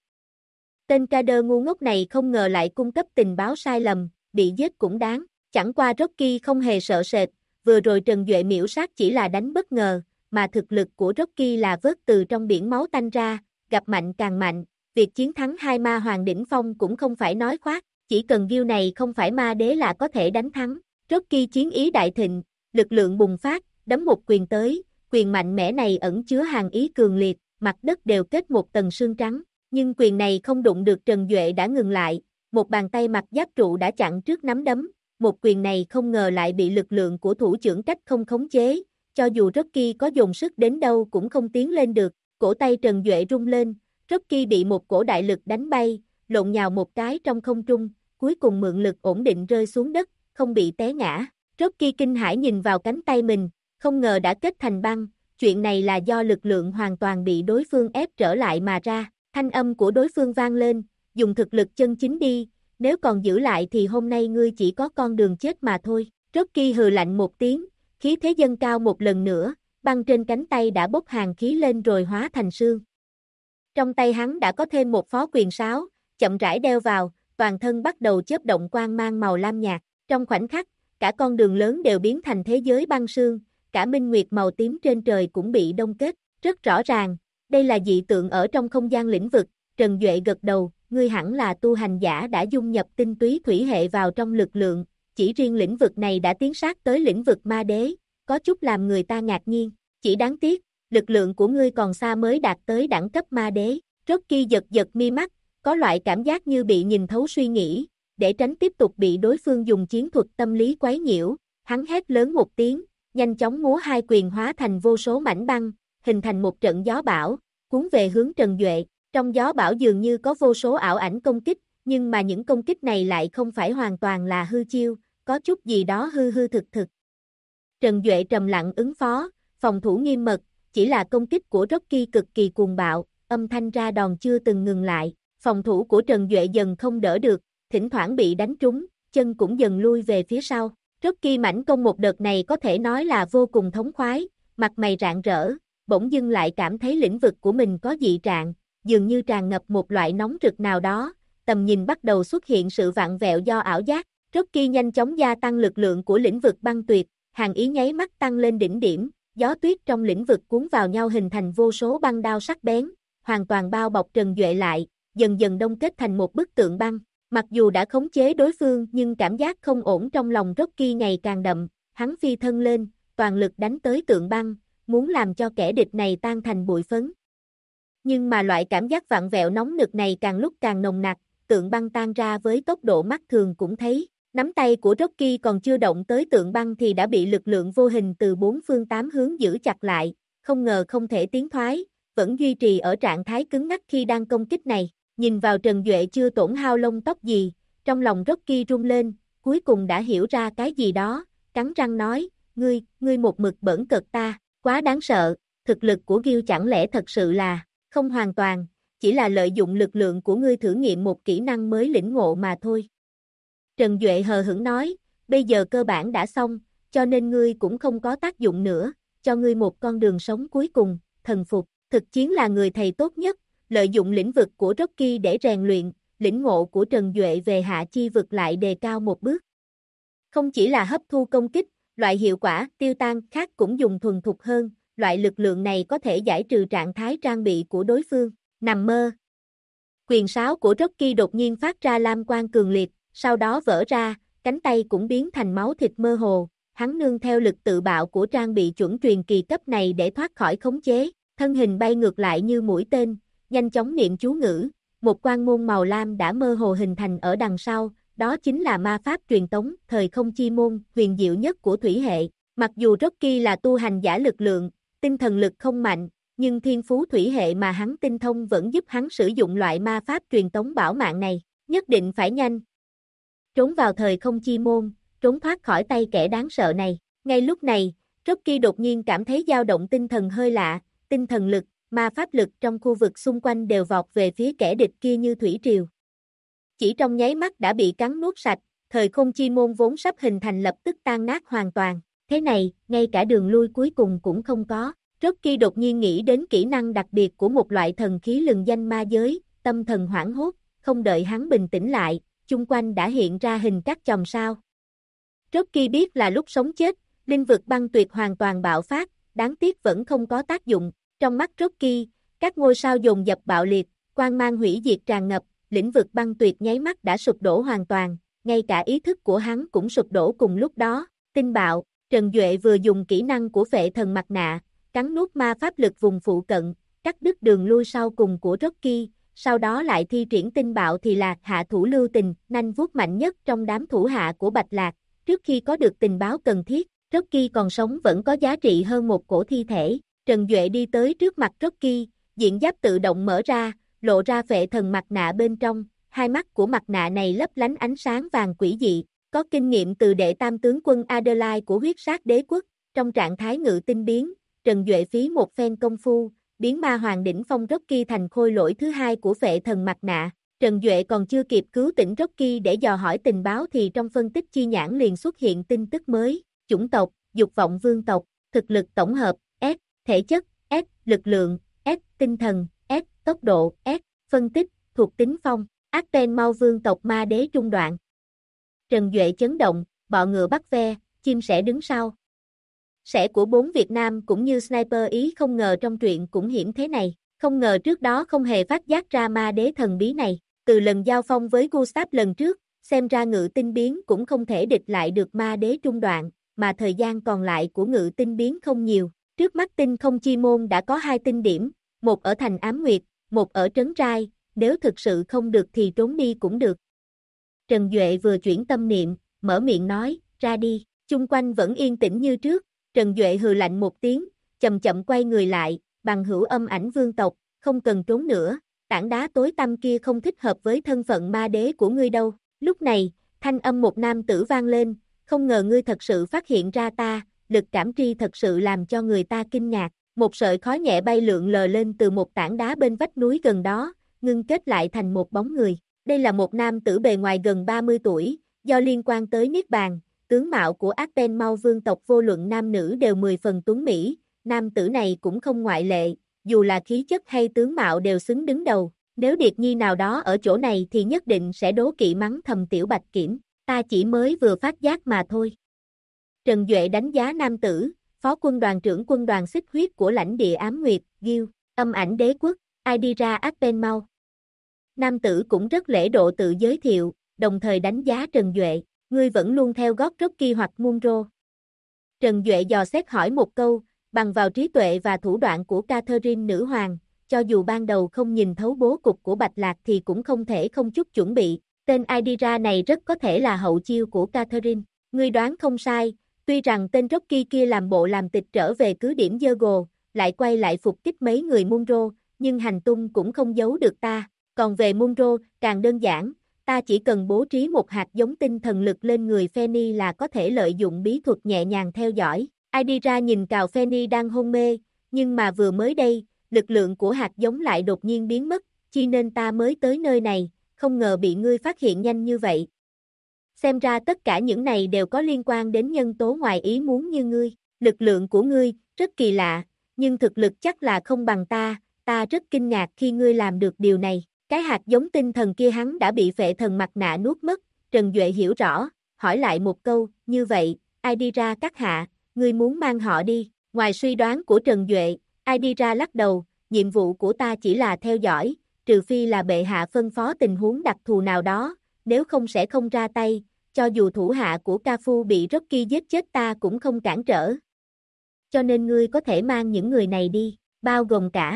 Tên Kader ngu ngốc này không ngờ lại cung cấp tình báo sai lầm, bị giết cũng đáng, chẳng qua Rocky không hề sợ sệt, vừa rồi Trần Duệ miểu sát chỉ là đánh bất ngờ, mà thực lực của Rocky là vớt từ trong biển máu tanh ra, gặp mạnh càng mạnh, việc chiến thắng hai ma hoàng đỉnh phong cũng không phải nói khoác, chỉ cần Gil này không phải ma đế là có thể đánh thắng. Rocky chiến ý đại thịnh, lực lượng bùng phát, đấm một quyền tới, quyền mạnh mẽ này ẩn chứa hàn ý cường liệt, mặt đất đều kết một tầng sương trắng, nhưng quyền này không đụng được Trần Duệ đã ngừng lại, một bàn tay mặc giáp trụ đã chặn trước nắm đấm, một quyền này không ngờ lại bị lực lượng của thủ trưởng cách không khống chế, cho dù Rocky có dồn sức đến đâu cũng không tiến lên được, cổ tay Trần Duệ rung lên, Rocky bị một cổ đại lực đánh bay, lộn nhào một cái trong không trung, cuối cùng mượn lực ổn định rơi xuống đất, không bị té ngã. Rocky kinh hãi nhìn vào cánh tay mình, không ngờ đã kết thành băng, chuyện này là do lực lượng hoàn toàn bị đối phương ép trở lại mà ra. Thanh âm của đối phương vang lên, dùng thực lực chân chính đi, nếu còn giữ lại thì hôm nay ngươi chỉ có con đường chết mà thôi. Rocky hừ lạnh một tiếng, khí thế dâng cao một lần nữa, băng trên cánh tay đã bốc hàn khí lên rồi hóa thành sương. Trong tay hắn đã có thêm một phó quyền sáo, chậm rãi đeo vào, toàn thân bắt đầu chớp động quang mang màu lam nhạt. Trong khoảnh khắc, cả con đường lớn đều biến thành thế giới băng sương, cả minh nguyệt màu tím trên trời cũng bị đông kết. Rất rõ ràng, đây là dị tượng ở trong không gian lĩnh vực, Trần Duệ gật đầu, ngươi hẳn là tu hành giả đã dung nhập tinh túy thủy hệ vào trong lực lượng, chỉ riêng lĩnh vực này đã tiến sát tới lĩnh vực ma đế, có chút làm người ta ngạc nhiên, chỉ đáng tiếc, lực lượng của ngươi còn xa mới đạt tới đẳng cấp ma đế. Rocky giật giật mi mắt, có loại cảm giác như bị nhìn thấu suy nghĩ, để tránh tiếp tục bị đối phương dùng chiến thuật tâm lý quấy nhiễu, hắn hét lớn một tiếng, nhanh chóng múa hai quyền hóa thành vô số mảnh băng, hình thành một trận gió bão, cuốn về hướng Trần Duệ. Trong gió bão dường như có vô số ảo ảnh công kích, nhưng mà những công kích này lại không phải hoàn toàn là hư chiêu, có chút gì đó hư hư thực thực. Trần Duệ trầm lặng ứng phó, phòng thủ nghiêm mật, chỉ là công kích của Rocky cực kỳ cuồng bạo, âm thanh ra đòn chưa từng ngừng lại, phòng thủ của Trần Duệ dần không đỡ được, thỉnh thoảng bị đánh trúng, chân cũng dần lui về phía sau. Rocky mãnh công một đợt này có thể nói là vô cùng thống khoái, mặt mày rạng rỡ, bỗng dưng lại cảm thấy lĩnh vực của mình có dị trạng, dường như tràn ngập một loại nóng rực nào đó, tầm nhìn bắt đầu xuất hiện sự vặn vẹo do ảo giác. Rocky nhanh chóng gia tăng lực lượng của lĩnh vực băng tuyệt, hàn ý nháy mắt tăng lên đỉnh điểm, gió tuyết trong lĩnh vực cuốn vào nhau hình thành vô số băng đao sắc bén, hoàn toàn bao bọc Trần Duệ lại, dần dần đông kết thành một bức tượng băng. Mặc dù đã khống chế đối phương nhưng cảm giác không ổn trong lòng Rocky ngày càng đậm, hắn phi thân lên, toàn lực đánh tới tượng băng, muốn làm cho kẻ địch này tan thành bụi phấn. Nhưng mà loại cảm giác vặn vẹo nóng nực này càng lúc càng nồng nặc, tượng băng tan ra với tốc độ mắt thường cũng thấy. Nắm tay của Rocky còn chưa động tới tượng băng thì đã bị lực lượng vô hình từ bốn phương tám hướng giữ chặt lại, không ngờ không thể tiến thoái, vẫn duy trì ở trạng thái cứng ngắc khi đang công kích này. Nhìn vào Trần Duệ chưa tổn hao lông tóc gì, trong lòng Rocky rung lên, cuối cùng đã hiểu ra cái gì đó, cắn răng nói, ngươi một mực bỡn cợt ta, quá đáng sợ, thực lực của Gil chẳng lẽ thật sự là, không hoàn toàn, chỉ là lợi dụng lực lượng của ngươi thử nghiệm một kỹ năng mới lĩnh ngộ mà thôi. Trần Duệ hờ hững nói, bây giờ cơ bản đã xong, cho nên ngươi cũng không có tác dụng nữa, cho ngươi một con đường sống cuối cùng, thần phục, thực chiến là người thầy tốt nhất, lợi dụng lĩnh vực của Rocky để rèn luyện, lĩnh ngộ của Trần Duệ về hạ chi vực lại đề cao một bước. Không chỉ là hấp thu công kích, loại hiệu quả tiêu tan khác cũng dùng thuần thục hơn, loại lực lượng này có thể giải trừ trạng thái trang bị của đối phương, nằm mơ. Quyền sáo của Rocky đột nhiên phát ra lam quang cường liệt, sau đó vỡ ra, cánh tay cũng biến thành máu thịt mơ hồ, hắn nương theo lực tự bạo của trang bị chuẩn truyền kỳ cấp này để thoát khỏi khống chế, thân hình bay ngược lại như mũi tên, nhanh chóng niệm chú ngữ, một quan môn màu lam đã mơ hồ hình thành ở đằng sau, đó chính là ma pháp truyền tống, thời không chi môn, huyền diệu nhất của thủy hệ. Mặc dù Rocky là tu hành giả lực lượng, tinh thần lực không mạnh, nhưng thiên phú thủy hệ mà hắn tinh thông vẫn giúp hắn sử dụng loại ma pháp truyền tống bảo mạng này, nhất định phải nhanh. Trốn vào thời không chi môn, trốn thoát khỏi tay kẻ đáng sợ này. Ngay lúc này, Rocky đột nhiên cảm thấy dao động tinh thần hơi lạ, tinh thần lực, ma pháp lực trong khu vực xung quanh đều vọt về phía kẻ địch kia như thủy triều. Chỉ trong nháy mắt đã bị cắn nuốt sạch, thời không chi môn vốn sắp hình thành lập tức tan nát hoàn toàn. Thế này, ngay cả đường lui cuối cùng cũng không có. Rocky đột nhiên nghĩ đến kỹ năng đặc biệt của một loại thần khí lừng danh ma giới, tâm thần hoảng hốt, không đợi hắn bình tĩnh lại, chung quanh đã hiện ra hình các chòm sao. Rocky biết là lúc sống chết, linh vực băng tuyệt hoàn toàn bạo phát, đáng tiếc vẫn không có tác dụng. Trong mắt Rocky, các ngôi sao dồn dập bạo liệt, quang mang hủy diệt tràn ngập, lĩnh vực băng tuyệt nháy mắt đã sụp đổ hoàn toàn, ngay cả ý thức của hắn cũng sụp đổ cùng lúc đó. Tinh bạo, Trần Duệ vừa dùng kỹ năng của phệ thần mặt nạ, cắn nuốt ma pháp lực vùng phụ cận, cắt đứt đường lui sau cùng của Rocky, sau đó lại thi triển tinh bạo thì là hạ thủ lưu tình, nanh vuốt mạnh nhất trong đám thủ hạ của Bạch Lạc. Trước khi có được tình báo cần thiết, Rocky còn sống vẫn có giá trị hơn một cổ thi thể. Trần Duệ đi tới trước mặt Rocky, diện giáp tự động mở ra, lộ ra phệ thần mặt nạ bên trong, hai mắt của mặt nạ này lấp lánh ánh sáng vàng quỷ dị, có kinh nghiệm từ đệ tam tướng quân Adelaide của huyết sát đế quốc, trong trạng thái ngự tinh biến, Trần Duệ phí một phen công phu, biến ma hoàng đỉnh phong Rocky thành khôi lỗi thứ hai của phệ thần mặt nạ. Trần Duệ còn chưa kịp cứu tỉnh Rocky để dò hỏi tình báo thì trong phân tích chi nhãn liền xuất hiện tin tức mới, chủng tộc, dục vọng vương tộc, thực lực tổng hợp, S, thể chất, S, lực lượng, S, tinh thần, S, tốc độ, S, phân tích, thuộc tính phong, Arten Mau vương tộc ma đế trung đoạn. Trần Duệ chấn động, bọ ngựa bắt ve, chim sẻ đứng sau. Sẻ của 4 Việt Nam cũng như Sniper Ý không ngờ trong truyện cũng hiểm thế này, Không ngờ trước đó không hề phát giác ra ma đế thần bí này. Từ lần giao phong với Gustav lần trước, xem ra ngự tinh biến cũng không thể địch lại được ma đế trung đoạn, mà thời gian còn lại của ngự tinh biến không nhiều. Trước mắt tinh không chi môn đã có 2 tinh điểm, một ở thành Ám Nguyệt, một ở Trấn Trai, nếu thực sự không được thì trốn đi cũng được. Trần Duệ vừa chuyển tâm niệm, mở miệng nói, ra đi, chung quanh vẫn yên tĩnh như trước, Trần Duệ hừ lạnh một tiếng, chậm chậm quay người lại, bằng hữu âm ảnh vương tộc, không cần trốn nữa, tảng đá tối tăm kia không thích hợp với thân phận ma đế của ngươi đâu. Lúc này, thanh âm một nam tử vang lên, không ngờ ngươi thật sự phát hiện ra ta, lực cảm tri thật sự làm cho người ta kinh ngạc. Một sợi khói nhẹ bay lượn lờ lên từ một tảng đá bên vách núi gần đó, ngưng kết lại thành một bóng người. Đây là một nam tử bề ngoài gần 30 tuổi, do liên quan tới Niết Bàn, tướng mạo của Arben Mau vương tộc vô luận nam nữ đều 10 phần tuấn mỹ, nam tử này cũng không ngoại lệ, dù là khí chất hay tướng mạo đều xứng đứng đầu. Nếu Điệt Nhi nào đó ở chỗ này thì nhất định sẽ đố kỵ mắng thầm Tiểu Bạch Kiểm, ta chỉ mới vừa phát giác mà thôi. Trần Duệ đánh giá nam tử, phó quân đoàn trưởng quân đoàn xích huyết của lãnh địa Ám Nguyệt, Gil, âm ảnh đế quốc, ai đi ra Arben Mau. Nam tử cũng rất lễ độ tự giới thiệu, đồng thời đánh giá Trần Duệ, ngươi vẫn luôn theo gót Rocky hoặc Munro. Trần Duệ dò xét hỏi một câu, bằng vào trí tuệ và thủ đoạn của Catherine nữ hoàng, cho dù ban đầu không nhìn thấu bố cục của Bạch Lạc thì cũng không thể không chút chuẩn bị, tên Aidira này rất có thể là hậu chiêu của Catherine. Ngươi đoán không sai, tuy rằng tên Rocky kia làm bộ làm tịch trở về cứ điểm Yergo, lại quay lại phục kích mấy người Munro, nhưng hành tung cũng không giấu được ta. Còn về Munro, càng đơn giản, ta chỉ cần bố trí một hạt giống tinh thần lực lên người Fanny là có thể lợi dụng bí thuật nhẹ nhàng theo dõi. Aidira nhìn cào Fanny đang hôn mê, nhưng mà vừa mới đây, lực lượng của hạt giống lại đột nhiên biến mất, chi nên ta mới tới nơi này, không ngờ bị ngươi phát hiện nhanh như vậy. Xem ra tất cả những này đều có liên quan đến nhân tố ngoài ý muốn như ngươi, lực lượng của ngươi, rất kỳ lạ, nhưng thực lực chắc là không bằng ta rất kinh ngạc khi ngươi làm được điều này. Cái hạt giống tinh thần kia hắn đã bị phệ thần mặt nạ nuốt mất, Trần Duệ hiểu rõ, hỏi lại một câu, như vậy, Aidira các hạ, ngươi muốn mang họ đi, ngoài suy đoán của Trần Duệ, Aidira lắc đầu, nhiệm vụ của ta chỉ là theo dõi, trừ phi là bệ hạ phân phó tình huống đặc thù nào đó, nếu không sẽ không ra tay, cho dù thủ hạ của Cafu bị Rocky giết chết ta cũng không cản trở. Cho nên ngươi có thể mang những người này đi, bao gồm cả.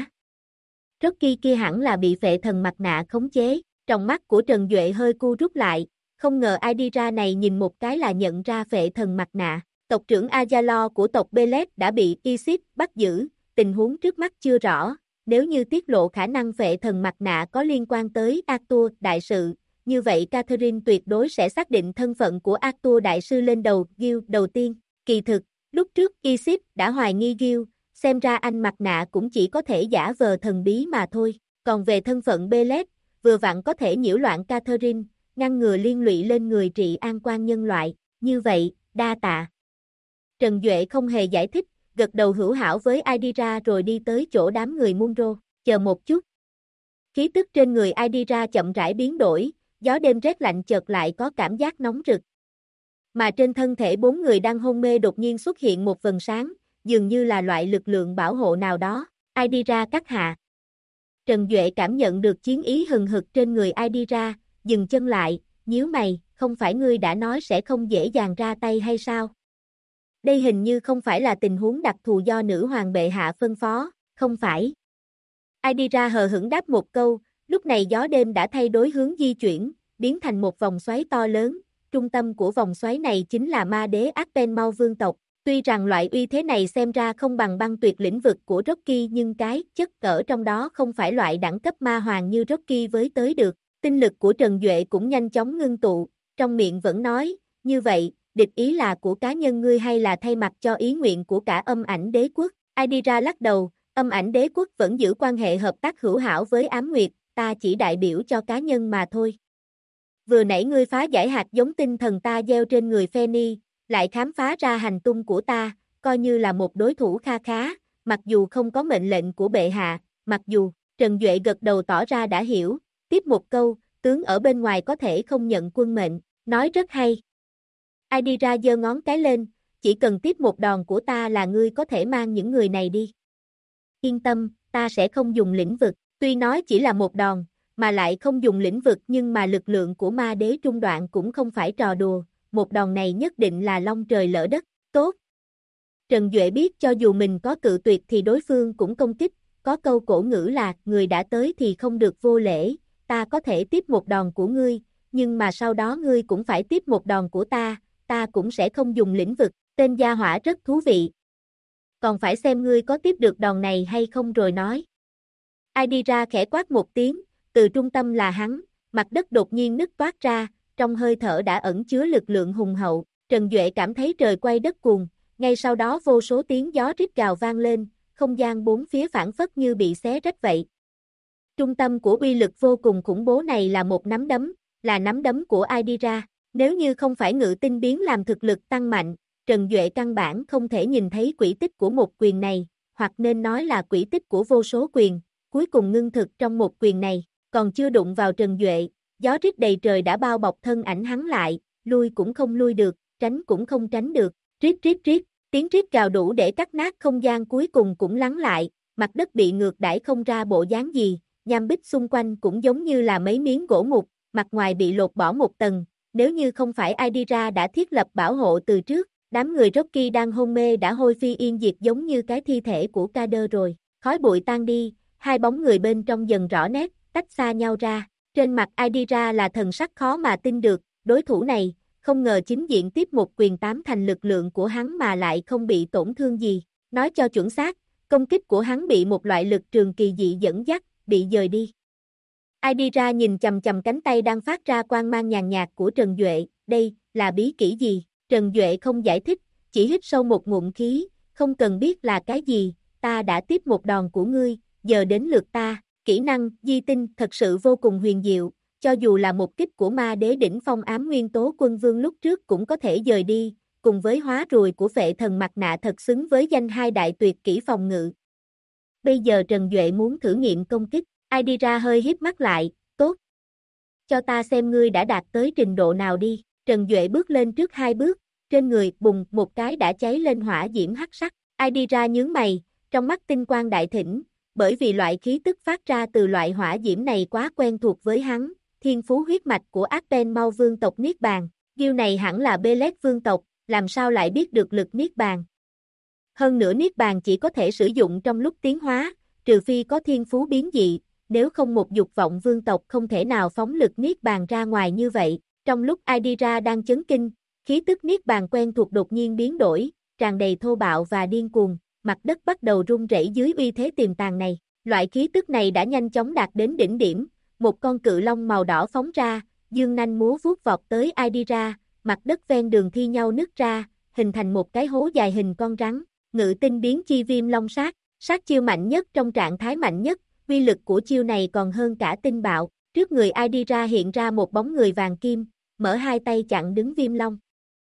Rocky kia hẳn là bị phệ thần mặt nạ khống chế, trong mắt của Trần Duệ hơi cu rút lại, không ngờ Aidira này nhìn một cái là nhận ra phệ thần mặt nạ. Tộc trưởng Ajalo của tộc Belet đã bị Isis bắt giữ, tình huống trước mắt chưa rõ, nếu như tiết lộ khả năng phệ thần mặt nạ có liên quan tới Arthur đại sự, như vậy Catherine tuyệt đối sẽ xác định thân phận của Arthur đại sư lên đầu Gil đầu tiên. Kỳ thực, lúc trước Isis đã hoài nghi Gil, xem ra anh mặt nạ cũng chỉ có thể giả vờ thần bí mà thôi, còn về thân phận Belet, vừa vặn có thể nhiễu loạn Catherine, ngăn ngừa liên lụy lên người trị an quan nhân loại, như vậy, đa tạ. Trần Duệ không hề giải thích, gật đầu hữu hảo với Aidira rồi đi tới chỗ đám người Munro, chờ một chút. Khí tức trên người Aidira chậm rãi biến đổi, gió đêm rét lạnh chợt lại có cảm giác nóng rực. Mà trên thân thể 4 người đang hôn mê đột nhiên xuất hiện một vầng sáng, dường như là loại lực lượng bảo hộ nào đó, Aidira các hạ. Trần Duệ cảm nhận được chiến ý hừng hực trên người Aidira, dừng chân lại, nhíu mày, không phải ngươi đã nói sẽ không dễ dàng ra tay hay sao? Đây hình như không phải là tình huống đặc thù do nữ hoàng bệ hạ phân phó, không phải. Aidira hờ hững đáp một câu, lúc này gió đêm đã thay đổi hướng di chuyển, biến thành một vòng xoáy to lớn, trung tâm của vòng xoáy này chính là ma đế Arben Mau vương tộc. Tuy rằng loại uy thế này xem ra không bằng băng tuyệt lĩnh vực của Rocky nhưng cái chất ở trong đó không phải loại đẳng cấp ma hoàng như Rocky với tới được. Tinh lực của Trần Duệ cũng nhanh chóng ngưng tụ, trong miệng vẫn nói, như vậy, địch ý là của cá nhân ngươi hay là thay mặt cho ý nguyện của cả âm ảnh đế quốc? Aidira lắc đầu, âm ảnh đế quốc vẫn giữ quan hệ hợp tác hữu hảo với Ám Nguyệt, ta chỉ đại biểu cho cá nhân mà thôi. Vừa nãy ngươi phá giải hạt giống tinh thần ta gieo trên người Fanny, lại khám phá ra hành tung của ta, coi như là một đối thủ kha khá, mặc dù không có mệnh lệnh của bệ hạ, mặc dù, Trần Duệ gật đầu tỏ ra đã hiểu, tiếp một câu, tướng ở bên ngoài có thể không nhận quân mệnh, nói rất hay. Aidira giơ ngón cái lên, chỉ cần tiếp một đòn của ta là ngươi có thể mang những người này đi. Yên tâm, ta sẽ không dùng lĩnh vực, tuy nói chỉ là một đòn, mà lại không dùng lĩnh vực nhưng mà lực lượng của ma đế trung đoạn cũng không phải trò đùa, một đòn này nhất định là long trời lỡ đất, tốt. Trần Duệ biết cho dù mình có cự tuyệt thì đối phương cũng công kích, có câu cổ ngữ là người đã tới thì không được vô lễ, ta có thể tiếp một đòn của ngươi, nhưng mà sau đó ngươi cũng phải tiếp một đòn của ta cũng sẽ không dùng lĩnh vực, tên gia hỏa rất thú vị. Còn phải xem ngươi có tiếp được đòn này hay không rồi nói. Ai đi ra khẽ quát một tiếng, từ trung tâm là hắn, mặt đất đột nhiên nứt toát ra, trong hơi thở đã ẩn chứa lực lượng hùng hậu, Trần Duệ cảm thấy trời quay đất cuồng, ngay sau đó vô số tiếng gió rít gào vang lên, không gian bốn phía phảng phất như bị xé rách vậy. Trung tâm của uy lực vô cùng khủng bố này là một nắm đấm, là nắm đấm của Aidira. Nếu như không phải ngự tinh biến làm thực lực tăng mạnh, Trần Duệ căn bản không thể nhìn thấy quỹ tích của một quyền này, hoặc nên nói là quỹ tích của vô số quyền, cuối cùng ngưng thực trong một quyền này, còn chưa đụng vào Trần Duệ, gió rít đầy trời đã bao bọc thân ảnh hắn lại, lui cũng không lui được, tránh cũng không tránh được, rít rít rít, tiếng rít gào đủ để cắt nát không gian cuối cùng cũng lắng lại, mặt đất bị ngược đãi không ra bộ dáng gì, nham bích xung quanh cũng giống như là mấy miếng gỗ mục, mặt ngoài bị lột bỏ một tầng, nếu như không phải Aidira đã thiết lập bảo hộ từ trước, đám người Rocky đang hôn mê đã hôi phi yên diệt giống như cái thi thể của Kader rồi, khói bụi tan đi, hai bóng người bên trong dần rõ nét, tách xa nhau ra, trên mặt Aidira là thần sắc khó mà tin được, đối thủ này, không ngờ chính diện tiếp một quyền tám thành lực lượng của hắn mà lại không bị tổn thương gì, nói cho chuẩn xác, công kích của hắn bị một loại lực trường kỳ dị dẫn dắt, bị dời đi. Aidira nhìn chầm chầm cánh tay đang phát ra quang mang nhàn nhạt của Trần Duệ, đây, là bí kỹ gì? Trần Duệ không giải thích, chỉ hít sâu một ngụm khí, không cần biết là cái gì, ta đã tiếp một đòn của ngươi, giờ đến lượt ta, kỹ năng, di tinh thật sự vô cùng huyền diệu, cho dù là một kích của ma đế đỉnh phong ám nguyên tố quân vương lúc trước cũng có thể dời đi, cùng với hóa rùi của phệ thần mặt nạ thật xứng với danh hai đại tuyệt kỹ phòng ngự. Bây giờ Trần Duệ muốn thử nghiệm công kích, Aidira hơi híp mắt lại, tốt. Cho ta xem ngươi đã đạt tới trình độ nào đi, Trần Duệ bước lên trước hai bước, trên người bùng một cái đã cháy lên hỏa diễm hắc sắc, Aidira nhướng mày, trong mắt tinh quang đại thịnh, bởi vì loại khí tức phát ra từ loại hỏa diễm này quá quen thuộc với hắn, thiên phú huyết mạch của Arpen Mau vương tộc Niết Bàn, Gil này hẳn là Belet vương tộc, làm sao lại biết được lực Niết Bàn. Hơn nữa Niết Bàn chỉ có thể sử dụng trong lúc tiến hóa, trừ phi có thiên phú biến dị, nếu không một dục vọng vương tộc không thể nào phóng lực Niết Bàn ra ngoài như vậy. Trong lúc Aidira đang chấn kinh, khí tức Niết Bàn quen thuộc đột nhiên biến đổi, tràn đầy thô bạo và điên cuồng, mặt đất bắt đầu rung rẩy dưới uy thế tiềm tàng này. Loại khí tức này đã nhanh chóng đạt đến đỉnh điểm, một con cự long màu đỏ phóng ra, dương nanh múa vuốt vọt tới Aidira, mặt đất ven đường thi nhau nứt ra, hình thành một cái hố dài hình con rắn, ngự tinh biến chi viêm long sát, sát chiêu mạnh nhất trong trạng thái mạnh nhất, uy lực của chiêu này còn hơn cả tinh bạo, trước người Aidira hiện ra một bóng người vàng kim, mở hai tay chặn đứng viêm long.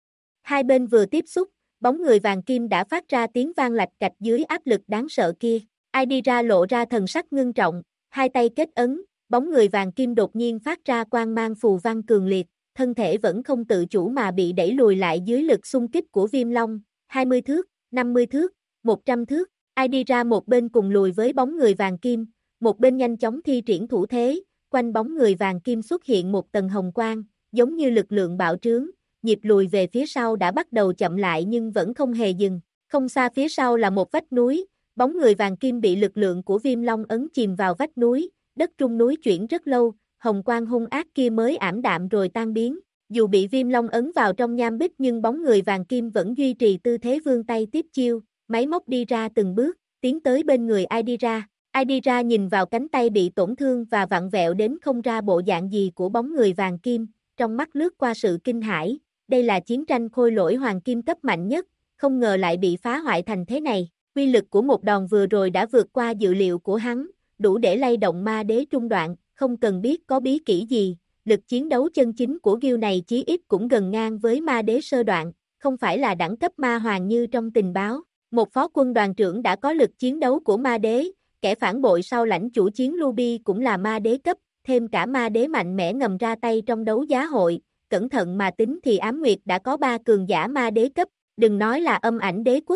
Hai bên vừa tiếp xúc, bóng người vàng kim đã phát ra tiếng vang lạch cạch dưới áp lực đáng sợ kia. Aidira lộ ra thần sắc ngưng trọng, hai tay kết ấn, bóng người vàng kim đột nhiên phát ra quang mang phù văn cường liệt, thân thể vẫn không tự chủ mà bị đẩy lùi lại dưới lực xung kích của viêm long, 20 thước, 50 thước, 100 thước. Aidira một bên cùng lùi với bóng người vàng kim, một bên nhanh chóng thi triển thủ thế, quanh bóng người vàng kim xuất hiện một tầng hồng quang, giống như lực lượng bạo trướng, nhịp lùi về phía sau đã bắt đầu chậm lại nhưng vẫn không hề dừng. Không xa phía sau là một vách núi, bóng người vàng kim bị lực lượng của viêm long ấn chìm vào vách núi, đất trung núi chuyển rất lâu, hồng quang hung ác kia mới ảm đạm rồi tan biến. Dù bị viêm long ấn vào trong nham bích nhưng bóng người vàng kim vẫn duy trì tư thế vươn tay tiếp chiêu, máy móc đi ra từng bước, tiến tới bên người Aidira. Aidira nhìn vào cánh tay bị tổn thương và vặn vẹo đến không ra bộ dạng gì của bóng người vàng kim, trong mắt lướt qua sự kinh hãi, đây là chiến tranh khôi lỗi hoàng kim cấp mạnh nhất, không ngờ lại bị phá hoại thành thế này, uy lực của một đòn vừa rồi đã vượt qua dự liệu của hắn, đủ để lay động ma đế trung đoạn, không cần biết có bí kỹ gì, lực chiến đấu chân chính của Gil này chí ít cũng gần ngang với ma đế sơ đoạn, không phải là đẳng cấp ma hoàng như trong tình báo, một phó quân đoàn trưởng đã có lực chiến đấu của ma đế, kẻ phản bội sau lãnh chủ chiến Luby cũng là ma đế cấp, thêm cả ma đế mạnh mẽ ngầm ra tay trong đấu giá hội, cẩn thận mà tính thì Ám Nguyệt đã có 3 cường giả ma đế cấp, đừng nói là Âm Ảnh Đế Quốc,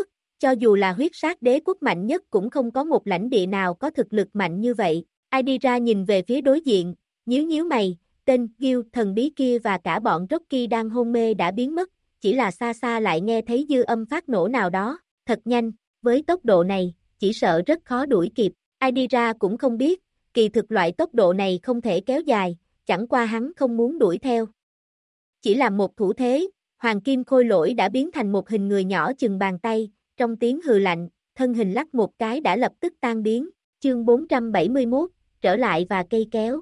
cho dù là huyết sát đế quốc mạnh nhất cũng không có một lãnh địa nào có thực lực mạnh như vậy. Aidira nhìn về phía đối diện, nhíu nhíu mày, tên Gil thần bí kia và cả bọn Rocky đang hôn mê đã biến mất, chỉ là xa xa lại nghe thấy dư âm phát nổ nào đó, thật nhanh, với tốc độ này, chỉ sợ rất khó đuổi kịp. Aidira cũng không biết, kỳ thực loại tốc độ này không thể kéo dài, chẳng qua hắn không muốn đuổi theo. Chỉ là một thủ thế, Hoàng Kim Khôi Lỗi đã biến thành một hình người nhỏ chừng bàn tay, trong tiếng hừ lạnh, thân hình lắc một cái đã lập tức tan biến. Chương 471, trở lại và cây kéo.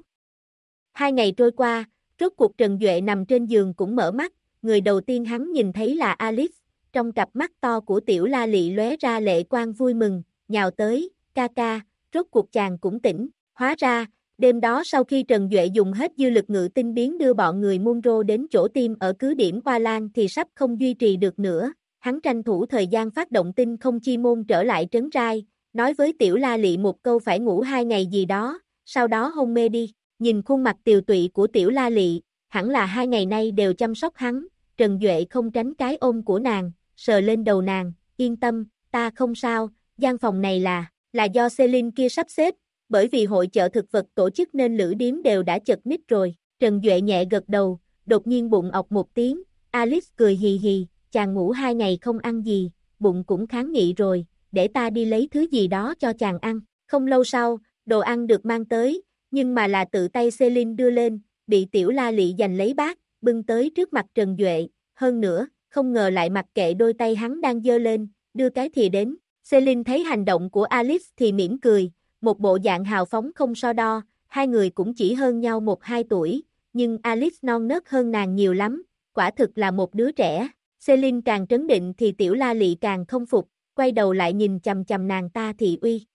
2 ngày trôi qua, rốt cuộc Trần Duệ nằm trên giường cũng mở mắt, người đầu tiên hắn nhìn thấy là Alice, trong cặp mắt to của tiểu La Lị lóe ra lệ quang vui mừng, nhào tới, ca ca, rốt cuộc chàng cũng tỉnh. Hóa ra, đêm đó sau khi Trần Duệ dùng hết dư lực ngự tinh biến đưa bọn người Munro đến chỗ tim ở cứ điểm Hoa Lan thì sắp không duy trì được nữa, hắn tranh thủ thời gian phát động tinh không chi môn trở lại trấn Rai, nói với tiểu La Lị một câu phải ngủ 2 ngày gì đó, sau đó hôn mê đi. Nhìn khuôn mặt tiều tụy của tiểu La Lị, hẳn là 2 ngày nay đều chăm sóc hắn, Trần Duệ không tránh cái ôm của nàng, sờ lên đầu nàng, yên tâm, ta không sao, gian phòng này là do Celine kia sắp xếp, bởi vì hội chợ thực vật tổ chức nên lữ điếm đều đã chật ních rồi. Trần Duệ nhẹ gật đầu, đột nhiên bụng ọc một tiếng, Alice cười hì hì, chàng ngủ 2 ngày không ăn gì, bụng cũng kháng nghị rồi, để ta đi lấy thứ gì đó cho chàng ăn. Không lâu sau, đồ ăn được mang tới, nhưng mà là tự tay Celine đưa lên, bị tiểu La Lị giành lấy bát, bưng tới trước mặt Trần Duệ, hơn nữa, không ngờ lại mặc kệ đôi tay hắn đang giơ lên, đưa cái thìa đến. Celine thấy hành động của Alice thì mỉm cười, một bộ dạng hào phóng không so đo, hai người cũng chỉ hơn nhau 1-2 tuổi, nhưng Alice non nớt hơn nàng nhiều lắm, quả thực là một đứa trẻ. Celine càng trấn định thì tiểu La Lị càng không phục, quay đầu lại nhìn chằm chằm nàng ta thì uy.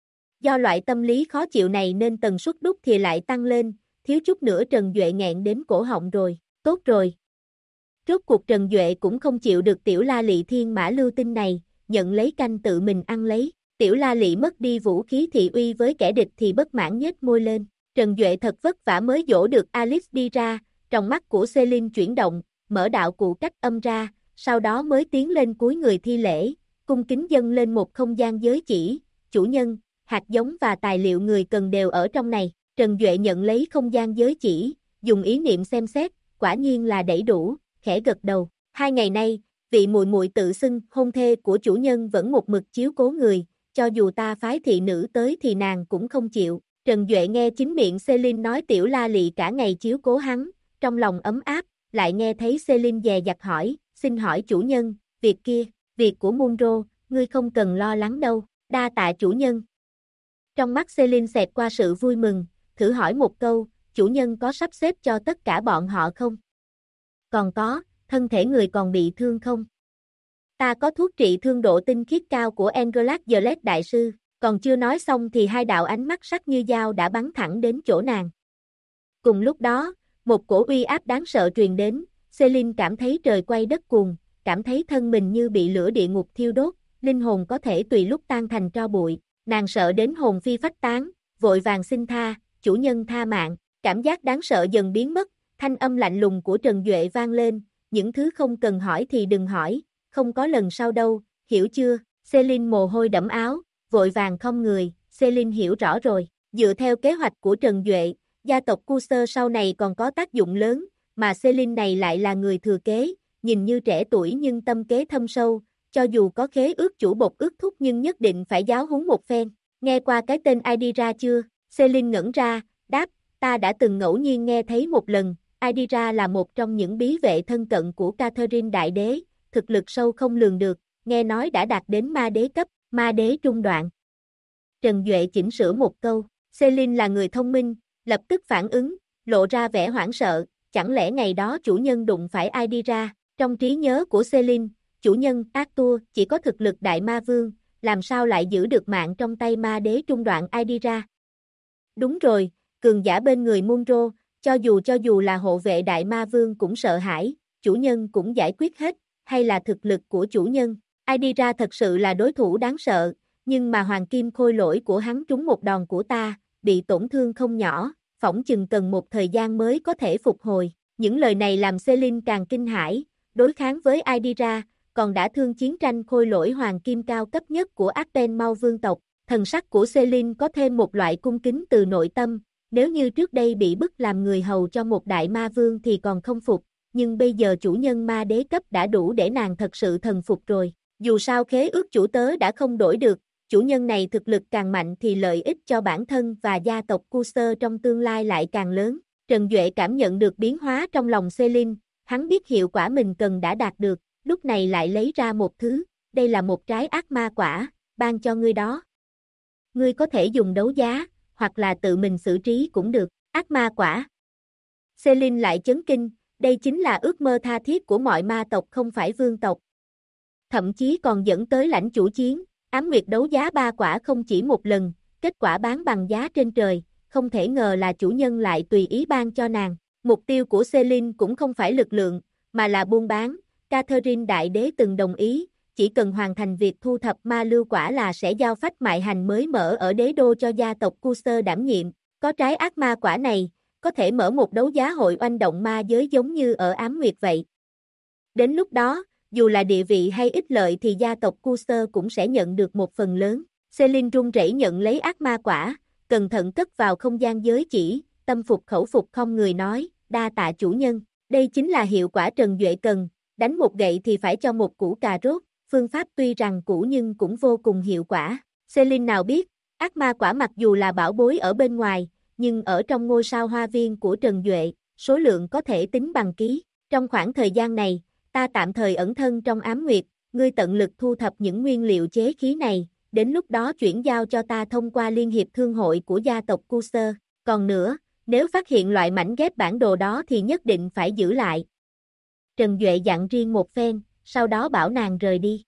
Do loại tâm lý khó chịu này nên tần suất đút thì lại tăng lên, thiếu chút nữa Trần Duệ nghẹn đến cổ họng rồi, tốt rồi. Rốt cuộc Trần Duệ cũng không chịu được tiểu La Lị thiên mã lưu tinh này, nhận lấy canh tự mình ăn lấy. Tiểu La Lị mất đi vũ khí thị uy với kẻ địch thì bất mãn nhếch môi lên. Trần Duệ thật vất vả mới dỗ được Alice đi ra, trong mắt của Celine chuyển động, mở đạo cụ cách âm ra, sau đó mới tiến lên cúi người thi lễ, cung kính dâng lên một không gian giới chỉ, chủ nhân, hạt giống và tài liệu người cần đều ở trong này. Trần Duệ nhận lấy không gian giới chỉ, dùng ý niệm xem xét, quả nhiên là đầy đủ, khẽ gật đầu. 2 ngày nay, vị muội muội tự xưng hôn thê của chủ nhân vẫn một mực chiếu cố người, cho dù ta phái thị nữ tới thì nàng cũng không chịu. Trần Duệ nghe chính miệng Celine nói tiểu La Lị cả ngày chiếu cố hắn, trong lòng ấm áp, lại nghe thấy Celine dè dặt hỏi, xin hỏi chủ nhân, việc của Munro, ngươi không cần lo lắng đâu, đa tạ chủ nhân. Trong mắt Celine xẹt qua sự vui mừng, thử hỏi một câu, chủ nhân có sắp xếp cho tất cả bọn họ không? Còn có, thân thể người còn bị thương không? Ta có thuốc trị thương độ tinh khiết cao của Engelak Gillette đại sư, còn chưa nói xong thì hai đạo ánh mắt sắc như dao đã bắn thẳng đến chỗ nàng. Cùng lúc đó, một cổ uy áp đáng sợ truyền đến, Celine cảm thấy trời quay đất cuồng, cảm thấy thân mình như bị lửa địa ngục thiêu đốt, linh hồn có thể tùy lúc tan thành tro bụi, nàng sợ đến hồn phi phách tán, vội vàng xin tha, chủ nhân tha mạng, cảm giác đáng sợ dần biến mất, thanh âm lạnh lùng của Trần Duệ vang lên, những thứ không cần hỏi thì đừng hỏi, không có lần sau đâu, hiểu chưa? Celine mồ hôi đẫm áo, vội vàng không người, Celine hiểu rõ rồi, dựa theo kế hoạch của Trần Duệ, gia tộc Cursor sau này còn có tác dụng lớn, mà Celine này lại là người thừa kế, nhìn như trẻ tuổi nhưng tâm kế thâm sâu, cho dù có khế ước chủ bột ước thúc nhưng nhất định phải giáo huấn một phen. Nghe qua cái tên Aidira chưa? Celine ngẩn ra, đáp, ta đã từng ngẫu nhiên nghe thấy một lần, Aidira là một trong những bí vệ thân cận của Catherine Đại Đế, thực lực sâu không lường được, nghe nói đã đạt đến ma đế cấp, ma đế trung đoạn. Trần Duệ chỉnh sửa một câu, Celine là người thông minh, lập tức phản ứng, lộ ra vẻ hoảng sợ, chẳng lẽ ngày đó chủ nhân đụng phải Aidira? Trong trí nhớ của Celine, chủ nhân Arthur chỉ có thực lực đại ma vương, làm sao lại giữ được mạng trong tay ma đế trung đoạn Aidira? Đúng rồi, cường giả bên người Munro, cho dù là hộ vệ đại ma vương cũng sợ hãi, chủ nhân cũng giải quyết hết, hay là thực lực của chủ nhân? Aidira thật sự là đối thủ đáng sợ, nhưng mà hoàng kim khôi lỗi của hắn trúng một đòn của ta, bị tổn thương không nhỏ, phỏng chừng cần một thời gian mới có thể phục hồi. Những lời này làm Celine càng kinh hãi, đối kháng với Aidira, còn đã thương chiến tranh khôi lỗi hoàng kim cao cấp nhất của Arpen Mau vương tộc. Thần sắc của Selin có thêm một loại cung kính từ nội tâm, nếu như trước đây bị bức làm người hầu cho một đại ma vương thì còn không phục, nhưng bây giờ chủ nhân ma đế cấp đã đủ để nàng thật sự thần phục rồi. Dù sao khế ước chủ tớ đã không đổi được, chủ nhân này thực lực càng mạnh thì lợi ích cho bản thân và gia tộc Cursor trong tương lai lại càng lớn. Trần Duệ cảm nhận được biến hóa trong lòng Selin, hắn biết hiệu quả mình cần đã đạt được, lúc này lại lấy ra một thứ, đây là một trái ác ma quả, ban cho ngươi đó. Ngươi có thể dùng đấu giá, hoặc là tự mình xử trí cũng được, ác ma quả. Selin lại chấn kinh, đây chính là ước mơ tha thiết của mọi ma tộc không phải vương tộc. Thậm chí còn dẫn tới lãnh chủ chiến, Ám Nguyệt đấu giá 3 quả không chỉ một lần, kết quả bán bằng giá trên trời, không thể ngờ là chủ nhân lại tùy ý ban cho nàng. Mục tiêu của Selin cũng không phải lực lượng, mà là buôn bán. Catherine Đại Đế từng đồng ý, chỉ cần hoàn thành việc thu thập ma lưu quả là sẽ giao phách mại hành mới mở ở đế đô cho gia tộc Cursor đảm nhiệm. Có trái ác ma quả này, có thể mở một đấu giá hội oanh động ma giới giống như ở Ám Nguyệt vậy. Đến lúc đó, dù là địa vị hay ích lợi thì gia tộc Cursor cũng sẽ nhận được một phần lớn. Selin run rẩy nhận lấy ác ma quả, cẩn thận cất vào không gian giới chỉ, tâm phục khẩu phục không người nói, đa tạ chủ nhân. Đây chính là hiệu quả Trần Duệ cần, đánh một gậy thì phải cho một củ cà rốt, phương pháp tuy rằng cũ nhưng cũng vô cùng hiệu quả. Selin nào biết, ác ma quả mặc dù là bảo bối ở bên ngoài, nhưng ở trong ngôi sao hoa viên của Trần Duệ, số lượng có thể tính bằng ký. Trong khoảng thời gian này, ta tạm thời ẩn thân trong Ám Nguyệt, ngươi tận lực thu thập những nguyên liệu chế khí này, đến lúc đó chuyển giao cho ta thông qua Liên hiệp Thương hội của gia tộc Cursor. Còn nữa, nếu phát hiện loại mảnh ghép bản đồ đó thì nhất định phải giữ lại. Trần Duệ dặn riêng một phen, sau đó bảo nàng rời đi.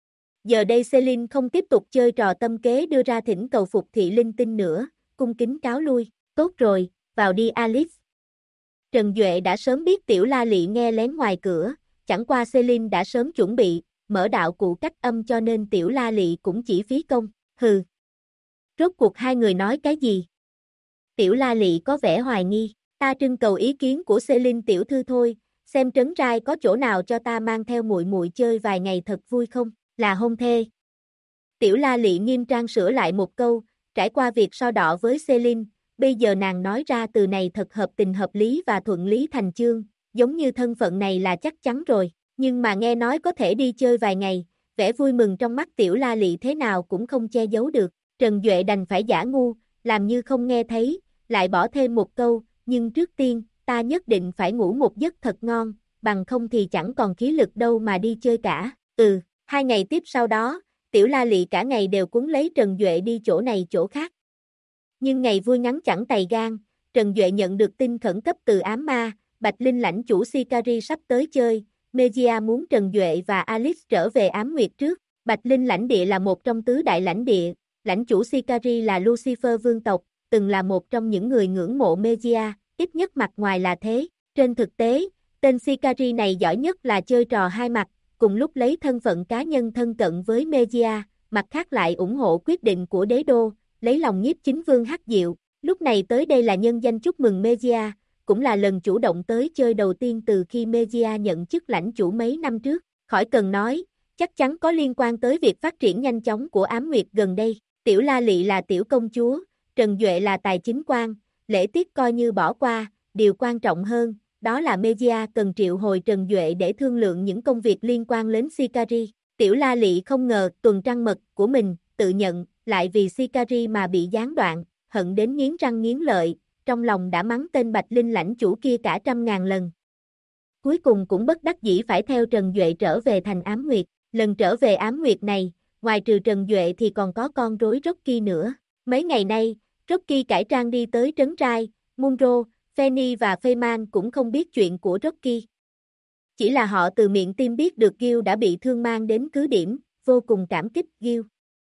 Giờ đây Selin không tiếp tục chơi trò tâm kế đưa ra thỉnh cầu phục thị linh tinh nữa, cung kính cáo lui. Tốt rồi, vào đi Alice. Trần Duệ đã sớm biết Tiểu La Lị nghe lén ngoài cửa, chẳng qua Selin đã sớm chuẩn bị, mở đạo cụ cách âm cho nên Tiểu La Lị cũng chỉ phí công. Hừ. Rốt cuộc hai người nói cái gì? Tiểu La Lị có vẻ hoài nghi, ta trưng cầu ý kiến của Selin tiểu thư thôi, xem trấn trai có chỗ nào cho ta mang theo muội muội chơi vài ngày thật vui không, là hôn thê. Tiểu La Lị nghiêm trang sửa lại một câu, trải qua việc so đọ với Selin, bây giờ nàng nói ra từ này thật hợp tình hợp lý và thuận lý thành chương, giống như thân phận này là chắc chắn rồi, nhưng mà nghe nói có thể đi chơi vài ngày, vẻ vui mừng trong mắt Tiểu La Lị thế nào cũng không che giấu được. Trần Duệ đành phải giả ngu, làm như không nghe thấy, lại bỏ thêm một câu, nhưng trước tiên, ta nhất định phải ngủ một giấc thật ngon, bằng không thì chẳng còn khí lực đâu mà đi chơi cả. 2 ngày tiếp sau đó, Tiểu La Lị cả ngày đều cuốn lấy Trần Duệ đi chỗ này chỗ khác. Nhưng ngày vui ngắn chẳng tày gan, Trần Duệ nhận được tin khẩn cấp từ ám ma, Bạch Linh lãnh chủ Sicari sắp tới chơi, Mejia muốn Trần Duệ và Alice trở về Ám Nguyệt trước. Bạch Linh lãnh địa là một trong tứ đại lãnh địa, lãnh chủ Sicari là Lucifer vương tộc, từng là một trong những người ngưỡng mộ Mejia, ít nhất mặt ngoài là thế. Trên thực tế, tên Sicari này giỏi nhất là chơi trò hai mặt, cùng lúc lấy thân phận cá nhân thân cận với Mejia, mặt khác lại ủng hộ quyết định của đế đô, lấy lòng nhiếp chính vương Hắc Diệu. Lúc này tới đây là nhân danh chúc mừng Mejia, cũng là lần chủ động tới chơi đầu tiên từ khi Mejia nhận chức lãnh chủ mấy năm trước. Khỏi cần nói, chắc chắn có liên quan tới việc phát triển nhanh chóng của Ám Nguyệt gần đây. Tiểu La Lị là tiểu công chúa, Trần Duệ là tài chính quan, lễ tiết coi như bỏ qua, điều quan trọng hơn, đó là Mejia cần triệu hồi Trần Duệ để thương lượng những công việc liên quan đến Sicari. Tiểu La Lị không ngờ tuần trăng mật của mình, tự nhận, lại vì Sicari mà bị gián đoạn, hận đến nghiến răng nghiến lợi, trong lòng đã mắng tên Bạch Linh lãnh chủ kia cả 100.000 lần. Cuối cùng cũng bất đắc dĩ phải theo Trần Duệ trở về thành Ám Nguyệt. Lần trở về Ám Nguyệt này, ngoài trừ Trần Duệ thì còn có con rối Rocky nữa. Mấy ngày nay, Rocky cải trang đi tới trấn trai, Munro, Fanny và Feynman cũng không biết chuyện của Rocky. Chỉ là họ từ miệng Tim biết được Gil đã bị thương mang đến cứ điểm, vô cùng cảm kích Gil.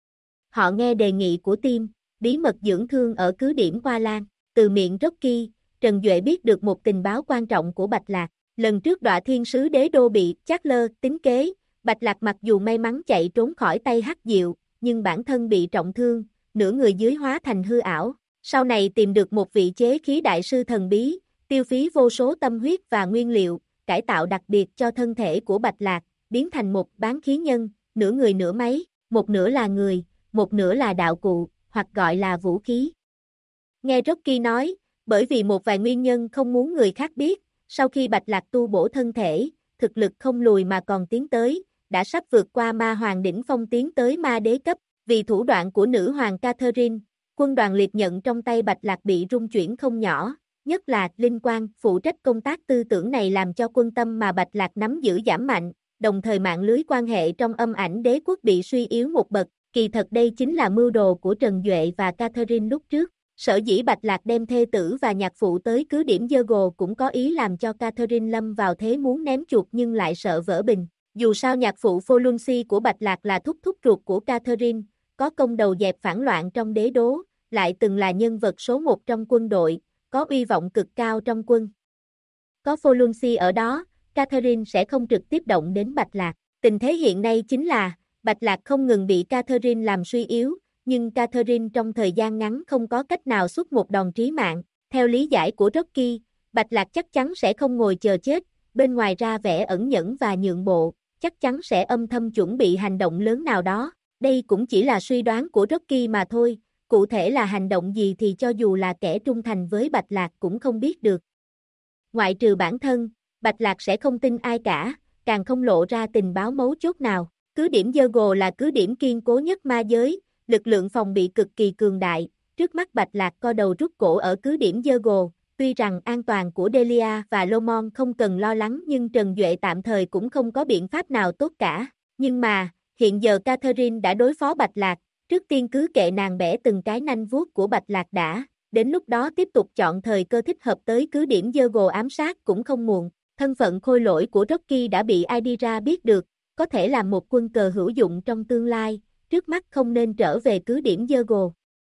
Họ nghe đề nghị của Tim, bí mật dưỡng thương ở cứ điểm Hoa Lan. Từ miệng Rocky, Trần Duệ biết được một tình báo quan trọng của Bạch Lạc. Lần trước Đọa Thiên Sứ Đế Đô bị Chatler tính kế, Bạch Lạc mặc dù may mắn chạy trốn khỏi tay Hắc Diệu, nhưng bản thân bị trọng thương, nửa người dưới hóa thành hư ảo. Sau này tìm được một vị chế khí đại sư thần bí, tiêu phí vô số tâm huyết và nguyên liệu, cải tạo đặc biệt cho thân thể của Bạch Lạc, biến thành một bán khí nhân, nửa người nửa máy, một nửa là người, một nửa là đạo cụ, hoặc gọi là vũ khí. Nghe Rocky nói, bởi vì một vài nguyên nhân không muốn người khác biết, sau khi Bạch Lạc tu bổ thân thể, thực lực không lùi mà còn tiến tới, đã sắp vượt qua ma hoàng đỉnh phong tiến tới ma đế cấp, vì thủ đoạn của nữ hoàng Catherine, quân đoàn liệt nhận trong tay Bạch Lạc bị rung chuyển không nhỏ, nhất là Linh Quang phụ trách công tác tư tưởng này làm cho quân tâm mà Bạch Lạc nắm giữ giảm mạnh, đồng thời mạng lưới quan hệ trong âm ảnh đế quốc bị suy yếu một bậc, kỳ thật đây chính là mưu đồ của Trần Duệ và Catherine lúc trước. Sở dĩ Bạch Lạc đem thê tử và nhạc phụ tới cứ điểm Dơ-gồ cũng có ý làm cho Catherine lâm vào thế muốn ném chuột nhưng lại sợ vỡ bình. Dù sao nhạc phụ Folunsi của Bạch Lạc là thúc thúc ruột của Catherine, có công đầu dẹp phản loạn trong đế đố, lại từng là nhân vật số 1 trong quân đội, có uy vọng cực cao trong quân. Có Folunsi ở đó, Catherine sẽ không trực tiếp động đến Bạch Lạc. Tình thế hiện nay chính là, Bạch Lạc không ngừng bị Catherine làm suy yếu, nhưng Catherine trong thời gian ngắn không có cách nào xuất một đòn trí mạng. Theo lý giải của Rocky, Bạch Lạc chắc chắn sẽ không ngồi chờ chết, bên ngoài ra vẻ ẩn nhẫn và nhượng bộ, chắc chắn sẽ âm thầm chuẩn bị hành động lớn nào đó. Đây cũng chỉ là suy đoán của Rocky mà thôi, cụ thể là hành động gì thì cho dù là kẻ trung thành với Bạch Lạc cũng không biết được. Ngoại trừ bản thân, Bạch Lạc sẽ không tin ai cả, càng không lộ ra tình báo mấu chốt nào. Cứ điểm Dơ-gồ là cứ điểm kiên cố nhất ma giới, lực lượng phòng bị cực kỳ cường đại, trước mắt Bạch Lạc co đầu rút cổ ở cứ điểm Dơ-gồ, tuy rằng an toàn của Delia và Lomon không cần lo lắng nhưng Trần Duệ tạm thời cũng không có biện pháp nào tốt cả, nhưng mà, hiện giờ Catherine đã đối phó Bạch Lạc, trước tiên cứ kệ nàng bẻ từng cái nanh vuốt của Bạch Lạc đã, đến lúc đó tiếp tục chọn thời cơ thích hợp tới cứ điểm Dơ-gồ ám sát cũng không muộn. Thân phận khôi lỗi của Rocky đã bị Aidira biết được, có thể là một quân cờ hữu dụng trong tương lai, trước mắt không nên trở về cứ điểm Dơ-gồ.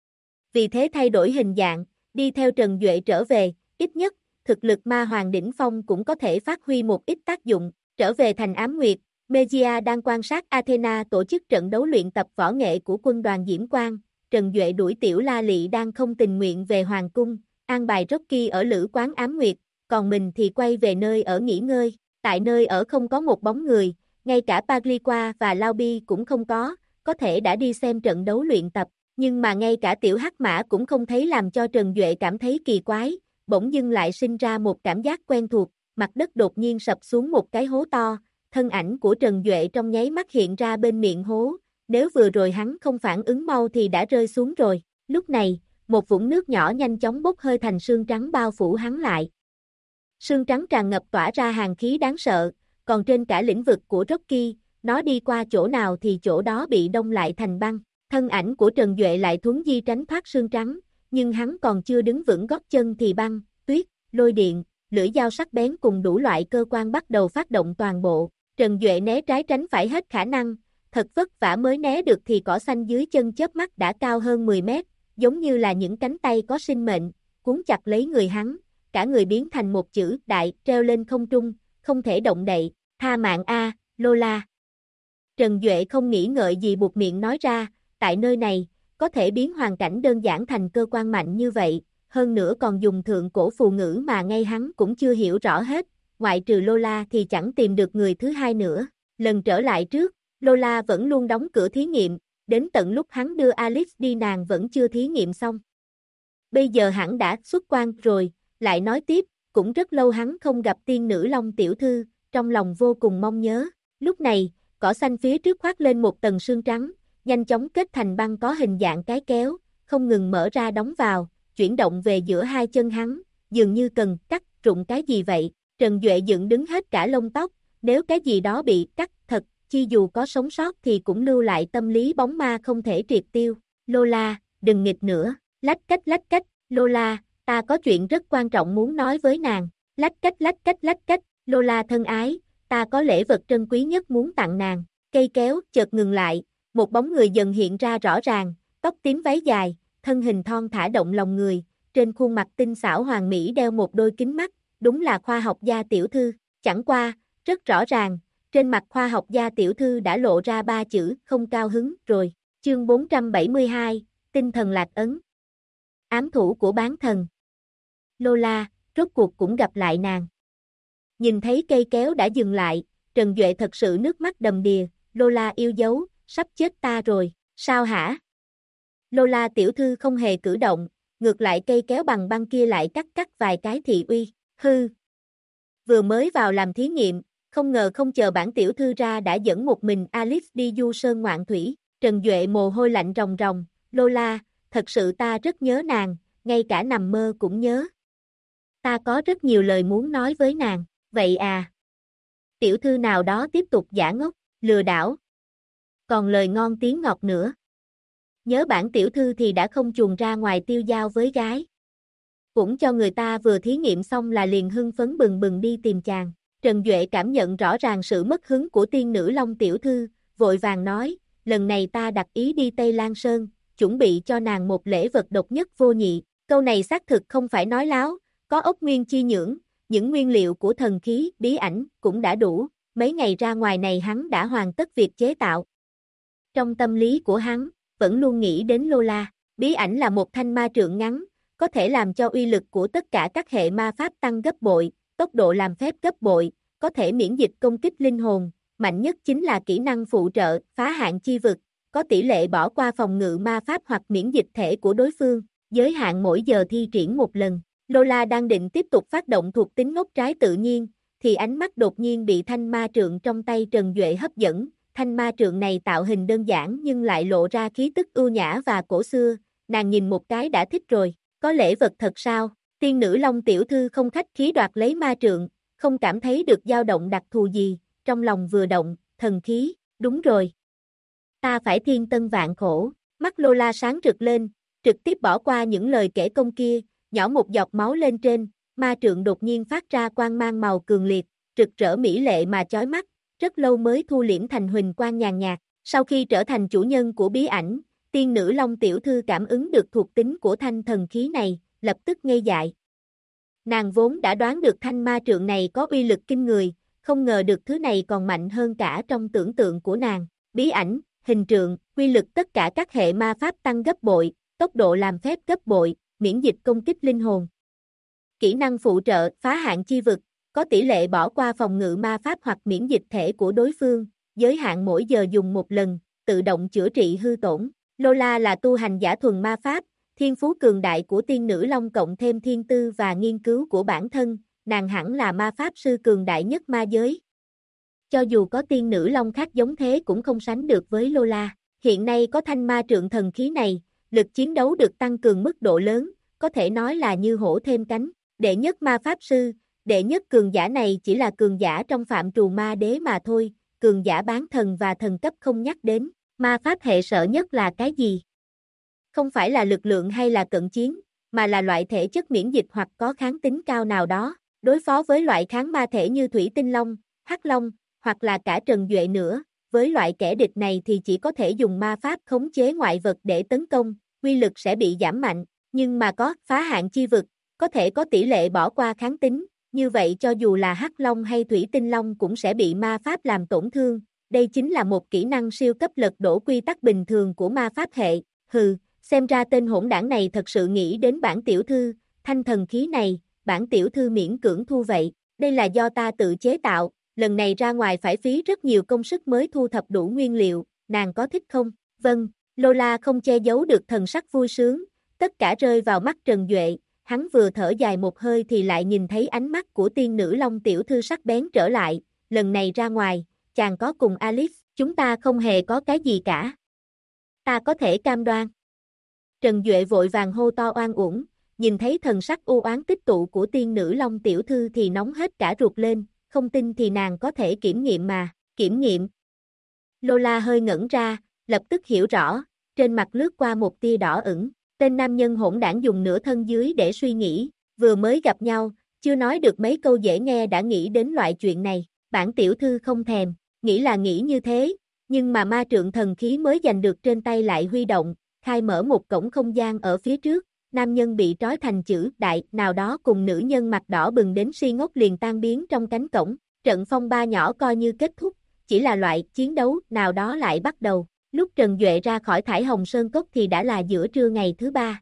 Vì thế thay đổi hình dạng, đi theo Trần Duệ trở về, ít nhất, thực lực ma hoàng đỉnh phong cũng có thể phát huy một ít tác dụng, trở về thành Ám Nguyệt. Megia đang quan sát Athena tổ chức trận đấu luyện tập võ nghệ của quân đoàn Diễm Quang, Trần Duệ đuổi Tiểu La Lị đang không tình nguyện về Hoàng Cung, an bài Rocky ở lữ quán Ám Nguyệt, còn mình thì quay về nơi ở nghỉ ngơi, tại nơi ở không có một bóng người, ngay cả Pagliqua và Laubi cũng không có thể đã đi xem trận đấu luyện tập, nhưng mà ngay cả Tiểu Hắc Mã cũng không thấy làm cho Trần Duệ cảm thấy kỳ quái, bỗng dưng lại sinh ra một cảm giác quen thuộc, mặt đất đột nhiên sập xuống một cái hố to, thân ảnh của Trần Duệ trong nháy mắt hiện ra bên miệng hố, nếu vừa rồi hắn không phản ứng mau thì đã rơi xuống rồi, lúc này, một vũng nước nhỏ nhanh chóng bốc hơi thành sương trắng bao phủ hắn lại. Sương trắng tràn ngập tỏa ra hàn khí đáng sợ, còn trên cả lĩnh vực của Rocky, nó đi qua chỗ nào thì chỗ đó bị đông lại thành băng. Thân ảnh của Trần Duệ lại thuấn di tránh thoát sương trắng, nhưng hắn còn chưa đứng vững gót chân thì băng, tuyết, lôi điện, lưỡi dao sắc bén cùng đủ loại cơ quan bắt đầu phát động toàn bộ. Trần Duệ né trái tránh phải hết khả năng, thật vất vả mới né được thì cỏ xanh dưới chân chớp mắt đã cao hơn 10 mét, giống như là những cánh tay có sinh mệnh, cuốn chặt lấy người hắn, cả người biến thành một chữ đại treo lên không trung, không thể động đậy, tha mạng a, Lola. Trần Duệ không nghĩ ngợi gì buột miệng nói ra, tại nơi này, có thể biến hoàn cảnh đơn giản thành cơ quan mạnh như vậy, hơn nữa còn dùng thượng cổ phù ngữ mà ngay hắn cũng chưa hiểu rõ hết, ngoại trừ Lola thì chẳng tìm được người thứ hai nữa. Lần trở lại trước, Lola vẫn luôn đóng cửa thí nghiệm, đến tận lúc hắn đưa Alice đi nàng vẫn chưa thí nghiệm xong. Bây giờ hẳn đã xuất quan rồi, lại nói tiếp, cũng rất lâu hắn không gặp tiên nữ Long tiểu thư, trong lòng vô cùng mong nhớ. Lúc này, cỏ xanh phía trước khoác lên một tầng sương trắng, nhanh chóng kết thành băng có hình dạng cái kéo, không ngừng mở ra đóng vào, chuyển động về giữa hai chân hắn, dường như cần cắt rụng cái gì vậy. Trần Duệ dựng đứng hết cả lông tóc, nếu cái gì đó bị cắt thật, chi dù có sống sót thì cũng lưu lại tâm lý bóng ma không thể triệt tiêu. Lola, đừng nghịch nữa, lách cách, Lola, ta có chuyện rất quan trọng muốn nói với nàng, lách cách, Lola thân ái, ta có lễ vật trân quý nhất muốn tặng nàng. Cây kéo chợt ngừng lại, một bóng người dần hiện ra rõ ràng, tóc tím váy dài, thân hình thon thả động lòng người, trên khuôn mặt tinh xảo hoàn mỹ đeo một đôi kính mắt, đúng là khoa học gia tiểu thư, chẳng qua, rất rõ ràng, trên mặt khoa học gia tiểu thư đã lộ ra 3 chữ không cao hứng rồi. Chương 472, tinh thần lạc ấn. Ám thủ của bán thần. Lola, rốt cuộc cũng gặp lại nàng. Nhìn thấy cây kéo đã dừng lại, Trần Duệ thật sự nước mắt đầm đìa, Lola yêu dấu, sắp chết ta rồi, sao hả? Lola tiểu thư không hề cử động, ngược lại cây kéo bằng băng kia lại cắt vài cái thị uy, hư. Vừa mới vào làm thí nghiệm, không ngờ không chờ bản tiểu thư ra đã dẫn một mình Alice đi du sơn ngoạn thủy, Trần Duệ mồ hôi lạnh ròng ròng, Lola, thật sự ta rất nhớ nàng, ngay cả nằm mơ cũng nhớ. Ta có rất nhiều lời muốn nói với nàng, vậy à? Tiểu thư nào đó tiếp tục giả ngốc, lừa đảo. Còn lời ngon tiếng ngọt nữa. Nhớ bản tiểu thư thì đã không chuồn ra ngoài tiêu dao với gái. Cũng cho người ta vừa thí nghiệm xong là liền hưng phấn bừng bừng đi tìm chàng. Trần Duệ cảm nhận rõ ràng sự mất hứng của tiên nữ Long tiểu thư, vội vàng nói, lần này ta đặt ý đi Tây Lan Sơn, chuẩn bị cho nàng một lễ vật độc nhất vô nhị. Câu này xác thực không phải nói láo, có ốc nguyên chi nhưỡng, những nguyên liệu của thần khí, bí ảnh cũng đã đủ, mấy ngày ra ngoài này hắn đã hoàn tất việc chế tạo. Trong tâm lý của hắn, vẫn luôn nghĩ đến Lola, bí ảnh là một thanh ma trượng ngắn, có thể làm cho uy lực của tất cả các hệ ma pháp tăng gấp bội, tốc độ làm phép gấp bội, có thể miễn dịch công kích linh hồn, mạnh nhất chính là kỹ năng phụ trợ, phá hạn chi vực, có tỷ lệ bỏ qua phòng ngự ma pháp hoặc miễn dịch thể của đối phương, giới hạn mỗi giờ thi triển một lần. Lola đang định tiếp tục phát động thuộc tính ngốc trái tự nhiên, thì ánh mắt đột nhiên bị thanh ma trượng trong tay Trần Duệ hấp dẫn. Thanh ma trượng này tạo hình đơn giản nhưng lại lộ ra khí tức ưu nhã và cổ xưa, nàng nhìn một cái đã thích rồi, có lễ vật thật sao? Tiên nữ Long tiểu thư không khách khí đoạt lấy ma trượng, không cảm thấy được dao động đặc thù gì, trong lòng vừa động, thần khí, đúng rồi. Ta phải thiên tân vạn khổ, mắt Lola sáng rực lên, trực tiếp bỏ qua những lời kể công kia, nhỏ một giọt máu lên trên, ma trượng đột nhiên phát ra quang mang màu cường liệt, rực rỡ mỹ lệ mà chói mắt, rất lâu mới thu liễm thành huỳnh quang nhàn nhạt. Sau khi trở thành chủ nhân của bí ảnh, tiên nữ Long tiểu thư cảm ứng được thuộc tính của thanh thần khí này, lập tức ngây dại. Nàng vốn đã đoán được thanh ma trượng này có uy lực kinh người, không ngờ được thứ này còn mạnh hơn cả trong tưởng tượng của nàng. Bí ảnh, hình trượng, uy lực tất cả các hệ ma pháp tăng gấp bội, tốc độ làm phép gấp bội, miễn dịch công kích linh hồn. Kỹ năng phụ trợ, phá hạn chi vực, có tỷ lệ bỏ qua phòng ngự ma pháp hoặc miễn dịch thể của đối phương, giới hạn mỗi giờ dùng một lần, tự động chữa trị hư tổn. Lola là tu hành giả thuần ma pháp, thiên phú cường đại của tiên nữ Long cộng thêm thiên tư và nghiên cứu của bản thân, nàng hẳn là ma pháp sư cường đại nhất ma giới. Cho dù có tiên nữ Long khác giống thế cũng không sánh được với Lola. Hiện nay có thanh ma trượng thần khí này, lực chiến đấu được tăng cường mức độ lớn, có thể nói là như hổ thêm cánh. Đệ nhất ma pháp sư, đệ nhất cường giả này chỉ là cường giả trong phạm trù ma đế mà thôi, cường giả bán thần và thần cấp không nhắc đến. Ma pháp hệ sợ nhất là cái gì? Không phải là lực lượng hay là cận chiến, mà là loại thể chất miễn dịch hoặc có kháng tính cao nào đó. Đối phó với loại kháng ma thể như Thủy Tinh Long, Hắc Long, hoặc là cả Trần Duệ nữa, với loại kẻ địch này thì chỉ có thể dùng ma pháp khống chế ngoại vật để tấn công, uy lực sẽ bị giảm mạnh, nhưng mà có phá hạn chi vực, có thể có tỷ lệ bỏ qua kháng tính, như vậy cho dù là Hắc Long hay Thủy Tinh Long cũng sẽ bị ma pháp làm tổn thương. Đây chính là một kỹ năng siêu cấp lật đổ quy tắc bình thường của ma pháp hệ. Hừ, xem ra tên hỗn đảng này thật sự nghĩ đến bản tiểu thư, thanh thần khí này, bản tiểu thư miễn cưỡng thu vậy. Đây là do ta tự chế tạo, lần này ra ngoài phải phí rất nhiều công sức mới thu thập đủ nguyên liệu, nàng có thích không? Vâng, Lola không che giấu được thần sắc vui sướng, tất cả rơi vào mắt Trần Duệ, hắn vừa thở dài một hơi thì lại nhìn thấy ánh mắt của tiên nữ Long tiểu thư sắc bén trở lại, lần này ra ngoài, chàng có cùng Alice, chúng ta không hề có cái gì cả. Ta có thể cam đoan. Trần Duệ vội vàng hô to oan uổng, nhìn thấy thần sắc u oán tích tụ của tiên nữ Long tiểu thư thì nóng hết cả ruột lên, không tin thì nàng có thể kiểm nghiệm mà, kiểm nghiệm. Lola hơi ngẩn ra, lập tức hiểu rõ, trên mặt lướt qua một tia đỏ ửng, tên nam nhân hỗn đảng dùng nửa thân dưới để suy nghĩ, vừa mới gặp nhau, chưa nói được mấy câu dễ nghe đã nghĩ đến loại chuyện này, bản tiểu thư không thèm, nghĩ là nghĩ như thế, nhưng mà ma trượng thần khí mới giành được trên tay lại huy động, khai mở một cổng không gian ở phía trước, nam nhân bị trói thành chữ đại nào đó cùng nữ nhân mặt đỏ bừng đến si ngốc liền tan biến trong cánh cổng, trận phong ba nhỏ coi như kết thúc, chỉ là loại chiến đấu nào đó lại bắt đầu. Lúc Trần Duệ ra khỏi Thải Hồng Sơn Cốc thì đã là giữa trưa ngày thứ ba.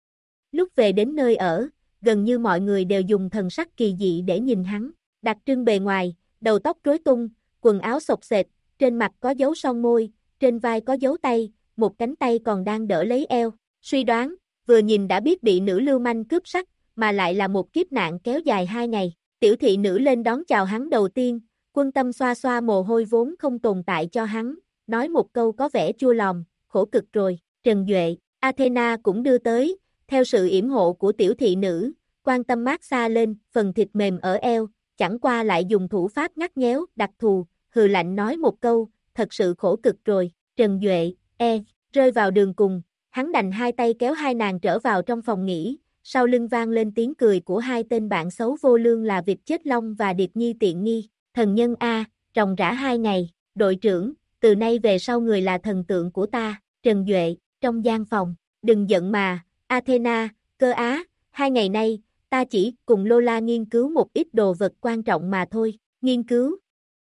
Lúc về đến nơi ở, gần như mọi người đều dùng thần sắc kỳ dị để nhìn hắn, đặc trưng bề ngoài, đầu tóc rối tung, quần áo xộc xệch, trên mặt có dấu son môi, trên vai có dấu tay, một cánh tay còn đang đỡ lấy eo. Suy đoán, vừa nhìn đã biết bị nữ lưu manh cướp sắc, mà lại là một kiếp nạn kéo dài 2 ngày. Tiểu thị nữ lên đón chào hắn đầu tiên, Quân Tâm xoa xoa mồ hôi vốn không tồn tại cho hắn, nói một câu có vẻ chua lòng, khổ cực rồi. Trần Duệ, Athena cũng đưa tới, theo sự yểm hộ của tiểu thị nữ, Quan Tâm mát xa lên, phần thịt mềm ở eo, chẳng qua lại dùng thủ pháp ngắt nhéo, đặc thù, hừ lạnh nói một câu, thật sự khổ cực rồi. Trần Duệ, rơi vào đường cùng, hắn đành hai tay kéo hai nàng trở vào trong phòng nghỉ, sau lưng vang lên tiếng cười của hai tên bạn xấu vô lương là Vịt Chết Long và Điệp Nhi Tiện Nghi. Thần nhân A, ròng rã 2 ngày, đội trưởng, từ nay về sau người là thần tượng của ta. Trần Duệ, trong gian phòng, đừng giận mà, Athena, Cơ Á, 2 ngày nay, ta chỉ cùng Lola nghiên cứu một ít đồ vật quan trọng mà thôi. Nghiên cứu?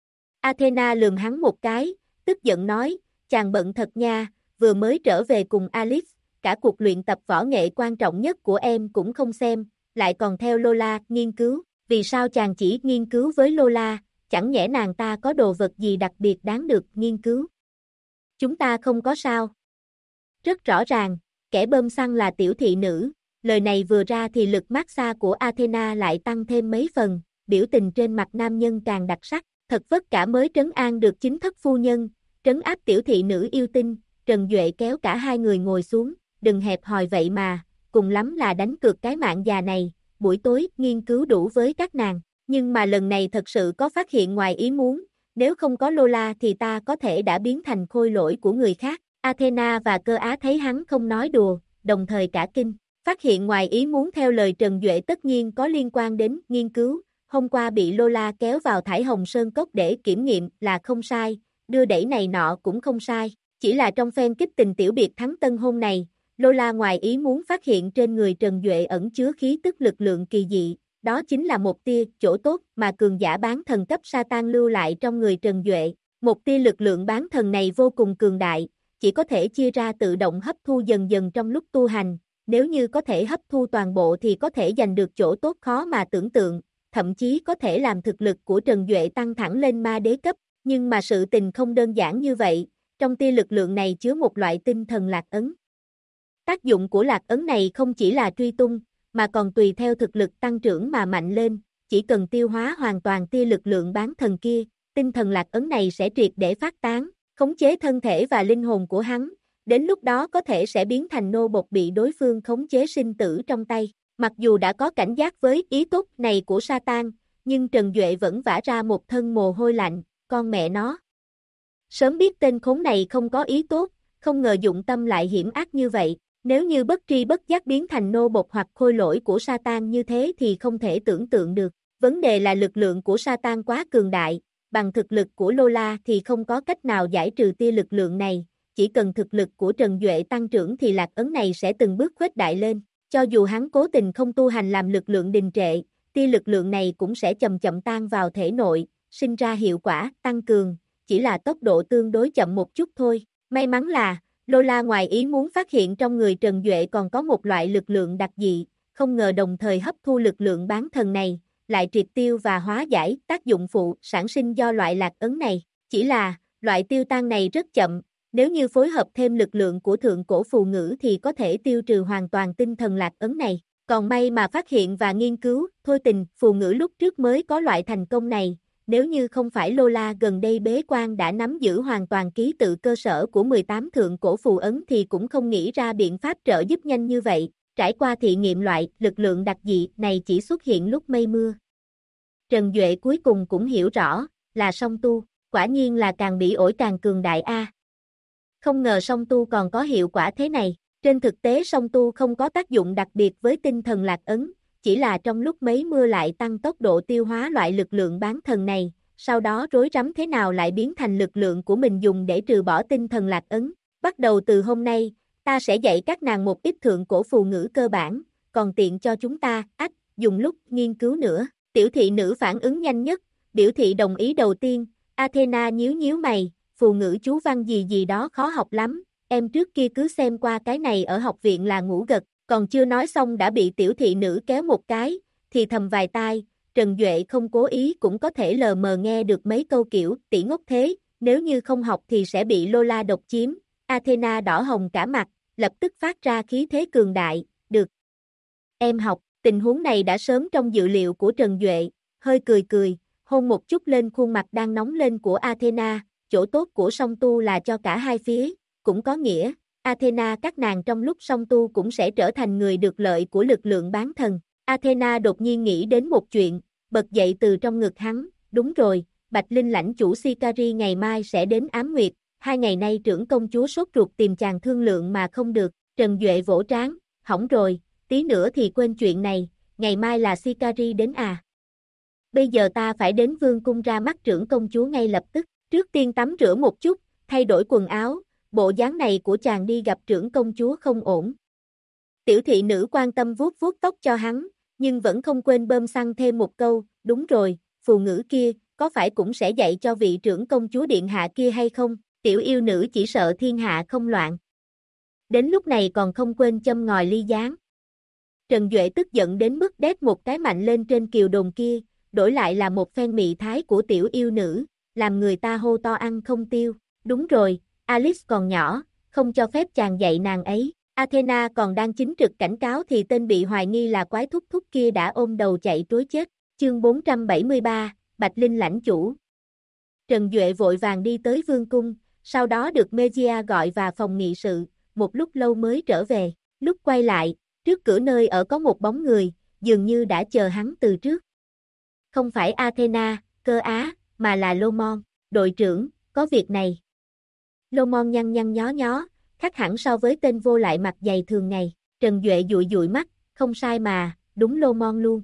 Athena lườm hắn một cái, tức giận nói, chàng bận thật nha, vừa mới trở về cùng Alice, cả cuộc luyện tập võ nghệ quan trọng nhất của em cũng không xem, lại còn theo Lola nghiên cứu. Vì sao chàng chỉ nghiên cứu với Lola, chẳng nhẽ nàng ta có đồ vật gì đặc biệt đáng được nghiên cứu? Chúng ta không có sao. Rất rõ ràng, kẻ bơm xăng là tiểu thị nữ, lời này vừa ra thì lực mát xa của Athena lại tăng thêm mấy phần, biểu tình trên mặt nam nhân càng đặc sắc, thật vất cả mới trấn an được chính thất phu nhân, trấn áp tiểu thị nữ yêu tinh, Trần Duệ kéo cả hai người ngồi xuống, đừng hẹp hòi vậy mà, cùng lắm là đánh cược cái mạng già này, buổi tối nghiên cứu đủ với các nàng, nhưng mà lần này thật sự có phát hiện ngoài ý muốn, nếu không có Lola thì ta có thể đã biến thành khôi lỗi của người khác. Athena và Cơ Á thấy hắn không nói đùa, đồng thời cả kinh, phát hiện ngoài ý muốn theo lời Trần Duệ tất nhiên có liên quan đến nghiên cứu, hôm qua bị Lola kéo vào Thải Hồng Sơn Cốc để kiểm nghiệm là không sai, đưa đẩy này nọ cũng không sai, chỉ là trong phen kích tình tiểu biệt thắng tân hôn này, Lola ngoài ý muốn phát hiện trên người Trần Duệ ẩn chứa khí tức lực lượng kỳ dị, đó chính là một tia chỗ tốt mà cường giả bán thần cấp Satan lưu lại trong người Trần Duệ, một tia lực lượng bán thần này vô cùng cường đại, chỉ có thể chia ra tự động hấp thu dần dần trong lúc tu hành, nếu như có thể hấp thu toàn bộ thì có thể giành được chỗ tốt khó mà tưởng tượng, thậm chí có thể làm thực lực của Trần Duệ tăng thẳng lên ma đế cấp, nhưng mà sự tình không đơn giản như vậy, trong tia lực lượng này chứa một loại tinh thần lạc ấn. Tác dụng của lạc ấn này không chỉ là truy tung, mà còn tùy theo thực lực tăng trưởng mà mạnh lên, chỉ cần tiêu hóa hoàn toàn tia lực lượng bán thần kia, tinh thần lạc ấn này sẽ triệt để phát tán, khống chế thân thể và linh hồn của hắn, đến lúc đó có thể sẽ biến thành nô bộc bị đối phương khống chế sinh tử trong tay. Mặc dù đã có cảnh giác với ý tốt này của Satan, nhưng Trần Duệ vẫn vã ra một thân mồ hôi lạnh, con mẹ nó. Sớm biết tên khốn này không có ý tốt, không ngờ dụng tâm lại hiểm ác như vậy, nếu như bất tri bất giác biến thành nô bộc hoặc khôi lỗi của Satan như thế thì không thể tưởng tượng được. Vấn đề là lực lượng của Satan quá cường đại, bằng thực lực của Lola thì không có cách nào giải trừ tia lực lượng này, chỉ cần thực lực của Trần Duệ tăng trưởng thì lạc ấn này sẽ từng bước khuếch đại lên, cho dù hắn cố tình không tu hành làm lực lượng đình trệ, tia lực lượng này cũng sẽ chậm chậm tan vào thể nội, sinh ra hiệu quả tăng cường, chỉ là tốc độ tương đối chậm một chút thôi. May mắn là, Lola ngoài ý muốn phát hiện trong người Trần Duệ còn có một loại lực lượng đặc dị, không ngờ đồng thời hấp thu lực lượng bán thần này, lại triệt tiêu và hóa giải tác dụng phụ sản sinh do loại lạc ấn này. Chỉ là, loại tiêu tan này rất chậm, nếu như phối hợp thêm lực lượng của thượng cổ phù ngữ thì có thể tiêu trừ hoàn toàn tinh thần lạc ấn này. Còn may mà phát hiện và nghiên cứu, thôi tình, phù ngữ lúc trước mới có loại thành công này, nếu như không phải Lola gần đây bế quan đã nắm giữ hoàn toàn ký tự cơ sở của 18 thượng cổ phù ấn thì cũng không nghĩ ra biện pháp trợ giúp nhanh như vậy, trải qua thị nghiệm loại lực lượng đặc dị này chỉ xuất hiện lúc mây mưa. Trần Duệ cuối cùng cũng hiểu rõ, là song tu, quả nhiên là càng bị ổi càng cường đại a. Không ngờ song tu còn có hiệu quả thế này, trên thực tế song tu không có tác dụng đặc biệt với tinh thần lạc ấn, chỉ là trong lúc mấy mưa lại tăng tốc độ tiêu hóa loại lực lượng bán thần này, sau đó rối rắm thế nào lại biến thành lực lượng của mình dùng để trừ bỏ tinh thần lạc ấn. Bắt đầu từ hôm nay, ta sẽ dạy các nàng một ít thượng cổ phù ngữ cơ bản, còn tiện cho chúng ta, dùng lúc nghiên cứu nữa. Tiểu thị nữ phản ứng nhanh nhất, biểu thị đồng ý đầu tiên, Athena nhíu nhíu mày, phù ngữ chú văn gì gì đó khó học lắm, em trước kia cứ xem qua cái này ở học viện là ngủ gật, còn chưa nói xong đã bị tiểu thị nữ kéo một cái, thì thầm vài tai, Trần Duệ không cố ý cũng có thể lờ mờ nghe được mấy câu kiểu, tỷ ngốc thế, nếu như không học thì sẽ bị Lola độc chiếm. Athena đỏ hồng cả mặt, lập tức phát ra khí thế cường đại, được. Em học, tình huống này đã sớm trong dự liệu của Trần Duệ, hơi cười, hôn một chút lên khuôn mặt đang nóng lên của Athena, chỗ tốt của song tu là cho cả hai phía, cũng có nghĩa, Athena các nàng trong lúc song tu cũng sẽ trở thành người được lợi của lực lượng bán thần. Athena đột nhiên nghĩ đến một chuyện, bật dậy từ trong ngực hắn, đúng rồi, Bạch Linh lãnh chủ Sicari ngày mai sẽ đến Ám Nguyệt, 2 ngày nay trưởng công chúa sốt ruột tìm chàng thương lượng mà không được, Trần Duệ vỗ trán, hỏng rồi, tí nữa thì quên chuyện này, ngày mai là Sicari đến à. Bây giờ ta phải đến vương cung ra mắt trưởng công chúa ngay lập tức, trước tiên tắm rửa một chút, thay đổi quần áo, bộ dáng này của chàng đi gặp trưởng công chúa không ổn. Tiểu thị nữ quan tâm vuốt vuốt tóc cho hắn, nhưng vẫn không quên bơm xăng thêm một câu, đúng rồi, phù ngữ kia, có phải cũng sẽ dạy cho vị trưởng công chúa điện hạ kia hay không, tiểu yêu nữ chỉ sợ thiên hạ không loạn. Đến lúc này còn không quên châm ngòi ly gián. Trần Duệ tức giận đến mức đét một cái mạnh lên trên kiều đồn kia, đổi lại là một phen mị thái của tiểu yêu nữ, làm người ta hô to ăn không tiêu, đúng rồi, Alice còn nhỏ, không cho phép chàng dạy nàng ấy. Athena còn đang chính trực cảnh cáo thì tên bị hoài nghi là quái thúc thúc kia đã ôm đầu chạy trối chết. Chương 473, Bạch Linh lãnh chủ. Trần Duệ vội vàng đi tới vương cung, sau đó được Megia gọi vào phòng nghị sự, một lúc lâu mới trở về. Lúc quay lại, trước cửa nơi ở có một bóng người, dường như đã chờ hắn từ trước. Không phải Athena, cơ á, mà là Lomon, đội trưởng, có việc này. Lomon nhăn nhăn nhó nhó, khác hẳn so với tên vô lại mặt dày thường ngày. Trần Duệ dụi dụi mắt, không sai mà, đúng Lomon luôn.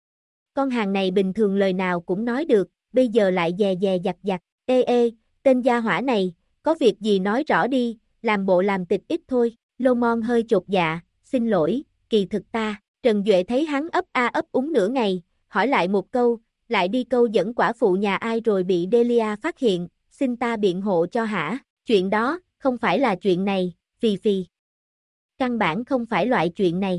Con hàng này bình thường lời nào cũng nói được, bây giờ lại dè dè dặt dặt. Ê, tên gia hỏa này, có việc gì nói rõ đi, làm bộ làm tịch ít thôi. Lomon hơi chột dạ, xin lỗi, kỳ thực ta. Trần Duệ thấy hắn ấp a ấp úng nửa ngày, hỏi lại một câu, lại đi câu dẫn quả phụ nhà ai rồi bị Delia phát hiện, xin ta biện hộ cho hả? Chuyện đó, không phải là chuyện này, phì. Căn bản không phải loại chuyện này.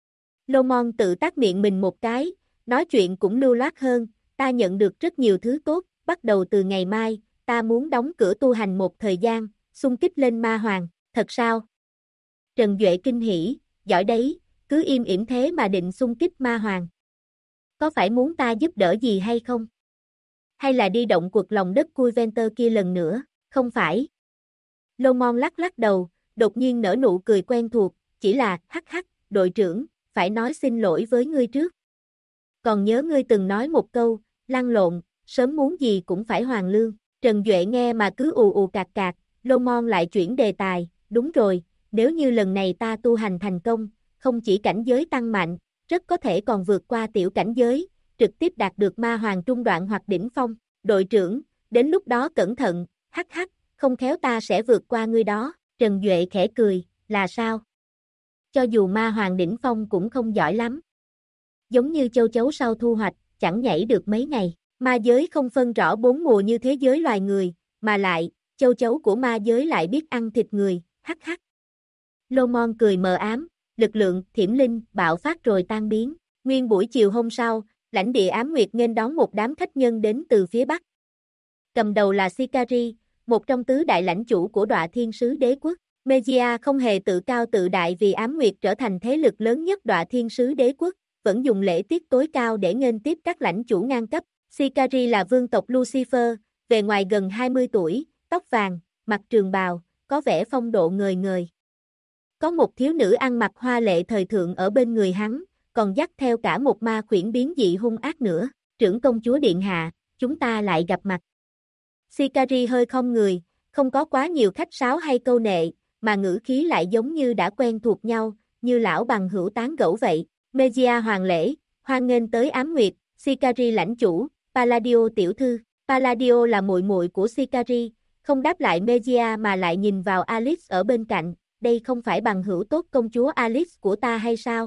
Lomon tự tát miệng mình một cái, nói chuyện cũng lưu loát hơn, ta nhận được rất nhiều thứ tốt, bắt đầu từ ngày mai, ta muốn đóng cửa tu hành một thời gian, xung kích lên ma hoàng, thật sao? Trần Duệ kinh hỉ, giỏi đấy, cứ im ỉm thế mà định xung kích ma hoàng. Có phải muốn ta giúp đỡ gì hay không? Hay là đi động cuộc lòng đất Cuventer kia lần nữa? Không phải. Lomon lắc đầu, đột nhiên nở nụ cười quen thuộc, chỉ là, hắc, đội trưởng, phải nói xin lỗi với ngươi trước. Còn nhớ ngươi từng nói một câu, lăn lộn, sớm muốn gì cũng phải hoàn lương. Trần Duệ nghe mà cứ ù cạc, Lomon lại chuyển đề tài, đúng rồi, nếu như lần này ta tu hành thành công, không chỉ cảnh giới tăng mạnh, rất có thể còn vượt qua tiểu cảnh giới, trực tiếp đạt được ma hoàng trung đoạn hoặc đỉnh phong. Đội trưởng, đến lúc đó cẩn thận, hắc, không khéo ta sẽ vượt qua ngươi đó. Trần Duệ khẽ cười, là sao? Cho dù ma hoàng đỉnh phong cũng không giỏi lắm. Giống như châu chấu sau thu hoạch, chẳng nhảy được mấy ngày. Ma giới không phân rõ 4 mùa như thế giới loài người, mà lại, châu chấu của ma giới lại biết ăn thịt người, hắc. Lomon cười mờ ám, lực lượng thiểm linh bạo phát rồi tan biến. Nguyên buổi chiều hôm sau, lãnh địa Ám Nguyệt nghênh đón một đám khách nhân đến từ phía Bắc. Cầm đầu là Sicari, một trong tứ đại lãnh chủ của Đọa Thiên Sứ Đế Quốc. Megia không hề tự cao tự đại vì Ám Nguyệt trở thành thế lực lớn nhất Đọa Thiên Sứ Đế Quốc, vẫn dùng lễ tiết tối cao để nghênh tiếp các lãnh chủ ngang cấp. Sicari là vương tộc Lucifer, về ngoài gần 20 tuổi, tóc vàng, mặc trường bào, có vẻ phong độ ngời ngời. Có một thiếu nữ ăn mặc hoa lệ thời thượng ở bên người hắn, còn dắt theo cả một ma khuyển biến dị hung ác nữa. Trưởng công chúa điện hạ, chúng ta lại gặp mặt. Sicari hơi khom người, không có quá nhiều khách sáo hay câu nệ, mà ngữ khí lại giống như đã quen thuộc nhau, như lão bằng hữu tán gẫu vậy. Megia hoàng lễ, hoan nghênh tới Ám Nguyệt, Sicari lãnh chủ, Palladio tiểu thư. Palladio là muội muội của Sicari, không đáp lại Megia mà lại nhìn vào Alice ở bên cạnh, đây không phải bằng hữu tốt công chúa Alice của ta hay sao?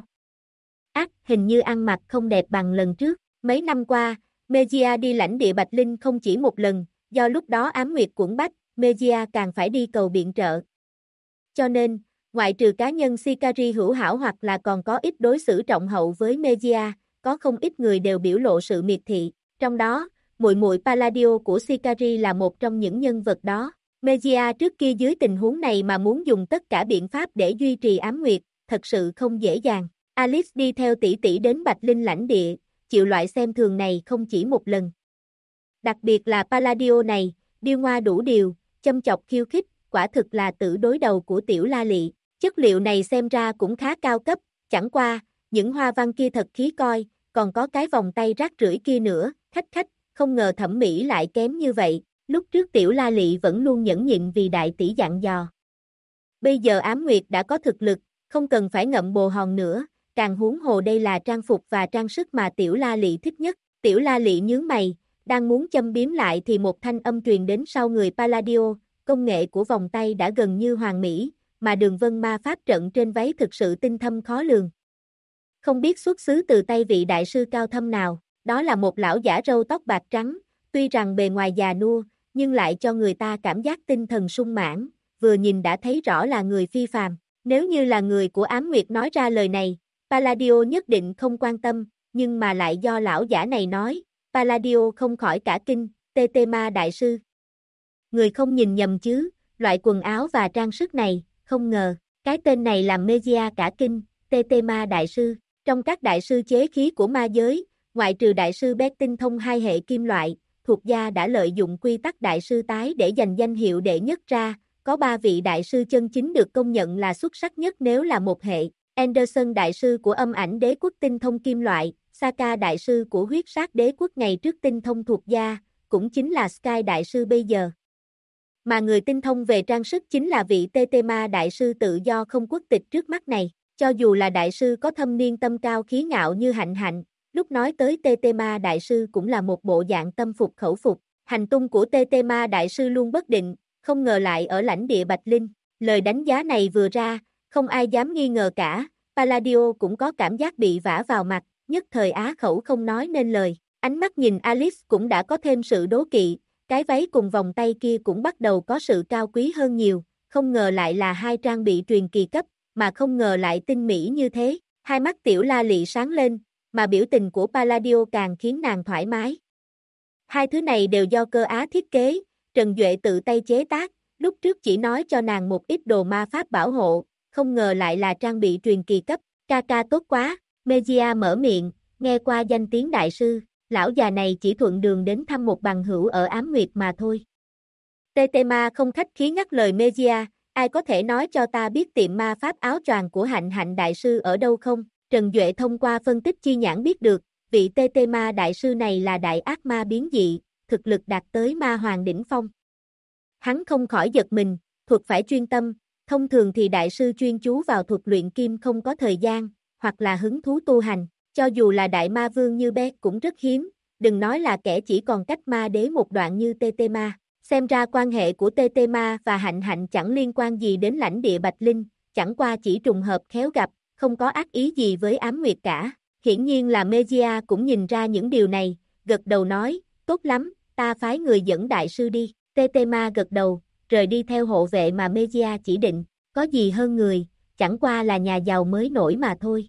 Hình như ăn mặc không đẹp bằng lần trước. Mấy năm qua, Megia đi lãnh địa Bạch Linh không chỉ một lần, do lúc đó Ám Nguyệt quẫn bách, Megia càng phải đi cầu viện trợ. Cho nên, ngoại trừ cá nhân Sicari hữu hảo hoặc là còn có ít đối xử trọng hậu với Megia, có không ít người đều biểu lộ sự miệt thị, trong đó, muội muội Palladio của Sicari là một trong những nhân vật đó. Mejia trước kia dưới tình huống này mà muốn dùng tất cả biện pháp để duy trì ám nguyệt, thật sự không dễ dàng. Alice đi theo tỷ tỷ đến Bạch Linh lãnh địa, chịu loại xem thường này không chỉ một lần. Đặc biệt là Palladio này, điêu ngoa đủ điều, châm chọc khiêu khích, quả thực là tử đối đầu của tiểu La Lị. Chất liệu này xem ra cũng khá cao cấp, chẳng qua, những hoa văn kia thật khí coi, còn có cái vòng tay rác rưởi kia nữa, khách, không ngờ thẩm mỹ lại kém như vậy. Lúc trước tiểu La Lị vẫn luôn nhẫn nhịn vì đại tỷ dặn dò. Bây giờ Ám Nguyệt đã có thực lực, không cần phải ngậm bồ hòn nữa, càng huống hồ đây là trang phục và trang sức mà tiểu La Lị thích nhất. Tiểu La Lị nhướng mày, đang muốn châm biếm lại thì một thanh âm truyền đến sau người Palladio, công nghệ của vòng tay đã gần như hoàn mỹ, mà đường vân ma pháp trận trên váy thực sự tinh thâm khó lường. Không biết xuất xứ từ tay vị đại sư cao thâm nào, đó là một lão giả râu tóc bạc trắng, tuy rằng bề ngoài già nua, nhưng lại cho người ta cảm giác tinh thần sung mãn, vừa nhìn đã thấy rõ là người phi phàm. Nếu như là người của Ám Nguyệt nói ra lời này, Palladio nhất định không quan tâm, nhưng mà lại do lão giả này nói, Palladio không khỏi cả kinh, Tetema đại sư. Người không nhìn nhầm chứ, loại quần áo và trang sức này, không ngờ, cái tên này làm Mejia cả kinh, Tetema đại sư. Trong các đại sư chế khí của ma giới, ngoại trừ đại sư Bét tinh thông hai hệ kim loại, thuộc gia đã lợi dụng quy tắc đại sư tái để giành danh hiệu đệ nhất ra, có 3 vị đại sư chân chính được công nhận là xuất sắc nhất nếu là một hệ. Anderson đại sư của âm ảnh đế quốc tinh thông kim loại, Saka đại sư của huyết sát đế quốc ngày trước tinh thông thuộc gia, cũng chính là Sky đại sư bây giờ. Mà người tinh thông về trang sức chính là vị Tetema đại sư tự do không quốc tịch trước mắt này. Cho dù là đại sư có thâm niên tâm cao khí ngạo như Hạnh, lúc nói tới Tetema đại sư cũng là một bộ dạng tâm phục khẩu phục. Hành tung của Tetema đại sư luôn bất định, không ngờ lại ở lãnh địa Bạch Linh. Lời đánh giá này vừa ra, không ai dám nghi ngờ cả, Palladio cũng có cảm giác bị vả vào mặt, nhất thời á khẩu không nói nên lời. Ánh mắt nhìn Alice cũng đã có thêm sự đố kỵ, cái váy cùng vòng tay kia cũng bắt đầu có sự cao quý hơn nhiều, không ngờ lại là hai trang bị truyền kỳ cấp, mà không ngờ lại tinh mỹ như thế. Hai mắt tiểu La Lị sáng lên, mà biểu tình của Palladio càng khiến nàng thoải mái. Hai thứ này đều do cơ á thiết kế, Trần Duệ tự tay chế tác, lúc trước chỉ nói cho nàng một ít đồ ma pháp bảo hộ, không ngờ lại là trang bị truyền kỳ cấp, ca ca tốt quá, Mejia mở miệng, nghe qua danh tiếng đại sư, lão già này chỉ thuận đường đến thăm một bằng hữu ở Ám Nguyệt mà thôi. Tetema không khách khí ngắt lời Mejia, ai có thể nói cho ta biết tiệm ma pháp áo choàng của Hạnh đại sư ở đâu không? Trần Duệ thông qua phân tích chi nhãn biết được, vị Tetema đại sư này là đại ác ma biến dị, thực lực đạt tới ma hoàng đỉnh phong. Hắn không khỏi giật mình, thuật phải chuyên tâm, thông thường thì đại sư chuyên chú vào thuật luyện kim không có thời gian, hoặc là hứng thú tu hành, cho dù là đại ma vương như Bé cũng rất hiếm, đừng nói là kẻ chỉ còn cách ma đế một đoạn như Tetema. Xem ra quan hệ của Tetema và Hạnh chẳng liên quan gì đến lãnh địa Bạch Linh, chẳng qua chỉ trùng hợp khéo gặp, không có ác ý gì với Ám Nguyệt cả. Hiển nhiên là Mejia cũng nhìn ra những điều này, gật đầu nói, tốt lắm, ta phái người dẫn đại sư đi. Tetema gật đầu, rời đi theo hộ vệ mà Mejia chỉ định, có gì hơn người, chẳng qua là nhà giàu mới nổi mà thôi.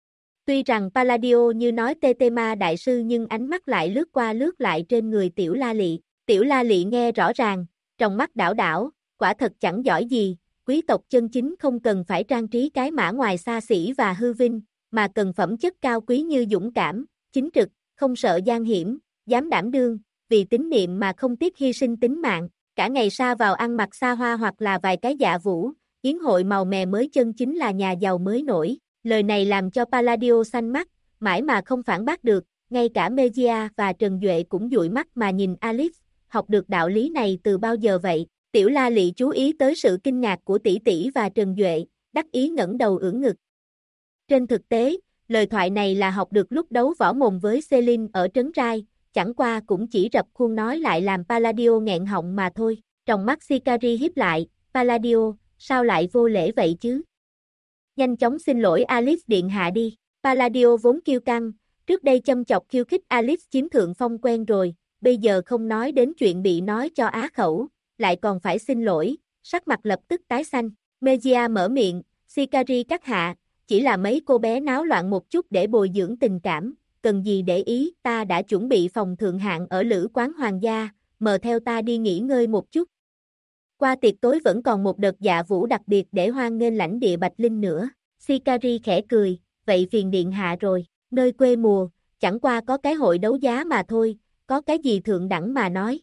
Tuy rằng Palladio như nói Tetema đại sư nhưng ánh mắt lại lướt qua lướt lại trên người tiểu La Lị. Tiểu La Lị nghe rõ ràng, trong mắt đảo đảo, quả thật chẳng giỏi gì, quý tộc chân chính không cần phải trang trí cái mã ngoài xa xỉ và hư vinh, mà cần phẩm chất cao quý như dũng cảm, chính trực, không sợ gian hiểm, dám đảm đương, vì tín niệm mà không tiếc hy sinh tính mạng, cả ngày sa vào ăn mặc xa hoa hoặc là vài cái dạ vũ, yến hội màu mè mới chân chính là nhà giàu mới nổi. Lời này làm cho Palladio xanh mắt, mãi mà không phản bác được, ngay cả Mejia và Trần Duệ cũng dụi mắt mà nhìn Alice, học được đạo lý này từ bao giờ vậy? Tiểu La Lị chú ý tới sự kinh ngạc của tỷ tỷ và Trần Duệ, đắc ý ngẩng đầu ưỡn ngực. Trên thực tế, lời thoại này là học được lúc đấu võ mồm với Celine ở Trấn Rai, chẳng qua cũng chỉ rập khuôn nói lại làm Palladio nghẹn họng mà thôi. Trong mắt Sicari híp lại, Palladio, sao lại vô lễ vậy chứ? Nhanh chóng xin lỗi Alice điện hạ đi. Palladio vốn kiêu căng, trước đây châm chọc khiêu khích Alice chiếm thượng phong quen rồi, bây giờ không nói đến chuyện bị nói cho á khẩu, lại còn phải xin lỗi, sắc mặt lập tức tái xanh. Mejia mở miệng, Sicari các hạ, chỉ là mấy cô bé náo loạn một chút để bồi dưỡng tình cảm, cần gì để ý, ta đã chuẩn bị phòng thượng hạng ở Lữ quán hoàng gia, mời theo ta đi nghỉ ngơi một chút. Qua tiệc tối vẫn còn một đợt dạ vũ đặc biệt để hoan nghênh lãnh địa Bạch Linh nữa. Sikari khẽ cười, vậy phiền điện hạ rồi, nơi quê mùa, chẳng qua có cái hội đấu giá mà thôi, có cái gì thượng đẳng mà nói.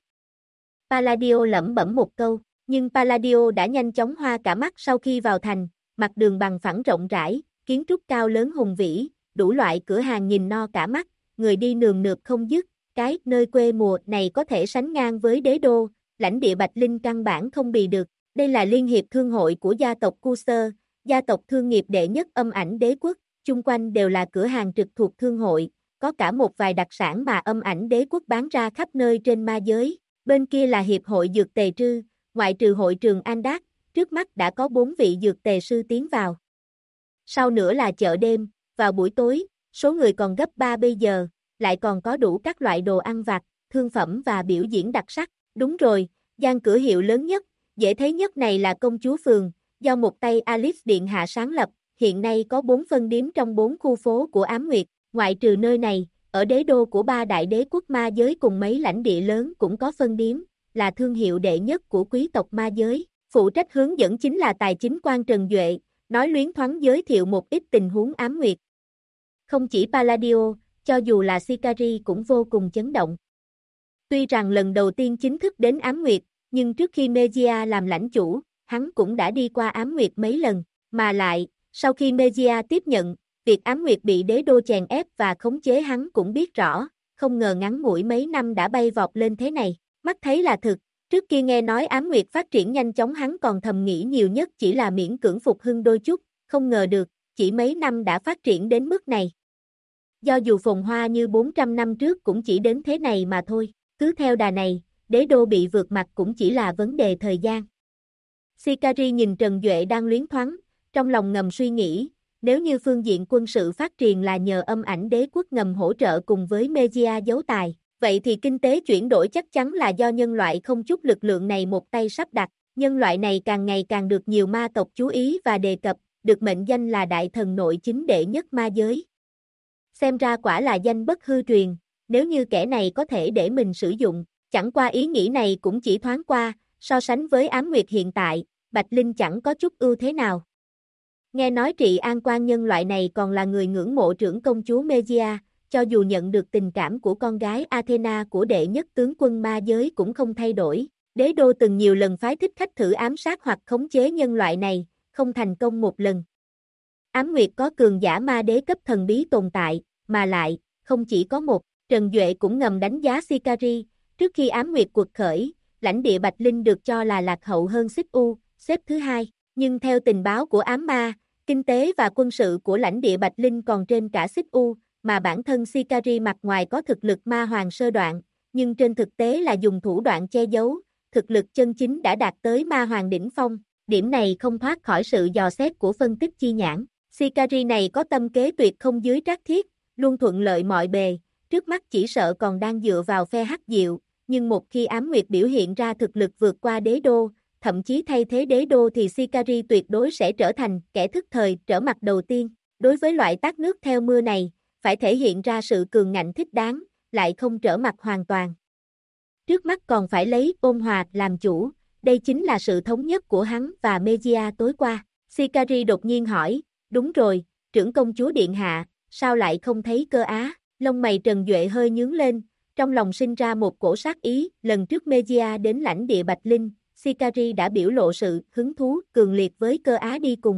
Palladio lẩm bẩm một câu, nhưng Palladio đã nhanh chóng hoa cả mắt sau khi vào thành, mặt đường bằng phẳng rộng rãi, kiến trúc cao lớn hùng vĩ, đủ loại cửa hàng nhìn no cả mắt, người đi nườm nượp không dứt, cái nơi quê mùa này có thể sánh ngang với đế đô, lãnh địa Bạch Linh căn bản không bì được. Đây là liên hiệp thương hội của gia tộc Cuser, gia tộc thương nghiệp đệ nhất âm ảnh đế quốc, chung quanh đều là cửa hàng trực thuộc thương hội, có cả một vài đặc sản mà âm ảnh đế quốc bán ra khắp nơi trên ma giới. Bên kia là hiệp hội dược tề trư, ngoại trừ hội trường Andak, trước mắt đã có 4 vị dược tề sư tiến vào. Sau nữa là chợ đêm, vào buổi tối, số người còn gấp 3 bây giờ, lại còn có đủ các loại đồ ăn vặt, thương phẩm và biểu diễn đặc sắc. Đúng rồi, gian cửa hiệu lớn nhất, dễ thấy nhất này là Công chúa Phường, do một tay Alice Điện Hạ sáng lập, hiện nay có 4 phân điếm trong 4 khu phố của Ám Nguyệt, ngoại trừ nơi này, ở đế đô của 3 đại đế quốc ma giới cùng mấy lãnh địa lớn cũng có phân điếm, là thương hiệu đệ nhất của quý tộc ma giới, phụ trách hướng dẫn chính là tài chính quan Trần Duệ, nói luyến thoáng giới thiệu một ít tình huống Ám Nguyệt. Không chỉ Palladio, cho dù là Sikari cũng vô cùng chấn động. Tuy rằng lần đầu tiên chính thức đến Ám Nguyệt, nhưng trước khi Mejia làm lãnh chủ, hắn cũng đã đi qua Ám Nguyệt mấy lần, mà lại, sau khi Mejia tiếp nhận, việc Ám Nguyệt bị đế đô chèn ép và khống chế hắn cũng biết rõ, không ngờ ngắn ngủi mấy năm đã bay vọt lên thế này, mắt thấy là thực, trước kia nghe nói Ám Nguyệt phát triển nhanh chóng hắn còn thầm nghĩ nhiều nhất chỉ là miễn cưỡng phục hưng đôi chút, không ngờ được, chỉ mấy năm đã phát triển đến mức này. Do dù phồn hoa như 400 năm trước cũng chỉ đến thế này mà thôi, cứ theo đà này, đế đô bị vượt mặt cũng chỉ là vấn đề thời gian. Sikari nhìn Trần Duệ đang luyến thoáng, trong lòng ngầm suy nghĩ, nếu như phương diện quân sự phát triển là nhờ âm ảnh đế quốc ngầm hỗ trợ cùng với Mejia giấu tài, vậy thì kinh tế chuyển đổi chắc chắn là do nhân loại không chút lực lượng này một tay sắp đặt, nhân loại này càng ngày càng được nhiều ma tộc chú ý và đề cập, được mệnh danh là đại thần nội chính đệ nhất ma giới. Xem ra quả là danh bất hư truyền, nếu như kẻ này có thể để mình sử dụng, chẳng qua ý nghĩ này cũng chỉ thoáng qua, so sánh với Ám Nguyệt hiện tại, Bạch Linh chẳng có chút ưu thế nào. Nghe nói trị an quan nhân loại này còn là người ngưỡng mộ trưởng công chúa Mejia, cho dù nhận được tình cảm của con gái Athena của đệ nhất tướng quân ma giới cũng không thay đổi. Đế đô từng nhiều lần phái thích khách thử ám sát hoặc khống chế nhân loại này, không thành công một lần. Ám Nguyệt có cường giả ma đế cấp thần bí tồn tại, mà lại, không chỉ có một, Trần Duệ cũng ngầm đánh giá Sikari, trước khi Ám Nguyệt cuộc khởi, lãnh địa Bạch Linh được cho là lạc hậu hơn Xích U, xếp thứ 2, nhưng theo tình báo của ám ma, kinh tế và quân sự của lãnh địa Bạch Linh còn trên cả Xích U, mà bản thân Sikari mặt ngoài có thực lực ma hoàng sơ đoạn, nhưng trên thực tế là dùng thủ đoạn che giấu, thực lực chân chính đã đạt tới ma hoàng đỉnh phong, điểm này không thoát khỏi sự dò xét của phân tích chi nhãn. Sikari này có tâm kế tuyệt không dưới trác thiết, luôn thuận lợi mọi bề, trước mắt chỉ sợ còn đang dựa vào phe hắc diệu, nhưng một khi Ám Nguyệt biểu hiện ra thực lực vượt qua đế đô, thậm chí thay thế đế đô thì Sikari tuyệt đối sẽ trở thành kẻ thức thời trở mặt đầu tiên. Đối với loại tát nước theo mưa này, phải thể hiện ra sự cường ngạnh thích đáng, lại không trở mặt hoàn toàn. Trước mắt còn phải lấy ôn hòa làm chủ, đây chính là sự thống nhất của hắn và Mejia tối qua. Sikari đột nhiên hỏi, đúng rồi, trưởng công chúa điện hạ, sao lại không thấy Cơ Á? Lông mày Trần Duệ hơi nhướng lên, trong lòng sinh ra một cổ sát ý, lần trước Mejia đến lãnh địa Bạch Linh, Sikari đã biểu lộ sự hứng thú cường liệt với Cơ Á đi cùng.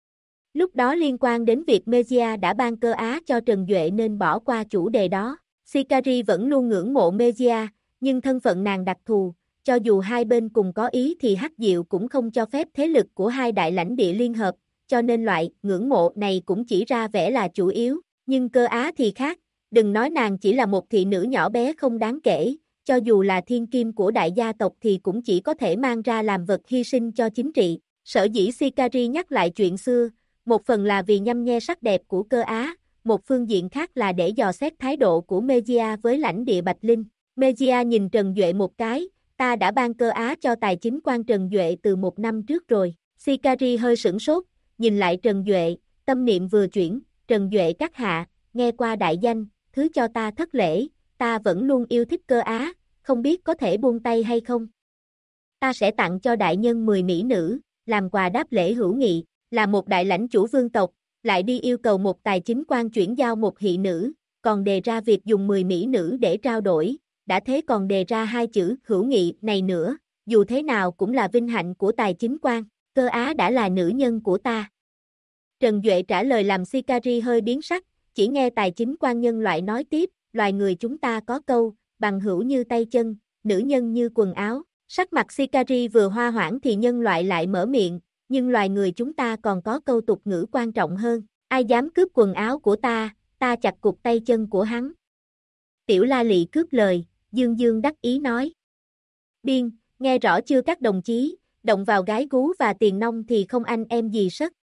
Lúc đó liên quan đến việc Mejia đã ban Cơ Á cho Trần Duệ nên bỏ qua chủ đề đó. Sikari vẫn luôn ngưỡng mộ Mejia, nhưng thân phận nàng đặc thù, cho dù hai bên cùng có ý thì Hắc Diệu cũng không cho phép thế lực của hai đại lãnh địa liên hợp, cho nên loại ngưỡng mộ này cũng chỉ ra vẻ là chủ yếu, nhưng Cơ Á thì khác, đừng nói nàng chỉ là một thị nữ nhỏ bé không đáng kể, cho dù là thiên kim của đại gia tộc thì cũng chỉ có thể mang ra làm vật hy sinh cho chính trị. Sở dĩ Sikari nhắc lại chuyện xưa, một phần là vì nhăm nhe sắc đẹp của Cơ Á, một phương diện khác là để dò xét thái độ của Mejia với lãnh địa Bạch Linh. Mejia nhìn Trần Duệ một cái, ta đã ban Cơ Á cho tài chính quan Trần Duệ từ 1 năm trước rồi. Sikari hơi sửng sốt, nhìn lại Trần Duệ, tâm niệm vừa chuyển, Trần Duệ các hạ, nghe qua đại danh, thứ cho ta thất lễ, ta vẫn luôn yêu thích Cơ Á, không biết có thể buông tay hay không? Ta sẽ tặng cho đại nhân 10 mỹ nữ, làm quà đáp lễ hữu nghị, là một đại lãnh chủ vương tộc, lại đi yêu cầu một tài chính quan chuyển giao một thị nữ, còn đề ra việc dùng 10 mỹ nữ để trao đổi, đã thế còn đề ra hai chữ hữu nghị này nữa, dù thế nào cũng là vinh hạnh của tài chính quan, Cơ Á đã là nữ nhân của ta. Trần Duệ trả lời làm Sikari hơi biến sắc, chỉ nghe tài chính quan nhân loại nói tiếp, loài người chúng ta có câu, bằng hữu như tay chân, nữ nhân như quần áo, sắc mặt Sikari vừa hoa hoảng thì nhân loại lại mở miệng, nhưng loài người chúng ta còn có câu tục ngữ quan trọng hơn, ai dám cướp quần áo của ta, ta chặt cụt tay chân của hắn. Tiểu La Lị cướp lời, Dương Dương đắc ý nói. Biên, nghe rõ chưa các đồng chí, động vào gái gú và tiền nong thì không anh em gì sất.